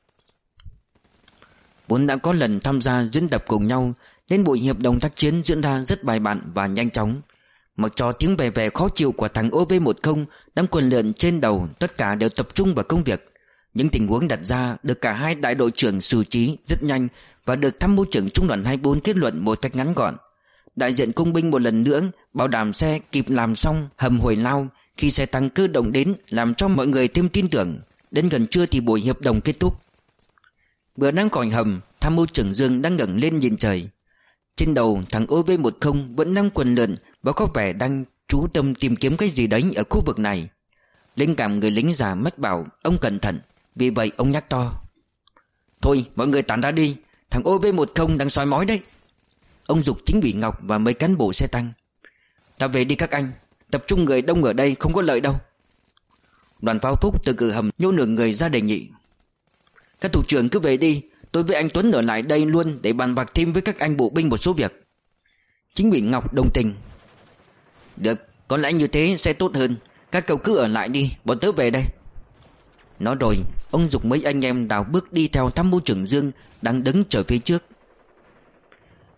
Vốn đã có lần tham gia diễn tập cùng nhau, nên buổi hiệp đồng tác chiến diễn ra rất bài bản và nhanh chóng. Mặc cho tiếng bè bè khó chịu của thằng O V mười đang quần lượn trên đầu, tất cả đều tập trung vào công việc. Những tình huống đặt ra được cả hai đại đội trưởng xử trí rất nhanh và được tham mưu trưởng trung đoàn hai mươi bốn kết luận một cách ngắn gọn. Đại diện công binh một lần nữa bảo đảm xe kịp làm xong hầm hồi lao khi xe tăng cơ động đến, làm cho mọi người thêm tin tưởng. Đến gần trưa thì buổi hiệp đồng kết thúc. Vừa đang khỏi hầm, tham mưu trưởng Dương đang ngẩng lên nhìn trời. Trên đầu thằng O V mười vẫn đang quần lượn và có vẻ đang chú tâm tìm kiếm cái gì đấy ở khu vực này. Linh cảm người lính già mách bảo ông cẩn thận, vì vậy ông nhắc to: thôi mọi người tản ra đi, thằng O V mười đang soi mói đấy. Ông giục chính ủy Ngọc và mấy cán bộ xe tăng: ta về đi các anh, tập trung người đông ở đây không có lợi đâu. Đoàn pháo Phúc từ cửa hầm nhô nửa người ra đề nghị: các thủ trưởng cứ về đi, tôi với anh Tuấn ở lại đây luôn để bàn bạc thêm với các anh bộ binh một số việc. Chính ủy Ngọc đồng tình: được, có lẽ như thế sẽ tốt hơn, các cậu cứ ở lại đi, bọn tớ về đây. Nói rồi ông giục mấy anh em đào bước đi theo tham mưu trưởng Dương đang đứng chờ phía trước.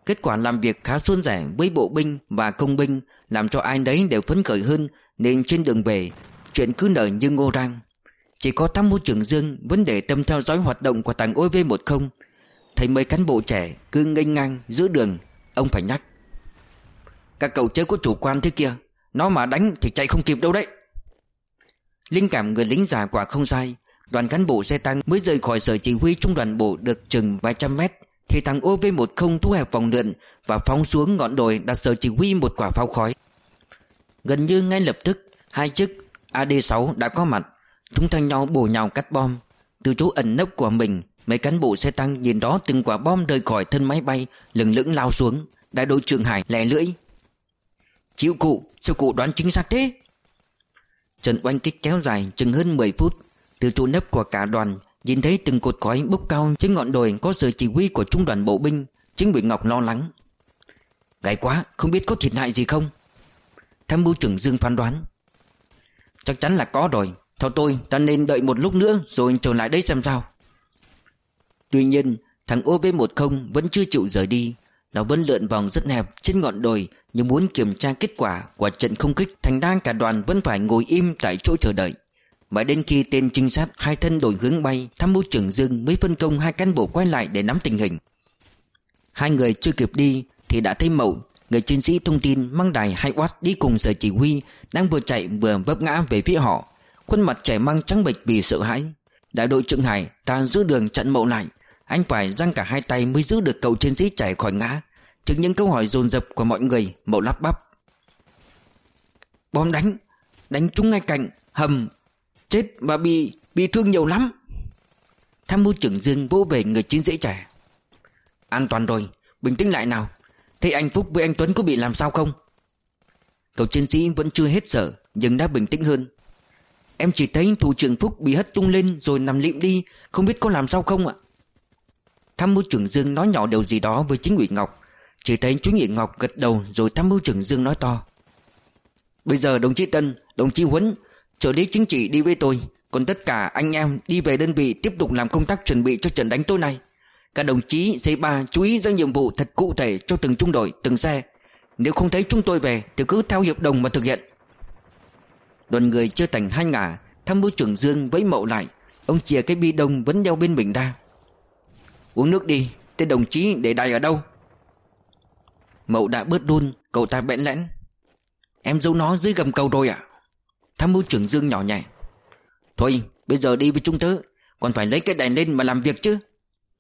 Kết quả làm việc khá suôn sẻ với bộ binh và công binh, làm cho ai nấy đều phấn khởi hơn, nên trên đường về chuyện cứ nở như ngô rang. Chỉ có tham mưu trưởng Dương vẫn để tâm theo dõi hoạt động của thằng O V mười. Thấy mấy cán bộ trẻ cứ nghênh ngang giữa đường, ông phải nhắc: các cậu chớ có chủ quan thế kia, nó mà đánh thì chạy không kịp đâu đấy. Linh cảm người lính già quả không sai. Đoàn cán bộ xe tăng mới rời khỏi sở chỉ huy trung đoàn bộ được chừng vài trăm mét thì thằng O V mười thu hẹp vòng lượn và phóng xuống ngọn đồi đặt sở chỉ huy một quả pháo khói. Gần như ngay lập tức hai chiếc A D sáu đã có mặt. Chúng thay nhau bổ nhào cắt bom. Từ chỗ ẩn nấp của mình, mấy cán bộ xe tăng nhìn đó từng quả bom rời khỏi thân máy bay lừng lững lao xuống. Đại đội trưởng Hải lè lưỡi: chịu cụ, sao cụ đoán chính xác thế? Trận oanh kích kéo dài chừng hơn mười phút. Từ chỗ nấp của cả đoàn, nhìn thấy từng cột khói bốc cao trên ngọn đồi có sở chỉ huy của trung đoàn bộ binh. Chính ủy Ngọc lo lắng: gay quá, không biết có thiệt hại gì không? Tham mưu trưởng Dương phán đoán: chắc chắn là có rồi. Theo tôi, ta nên đợi một lúc nữa rồi trở lại đây xem sao. Tuy nhiên, thằng O V mười vẫn chưa chịu rời đi. Nó vẫn lượn vòng rất hẹp trên ngọn đồi như muốn kiểm tra kết quả của trận không kích. Thành ra cả đoàn vẫn phải ngồi im tại chỗ chờ đợi. Mãi đến khi tên trinh sát hai thân đổi hướng bay, tham mưu trưởng Dương mới phân công hai cán bộ quay lại để nắm tình hình. Hai người chưa kịp đi thì đã thấy Mậu, người chiến sĩ thông tin mang đài hai oát đi cùng sở chỉ huy, đang vừa chạy vừa vấp ngã về phía họ, khuôn mặt trẻ mang trắng bệch vì sợ hãi. Đại đội trưởng Hải đang giữ đường chặn Mậu lại. Anh phải giang cả hai tay mới giữ được cậu chiến sĩ chạy khỏi ngã. Trước những câu hỏi dồn dập của mọi người, Mậu lắp bắp: bom đánh, đánh trúng ngay cạnh hầm, chết và bị bị thương nhiều lắm. Tham mưu trưởng Dương vỗ về người chiến sĩ trẻ: an toàn rồi, bình tĩnh lại nào. Thế anh Phúc với anh Tuấn có bị làm sao không? Cậu chiến sĩ vẫn chưa hết sợ nhưng đã bình tĩnh hơn: em chỉ thấy thủ trưởng Phúc bị hất tung lên rồi nằm lịm đi, không biết có làm sao không ạ. Tham mưu trưởng Dương nói nhỏ điều gì đó với chính ủy Ngọc. Chỉ thấy chính ủy Ngọc gật đầu rồi tham mưu trưởng Dương nói to: bây giờ đồng chí Tân, đồng chí Huấn, trợ lý chính trị đi với tôi, còn tất cả anh em đi về đơn vị tiếp tục làm công tác chuẩn bị cho trận đánh tối nay. Các đồng chí C ba chú ý ra nhiệm vụ thật cụ thể cho từng trung đội, từng xe. Nếu không thấy chúng tôi về thì cứ theo hiệp đồng mà thực hiện. Đoàn người chia thành hai ngả. Tham mưu trưởng Dương vẫy Mậu lại. Ông chìa cái bi đông vẫn đeo bên mình ra: uống nước đi, tên đồng chí để đài ở đâu? Mậu đã bớt run, cậu ta bẽn lẽn: em giấu nó dưới gầm cầu rồi ạ. Tham mưu trưởng Dương nhỏ nhẹ: thôi bây giờ đi với chúng tớ, còn phải lấy cái đèn lên mà làm việc chứ.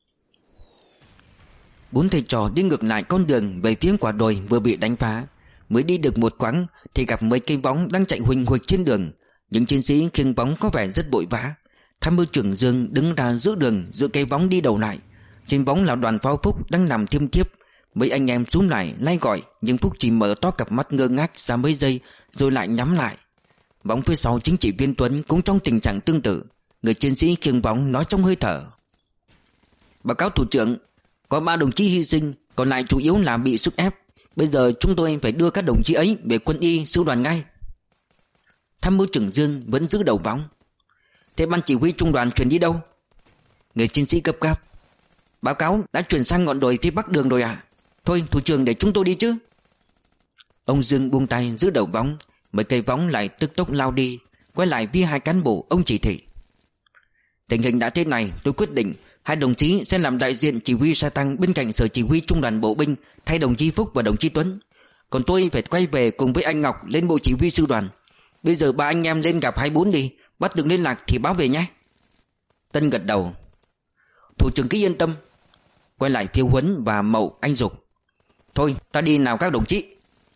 Bốn thầy trò đi ngược lại con đường về phía quả đồi vừa bị đánh phá. Mới đi được một quãng thì gặp mấy cây bóng đang chạy huỳnh huỳnh trên đường. Những chiến sĩ khiêng bóng có vẻ rất vội vã. Tham mưu trưởng Dương đứng ra giữa đường, giữa cây bóng đi đầu lại. Trên bóng là đoàn pháo Phúc đang nằm thiêm thiếp. Mấy anh em xuống lại lay gọi, nhưng Phúc chỉ mở to cặp mắt ngơ ngác ra mấy giây rồi lại nhắm lại. Bóng phía sau chính trị viên Tuấn cũng trong tình trạng tương tự. Người chiến sĩ khiêng bóng nói trong hơi thở: báo cáo thủ trưởng, có ba đồng chí hy sinh, còn lại chủ yếu là bị sức ép. Bây giờ chúng tôi phải đưa các đồng chí ấy về quân y sư đoàn ngay. Tham mưu trưởng Dương vẫn giữ đầu võng: thế ban chỉ huy trung đoàn chuyển đi đâu? Người chiến sĩ cấp gáp: báo cáo đã chuyển sang ngọn đồi phía bắc đường rồi ạ. À? Thôi thủ trưởng để chúng tôi đi chứ. Ông Dương buông tay giữ đầu võng. Mấy cây võng lại tức tốc lao đi. Quay lại với hai cán bộ, ông chỉ thị: tình hình đã thế này, tôi quyết định hai đồng chí sẽ làm đại diện chỉ huy xe tăng bên cạnh sở chỉ huy trung đoàn bộ binh, thay đồng chí Phúc và đồng chí Tuấn. Còn tôi phải quay về cùng với anh Ngọc lên bộ chỉ huy sư đoàn. Bây giờ ba anh em lên gặp hai bốn đi, bắt được liên lạc thì báo về nhé. Tân gật đầu: thủ trưởng cứ yên tâm. Quay lại Thiêu Huấn và Mậu, anh dục: thôi ta đi nào các đồng chí.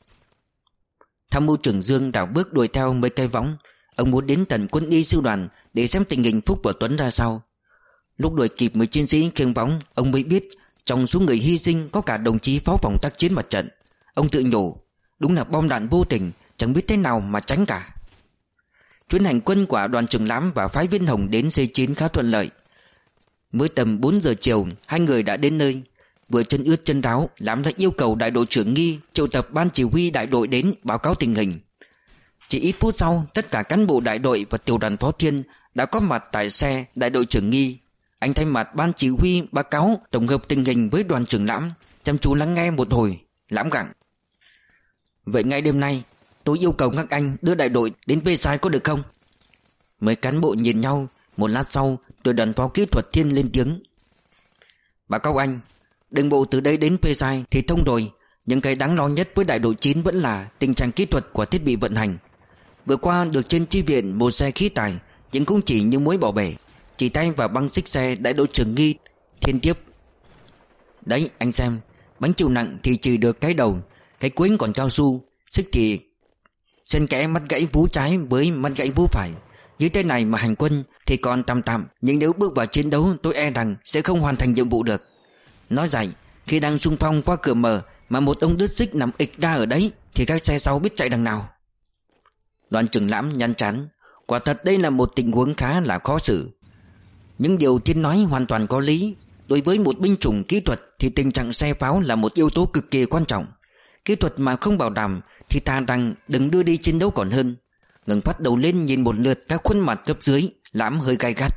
Tham mưu trưởng Dương đảo bước đuổi theo mấy cây võng. Ông muốn đến tận quân y sư đoàn để xem tình hình Phúc và Tuấn ra sao. Lúc đuổi kịp mấy chiến sĩ khiêng võng, ông mới biết trong số người hy sinh có cả đồng chí phó phòng tác chiến mặt trận. Ông tự nhủ: đúng là bom đạn vô tình, chẳng biết thế nào mà tránh cả. Chuyến hành quân của đoàn trưởng Lãm và phái Viên Hồng đến C chín khá thuận lợi. Mới tầm bốn giờ chiều, hai người đã đến nơi. Vừa chân ướt chân ráo, Lãm đã yêu cầu đại đội trưởng Nghi triệu tập ban chỉ huy đại đội đến báo cáo tình hình. Chỉ ít phút sau, tất cả cán bộ đại đội và tiểu đoàn Phó Thiên đã có mặt tại xe đại đội trưởng Nghi. Anh thay mặt ban chỉ huy báo cáo tổng hợp tình hình với đoàn trưởng Lãm. chăm chú lắng nghe một hồi. Lãm gặng: "Vậy ngay đêm nay tôi yêu cầu các anh đưa đại đội đến Versailles có được không?" Mấy cán bộ nhìn nhau. Một lát sau, đội đoàn phó kỹ thuật Thiên lên tiếng: "Báo cáo anh, đường bộ từ đây đến Versailles thì thông rồi, nhưng cái đáng lo nhất với đại đội chín vẫn là tình trạng kỹ thuật của thiết bị vận hành. Vừa qua được trên chi viện một xe khí tài, nhưng cũng chỉ như muối bỏ bể, chỉ tay vào băng xích xe đại đội trưởng Nghi." Thiên tiếp: "Đấy anh xem, bánh chịu nặng thì chỉ được cái đầu, cái cuối còn cao su, xích thì xen kẽ mắt gãy vú trái với mắt gãy vú phải. Như thế này mà hành quân thì còn tạm tạm, nhưng nếu bước vào chiến đấu tôi e rằng sẽ không hoàn thành nhiệm vụ được. Nói dại, khi đang xung phong qua cửa mở mà một ông đứt xích nằm ịch ra ở đấy thì các xe sau biết chạy đằng nào." Đoàn trưởng Lãm nhăn trán. Quả thật đây là một tình huống khá là khó xử. Những điều Thiên nói hoàn toàn có lý. Đối với một binh chủng kỹ thuật thì tình trạng xe pháo là một yếu tố cực kỳ quan trọng. Kỹ thuật mà không bảo đảm thì thà rằng đừng đưa đi chiến đấu còn hơn. Ngẩng phát đầu lên nhìn một lượt các khuôn mặt cấp dưới, Lãm hơi gay gắt: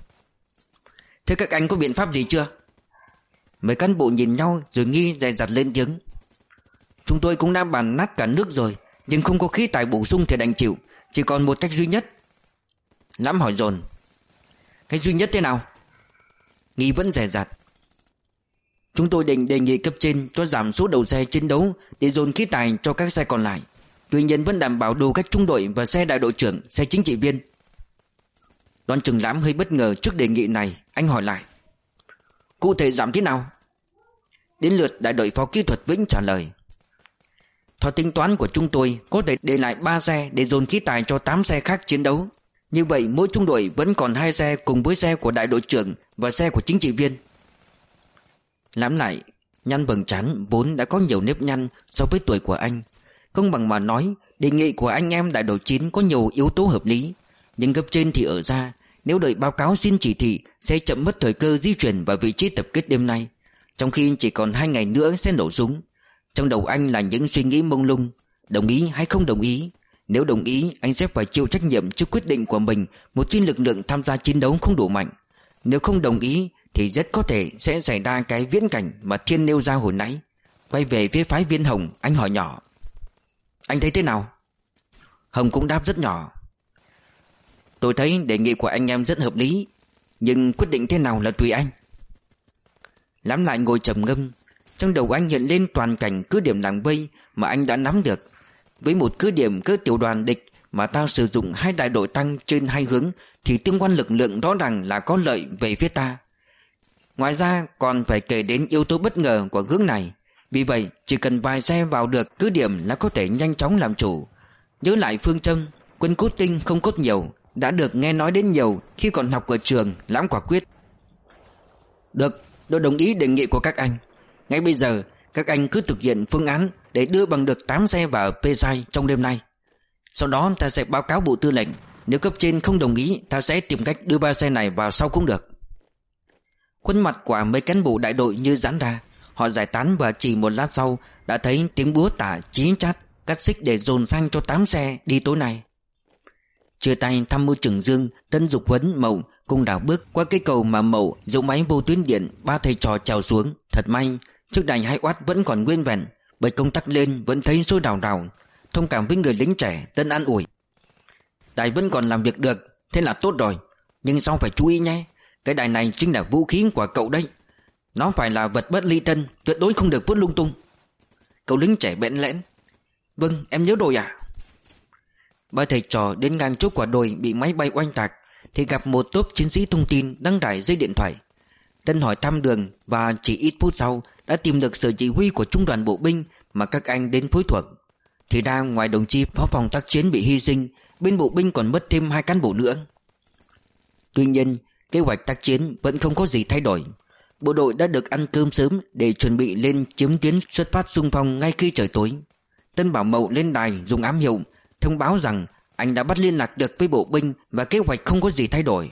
"Thế các anh có biện pháp gì chưa?" Mấy cán bộ nhìn nhau rồi Nghi dè dặt lên tiếng: "Chúng tôi cũng đã bàn nát cả nước rồi, nhưng không có khí tài bổ sung thì đành chịu. Chỉ còn một cách duy nhất." Lãm hỏi dồn: "Cách duy nhất thế nào?" Nghi vẫn dè dặt: "Chúng tôi định đề nghị cấp trên cho giảm số đầu xe chiến đấu để dồn khí tài cho các xe còn lại. Tuy nhiên vẫn đảm bảo đủ các trung đội và xe đại đội trưởng, xe chính trị viên." Đoàn trưởng Lãm hơi bất ngờ trước đề nghị này. Anh hỏi lại: "Cụ thể giảm thế nào?" Đến lượt đại đội phó kỹ thuật Vĩnh trả lời: "Theo tính toán của chúng tôi, có thể để lại ba xe để dồn khí tài cho tám xe khác chiến đấu. Như vậy mỗi trung đội vẫn còn hai xe cùng với xe của đại đội trưởng và xe của chính trị viên." Lãm lại nhăn vầng trán vốn đã có nhiều nếp nhăn so với tuổi của anh. Công bằng mà nói, đề nghị của anh em đại đội chín có nhiều yếu tố hợp lý. Nhưng cấp trên thì ở ra, nếu đợi báo cáo xin chỉ thị sẽ chậm mất thời cơ di chuyển vào vị trí tập kết đêm nay, trong khi chỉ còn hai ngày nữa sẽ nổ súng. Trong đầu anh là những suy nghĩ mông lung. Đồng ý hay không đồng ý? Nếu đồng ý, anh sẽ phải chịu trách nhiệm trước quyết định của mình một khi lực lượng tham gia chiến đấu không đủ mạnh. Nếu không đồng ý thì rất có thể sẽ xảy ra cái viễn cảnh mà Thiên nêu ra hồi nãy. Quay về phía phái viên Hồng, anh hỏi nhỏ: "Anh thấy thế nào?" Hồng cũng đáp rất nhỏ: "Tôi thấy đề nghị của anh em rất hợp lý, nhưng quyết định thế nào là tùy anh." Lãm lại ngồi trầm ngâm. Trong đầu anh hiện lên toàn cảnh cứ điểm làng vây mà anh đã nắm được. Với một cứ điểm cỡ tiểu đoàn địch mà ta sử dụng hai đại đội tăng trên hai hướng thì tương quan lực lượng rõ ràng là có lợi về phía ta. Ngoài ra còn phải kể đến yếu tố bất ngờ của hướng này. Vì vậy chỉ cần vài xe vào được cứ điểm là có thể nhanh chóng làm chủ. Nhớ lại phương châm quân cốt tinh không cốt nhiều đã được nghe nói đến nhiều khi còn học ở trường. Lãm quả quyết: "Được, tôi đồng ý đề nghị của các anh. Ngay bây giờ các anh cứ thực hiện phương án để đưa bằng được tám xe vào Versailles trong đêm nay. Sau đó ta sẽ báo cáo bộ tư lệnh. Nếu cấp trên không đồng ý, ta sẽ tìm cách đưa ba xe này vào sau cũng được." Khuôn mặt của mấy cán bộ đại đội như giãn ra. Họ giải tán và chỉ một lát sau đã thấy tiếng búa tả chí chát cắt xích để dồn sang cho tám xe đi tối nay. Chia tay tham mưu trưởng Dương, Tân Dục Huấn, Mậu cùng đảo bước qua cây cầu mà Mậu dẫu máy vô tuyến điện ba thầy trò trèo xuống. Thật may chiếc đài hai oát vẫn còn nguyên vẹn, bởi công tắc lên vẫn thấy sôi đào đào. Thông cảm với người lính trẻ, Tân an ủi: "Đài vẫn còn làm việc được, thế là tốt rồi. Nhưng sau phải chú ý nhé, cái đài này chính là vũ khí của cậu đấy. Nó phải là vật bất ly thân, tuyệt đối không được vứt lung tung." Cậu lính trẻ bẽn lẽn: "Vâng, em nhớ rồi ạ." Ba thầy trò đến ngang chỗ quả đồi bị máy bay oanh tạc thì gặp một tốp chiến sĩ thông tin đang rải dây điện thoại. Tân hỏi thăm đường và chỉ ít phút sau đã tìm được sở chỉ huy của trung đoàn bộ binh mà các anh đến phối thuộc. Thì ra ngoài đồng chí phó phòng tác chiến bị hy sinh, bên bộ binh còn mất thêm hai cán bộ nữa. Tuy nhiên kế hoạch tác chiến vẫn không có gì thay đổi. Bộ đội đã được ăn cơm sớm để chuẩn bị lên chiếm tuyến xuất phát xung phong ngay khi trời tối. Tân bảo Mậu lên đài dùng ám hiệu thông báo rằng anh đã bắt liên lạc được với bộ binh và kế hoạch không có gì thay đổi.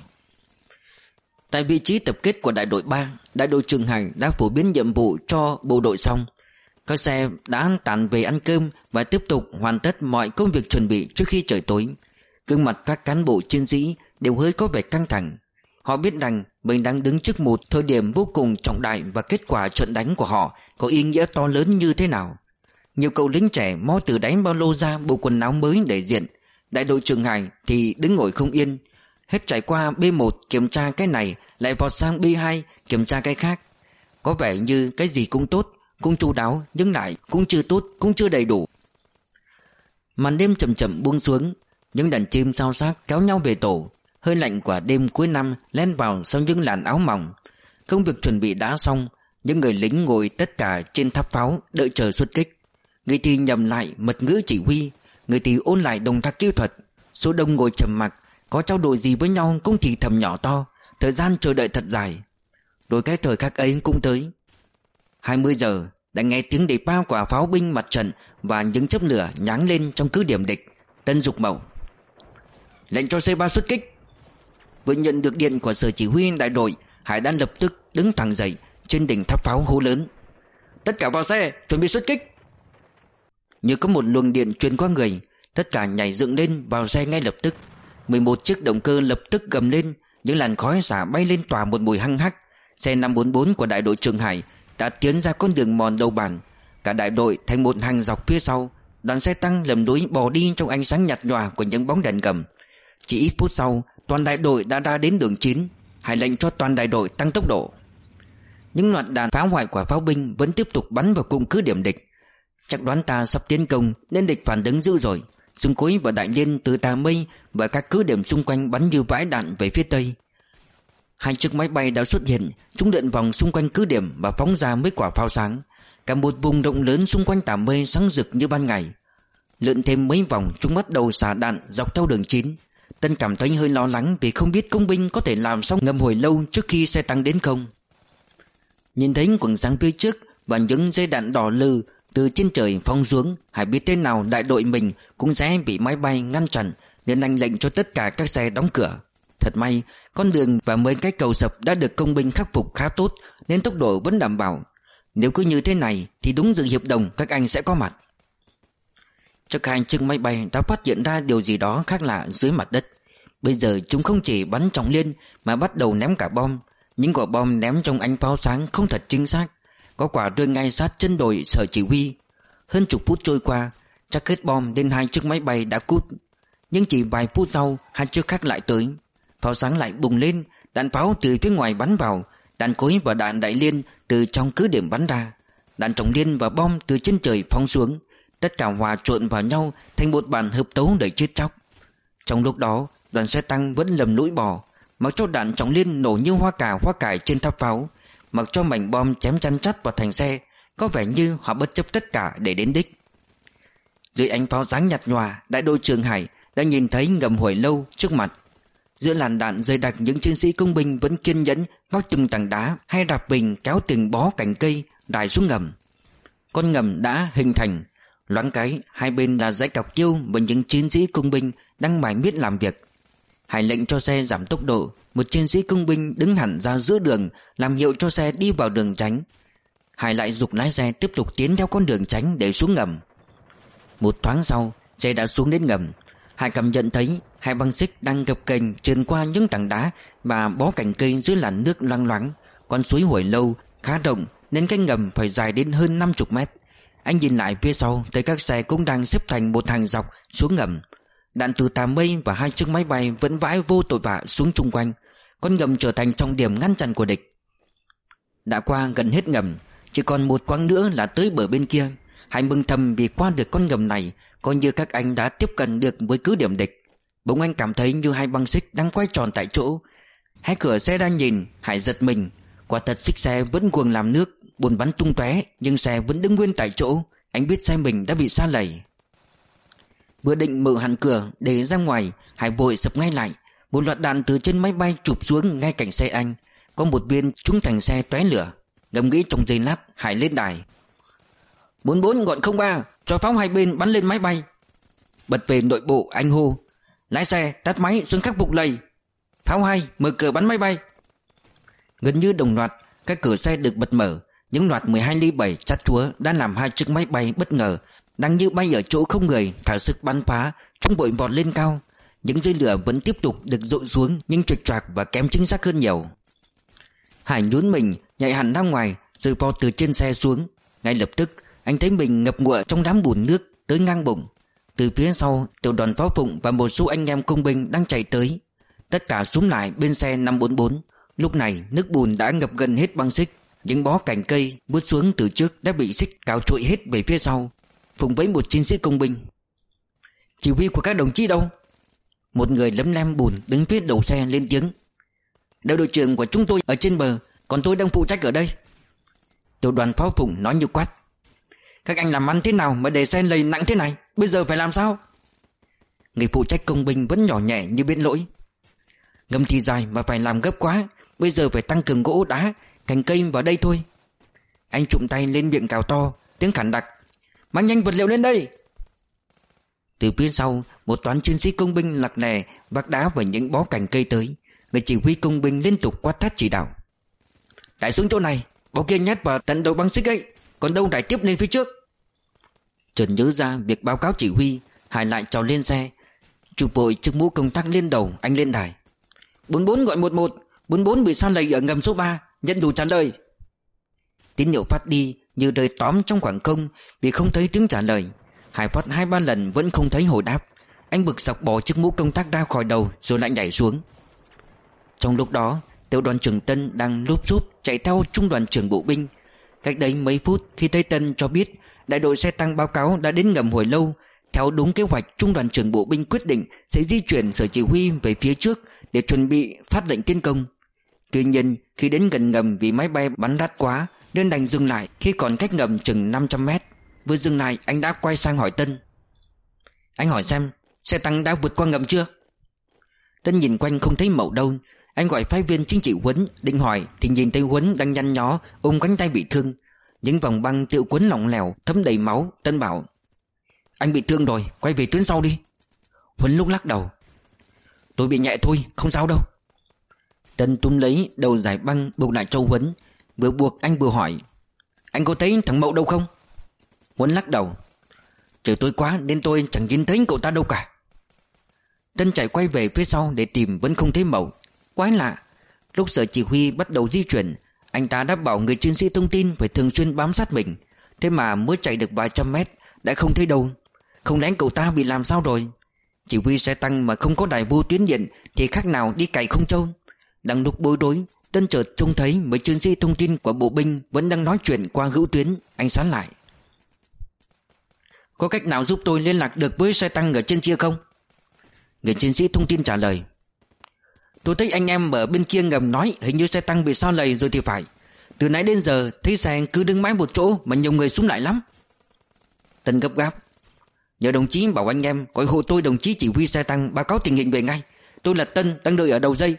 Tại vị trí tập kết của đại đội ba, đại đội Trường Hải đã phổ biến nhiệm vụ cho bộ đội xong. Các xe đã tản về ăn cơm và tiếp tục hoàn tất mọi công việc chuẩn bị trước khi trời tối. Gương mặt các cán bộ chiến sĩ đều hơi có vẻ căng thẳng. Họ biết rằng Mình đang đứng trước một thời điểm vô cùng trọng đại, và kết quả trận đánh của họ có ý nghĩa to lớn như thế nào. Nhiều cậu lính trẻ mo từ đáy ba lô ra bộ quần áo mới để diện. Đại đội trưởng Hải thì đứng ngồi không yên, hết trải qua B một kiểm tra cái này, lại vọt sang B hai kiểm tra cái khác. Có vẻ như cái gì cũng tốt, cũng chu đáo, nhưng lại cũng chưa tốt, cũng chưa đầy đủ. Màn đêm chậm chậm buông xuống, những đàn chim sao xác kéo nhau về tổ. Hơi lạnh của đêm cuối năm len vào sau những làn áo mỏng. Công việc chuẩn bị đã xong, những người lính ngồi tất cả trên tháp pháo đợi chờ xuất kích. Người thì nhầm lại mật ngữ chỉ huy, người thì ôn lại động tác kỹ thuật. Số đông ngồi trầm mặc, có trao đổi gì với nhau cũng thì thầm nhỏ to. Thời gian chờ đợi thật dài. Rồi cái thời khắc ấy cũng tới. Hai mươi giờ đã nghe tiếng đề bao của pháo binh mặt trận và những chớp lửa nháng lên trong cứ điểm địch. Tân Dục Mậu: lệnh cho C ba xuất kích. Vừa nhận được điện của sở chỉ huy đại đội, Hải đã lập tức đứng thẳng dậy, trên đỉnh tháp pháo hô lớn: tất cả vào xe, chuẩn bị xuất kích. Như có một luồng điện truyền qua người, tất cả nhảy dựng lên vào xe ngay lập tức. Mười một chiếc động cơ lập tức gầm lên, những làn khói xả bay lên tỏa một mùi hăng hắc. Xe năm bốn bốn của đại đội trưởng Hải đã tiến ra con đường mòn đầu bản. Cả đại đội thành một hàng dọc phía sau. Đoàn xe tăng lầm lối bỏ đi trong ánh sáng nhạt nhòa của những bóng đèn gầm. Chỉ ít phút sau, toàn đại đội đã ra đến đường chín. Hải lệnh cho toàn đại đội tăng tốc độ. Những loạt đạn phá hoại của pháo binh vẫn tiếp tục bắn vào cụm cứ điểm địch. Chắc đoán ta sắp tiến công nên địch phản ứng dữ dội. Súng cối và đại liên từ Tà Mây và các cứ điểm xung quanh bắn như vãi đạn về phía tây. Hai chiếc máy bay đã xuất hiện, chúng lượn vòng xung quanh cứ điểm và phóng ra mấy quả pháo sáng. Cả một vùng rộng lớn xung quanh Tà Mây sáng rực như ban ngày. Lượn thêm mấy vòng, chúng bắt đầu xả đạn dọc theo đường chín. Tân cảm thấy hơi lo lắng vì không biết công binh có thể làm xong ngầm hồi lâu trước khi xe tăng đến không. Nhìn thấy quần sáng phía trước và những dây đạn đỏ lừ từ trên trời phóng xuống, Hải biết thế nào đại đội mình cũng sẽ bị máy bay ngăn chặn, nên anh lệnh cho tất cả các xe đóng cửa. Thật may, con đường và mấy cái cầu sập đã được công binh khắc phục khá tốt, nên tốc độ vẫn đảm bảo. Nếu cứ như thế này thì đúng dự hiệp đồng các anh sẽ có mặt. Chắc hai chiếc máy bay đã phát hiện ra điều gì đó khác lạ dưới mặt đất. Bây giờ chúng không chỉ bắn trọng liên mà bắt đầu ném cả bom. Những quả bom ném trong ánh pháo sáng không thật chính xác. Có quả rơi ngay sát chân đồi sở chỉ huy. Hơn chục phút trôi qua, chắc hết bom nên hai chiếc máy bay đã cút. Nhưng chỉ vài phút sau, hai chiếc khác lại tới. Pháo sáng lại bùng lên, đạn pháo từ phía ngoài bắn vào, đạn cối và đạn đại liên từ trong cứ điểm bắn ra, đạn trọng liên và bom từ trên trời phóng xuống. Tất cả hòa trộn vào nhau thành một bản hợp tấu đầy chết chóc. Trong lúc đó, đoàn xe tăng vẫn lầm lũi bò, mặc cho đạn trọng liên nổ như hoa cà hoa cải trên tháp pháo, mặc cho mảnh bom chém chăn chắt vào thành xe. Có vẻ như họ bất chấp tất cả để đến đích. Dưới ánh pháo sáng nhạt nhòa, đại đội trưởng Hải đã nhìn thấy ngầm hồi lâu trước mặt. Giữa làn đạn dày đặc, những chiến sĩ công binh vẫn kiên nhẫn vác từng tảng đá hay đạp bình kéo từng bó cành cây đài xuống ngầm. Con ngầm đã hình thành. Loáng cái, hai bên là dãy cọc tiêu và những chiến sĩ công binh đang mải miết làm việc. Hải lệnh cho xe giảm tốc độ. Một chiến sĩ công binh đứng hẳn ra giữa đường, làm hiệu cho xe đi vào đường tránh. Hải lại giục lái xe tiếp tục tiến theo con đường tránh để xuống ngầm. Một thoáng sau, xe đã xuống đến ngầm. Hải cảm nhận thấy hai băng xích đang gập ghềnh trườn qua những tảng đá và bó cành cây dưới làn nước loang loáng. Con suối Hồi Lâu khá rộng nên cái ngầm phải dài đến hơn năm mươi mét. Anh nhìn lại phía sau thấy các xe cũng đang xếp thành một hàng dọc xuống ngầm. Đạn từ Tà Mây và hai chiếc máy bay vẫn vãi vô tội vạ xuống chung quanh. Con ngầm trở thành trọng điểm ngăn chặn của địch. Đã qua gần hết ngầm, chỉ còn một quãng nữa là tới bờ bên kia. Hải mừng thầm vì qua được con ngầm này, coi như các anh đã tiếp cận được với cứ điểm địch. Bỗng anh cảm thấy như hai băng xích đang quay tròn tại chỗ. Hé cửa xe ra nhìn, Hải giật mình. Quả thật xích xe vẫn cuồng làm nước, bùn bắn tung tóe, nhưng xe vẫn đứng nguyên tại chỗ. Anh biết xe mình đã bị sa lầy. Vừa định mở hẳn cửa để ra ngoài, Hải vội sập ngay lại. Một loạt đạn từ trên máy bay chụp xuống ngay cạnh xe anh. Có một viên trúng thành xe tóe lửa. Ngẫm nghĩ trong giây lát, Hải lên đài. bốn bốn gọn không ba, cho pháo hai bên bắn lên máy bay. Bật về nội bộ, anh hô. Lái xe tắt máy xuống khắc phục lầy. Pháo hai, mở cửa bắn máy bay. Gần như đồng loạt, các cửa xe được bật mở. Những loạt mười hai ly bảy chát chúa đã làm hai chiếc máy bay bất ngờ, đang như bay ở chỗ không người, thả sức bắn phá. Chúng vội vọt lên cao. Những dây lửa vẫn tiếp tục được dội xuống, nhưng chuệch choạc và kém chính xác hơn nhiều. Hải nhún mình nhảy hẳn ra ngoài, rồi vọt từ trên xe xuống. Ngay lập tức anh thấy mình ngập ngụa trong đám bùn nước tới ngang bụng. Từ phía sau, tiểu đoàn pháo phụng và một số anh em công binh đang chạy tới. Tất cả xúm lại bên xe năm bốn bốn. Lúc này nước bùn đã ngập gần hết băng xích. Những bó cành cây bước xuống từ trước đã bị xích cào trụi hết về phía sau. Phụng với một chiến sĩ công binh: "Chỉ huy của các đồng chí đâu?" Một người lấm lem bùn đứng phía đầu xe lên tiếng: "Đại đội trưởng của chúng tôi ở trên bờ, còn tôi đang phụ trách ở đây." Tiểu đoàn pháo phụng nói như quát: "Các anh làm ăn thế nào mà để xe lầy nặng thế này? Bây giờ phải làm sao?" Người phụ trách công binh vẫn nhỏ nhẹ như biết lỗi: "Ngâm thì dài mà phải làm gấp quá. Bây giờ phải tăng cường gỗ đá, cành cây vào đây thôi." Anh trụm tay lên miệng cào to, tiếng khản đặc: "Mang nhanh vật liệu lên đây." Từ phía sau, một toán chiến sĩ công binh lặc lè vác đá và những bó cành cây tới. Người chỉ huy công binh liên tục quát tháo chỉ đạo: "Đẩy xuống chỗ này, bó kia nhét vào tận đầu băng xích ấy, còn đâu đẩy tiếp lên phía trước." Chợt nhớ ra việc báo cáo chỉ huy, Hải lại trèo lên xe, chụp vội chiếc mũ công tác lên đầu. Anh lên đài: bốn bốn gọi một một, bốn bốn bị sa lầy ở ngầm số ba, nhận đủ trả lời." Tín hiệu phát đi như rơi tóm trong khoảng không vì không thấy tiếng trả lời. Hải phát hai ba lần vẫn không thấy hồi đáp. Anh bực dọc bỏ chiếc mũ công tác ra khỏi đầu rồi lại nhảy xuống. Trong lúc đó, tiểu đoàn trưởng Tân đang lúp xúp chạy theo trung đoàn trưởng bộ binh. Cách đấy mấy phút, khi thấy Tân cho biết đại đội xe tăng báo cáo đã đến ngầm hồi lâu, theo đúng kế hoạch, trung đoàn trưởng bộ binh quyết định sẽ di chuyển sở chỉ huy về phía trước để chuẩn bị phát lệnh tiến công. Tuy nhiên, khi đến gần ngầm vì máy bay bắn đắt quá nên đành dừng lại khi còn cách ngầm chừng năm trăm mét. Vừa dừng lại, anh đã quay sang hỏi Tân: "Anh hỏi xem xe tăng đã vượt qua ngầm chưa?" Tân nhìn quanh không thấy Mậu đâu. Anh gọi phái viên chính trị Huấn định hỏi thì nhìn thấy Huấn đang nhăn nhó ôm cánh tay bị thương, những vòng băng tự quấn lỏng lẻo thấm đầy máu. Tân bảo: "Anh bị thương rồi, quay về tuyến sau đi." Huấn lúc lắc đầu: "Tôi bị nhẹ thôi, không sao đâu." Tân túm lấy đầu giải băng buộc lại cho Huấn. Vừa buộc anh vừa hỏi: "Anh có thấy thằng Mậu đâu không?" Huấn lắc đầu: "Trời tối quá nên tôi chẳng nhìn thấy cậu ta đâu cả." Tân chạy quay về phía sau để tìm vẫn không thấy Mậu. Quái lạ, lúc sở chỉ huy bắt đầu di chuyển, anh ta đã bảo người chiến sĩ thông tin phải thường xuyên bám sát mình. Thế mà mới chạy được vài trăm mét đã không thấy đâu. Không lẽ cậu ta bị làm sao rồi? Chỉ huy xe tăng mà không có đài vô tuyến điện thì khác nào đi cày không trâu. Đang lúc bối rối, Tân chợt trông thấy mấy chiến sĩ thông tin của bộ binh vẫn đang nói chuyện qua hữu tuyến. Anh sán lại: "Có cách nào giúp tôi liên lạc được với xe tăng ở trên kia không?" Người chiến sĩ thông tin trả lời: "Tôi thấy anh em ở bên kia ngầm nói hình như xe tăng bị sa lầy rồi thì phải. Từ nãy đến giờ thấy xe cứ đứng mãi một chỗ mà nhiều người xúm lại lắm." Tân gấp gáp: "Nhờ đồng chí bảo anh em gọi hộ tôi đồng chí chỉ huy xe tăng báo cáo tình hình về ngay. Tôi là Tân, đang đợi ở đầu dây."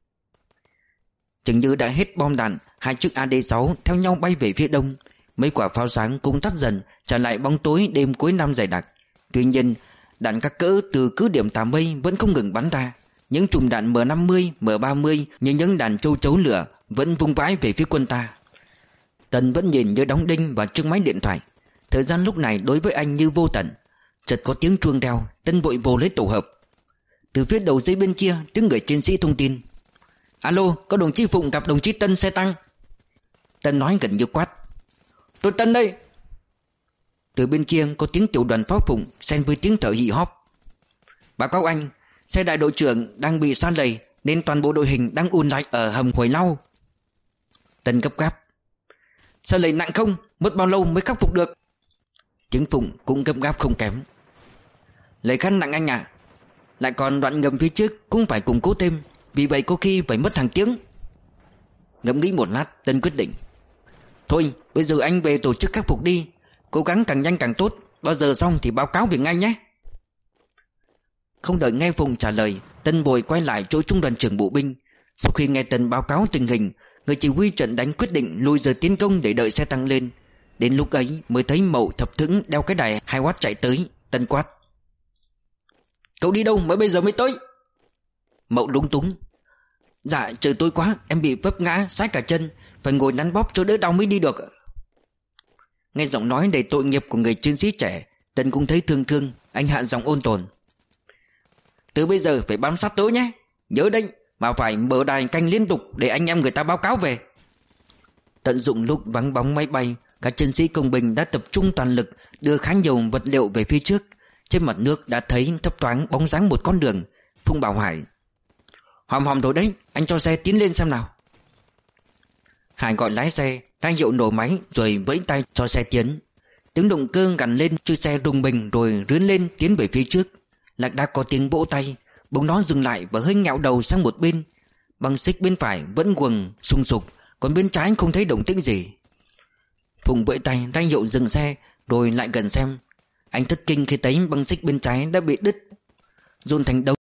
Chừng như đã hết bom đạn, hai chiếc A D sáu theo nhau bay về phía đông. Mấy quả pháo sáng cũng tắt dần, trả lại bóng tối đêm cuối năm dày đặc. Tuy nhiên, đạn các cỡ từ cứ điểm Tà Mây vẫn không ngừng bắn ra. Những chùm đạn M năm mươi, M ba mươi như những đàn châu chấu lửa vẫn vung vãi về phía quân ta. Tân vẫn nhìn như đóng đinh vào chiếc máy điện thoại. Thời gian lúc này đối với anh như vô tận. Chợt có tiếng chuông reo, Tân vội vồ lấy tổ hợp. Từ phía đầu dây bên kia, tiếng người chiến sĩ thông tin: "Alo, có đồng chí Phụng gặp đồng chí Tân xe tăng." Tân nói gần như quát: "Tôi Tân đây." Từ bên kia có tiếng tiểu đoàn pháo Phụng xen với tiếng thở hì hóp: "Báo cáo anh, xe đại đội trưởng đang bị sa lầy nên toàn bộ đội hình đang ùn lại ở hầm Hồi Lau." Tân gấp gáp: "Sa lầy nặng không? Mất bao lâu mới khắc phục được?" Tiếng Phụng cũng gấp gáp không kém: "Lầy khá nặng anh ạ. Lại còn đoạn ngầm phía trước cũng phải củng cố thêm, vì vậy có khi phải mất hàng tiếng." Ngẫm nghĩ một lát, Tân quyết định: "Thôi, bây giờ anh về tổ chức khắc phục đi. Cố gắng càng nhanh càng tốt. Bao giờ xong thì báo cáo về ngay nhé." Không đợi nghe Phụng trả lời, Tân vội quay lại chỗ trung đoàn trưởng bộ binh. Sau khi nghe Tân báo cáo tình hình, người chỉ huy trận đánh quyết định lùi giờ tiến công để đợi xe tăng lên. Đến lúc ấy mới thấy Mậu thập thững đeo cái đài hai oát chạy tới. Tân quát: "Cậu đi đâu mới bây giờ mới tới?" Mậu lúng túng: "Dạ trời tối quá, em bị vấp ngã sát cả chân, phải ngồi nắn bóp cho đỡ đau mới đi được." Nghe giọng nói đầy tội nghiệp của người chiến sĩ trẻ, Tân cũng thấy thương thương. Anh hạ giọng ôn tồn: "Từ bây giờ phải bám sát tớ nhé. Nhớ đấy, mà phải mở đài canh liên tục để anh em người ta báo cáo về. Tận dụng lúc vắng bóng máy bay, các chiến sĩ công binh đã tập trung toàn lực đưa khá nhiều vật liệu về phía trước. Trên mặt nước đã thấy thấp thoáng bóng dáng một con đường. Phùng bảo Hải: "Hòm hòm rồi đấy, anh cho xe tiến lên xem nào." Hải gọi lái xe, ra hiệu nổ máy rồi vẫy tay cho xe tiến. Tiếng động cơ gằn lên, chiếc xe rung bình rồi rướn lên tiến về phía trước. Lạc Đác có tiếng vỗ tay, bỗng nó dừng lại và hơi ngẹo đầu sang một bên. Băng xích bên phải vẫn quầng sùng sục, còn bên trái không thấy động tĩnh gì. Phùng vẫy tay ra hiệu dừng xe rồi lại gần xem. Anh thất kinh khi thấy băng xích bên trái đã bị đứt, dồn thành đống.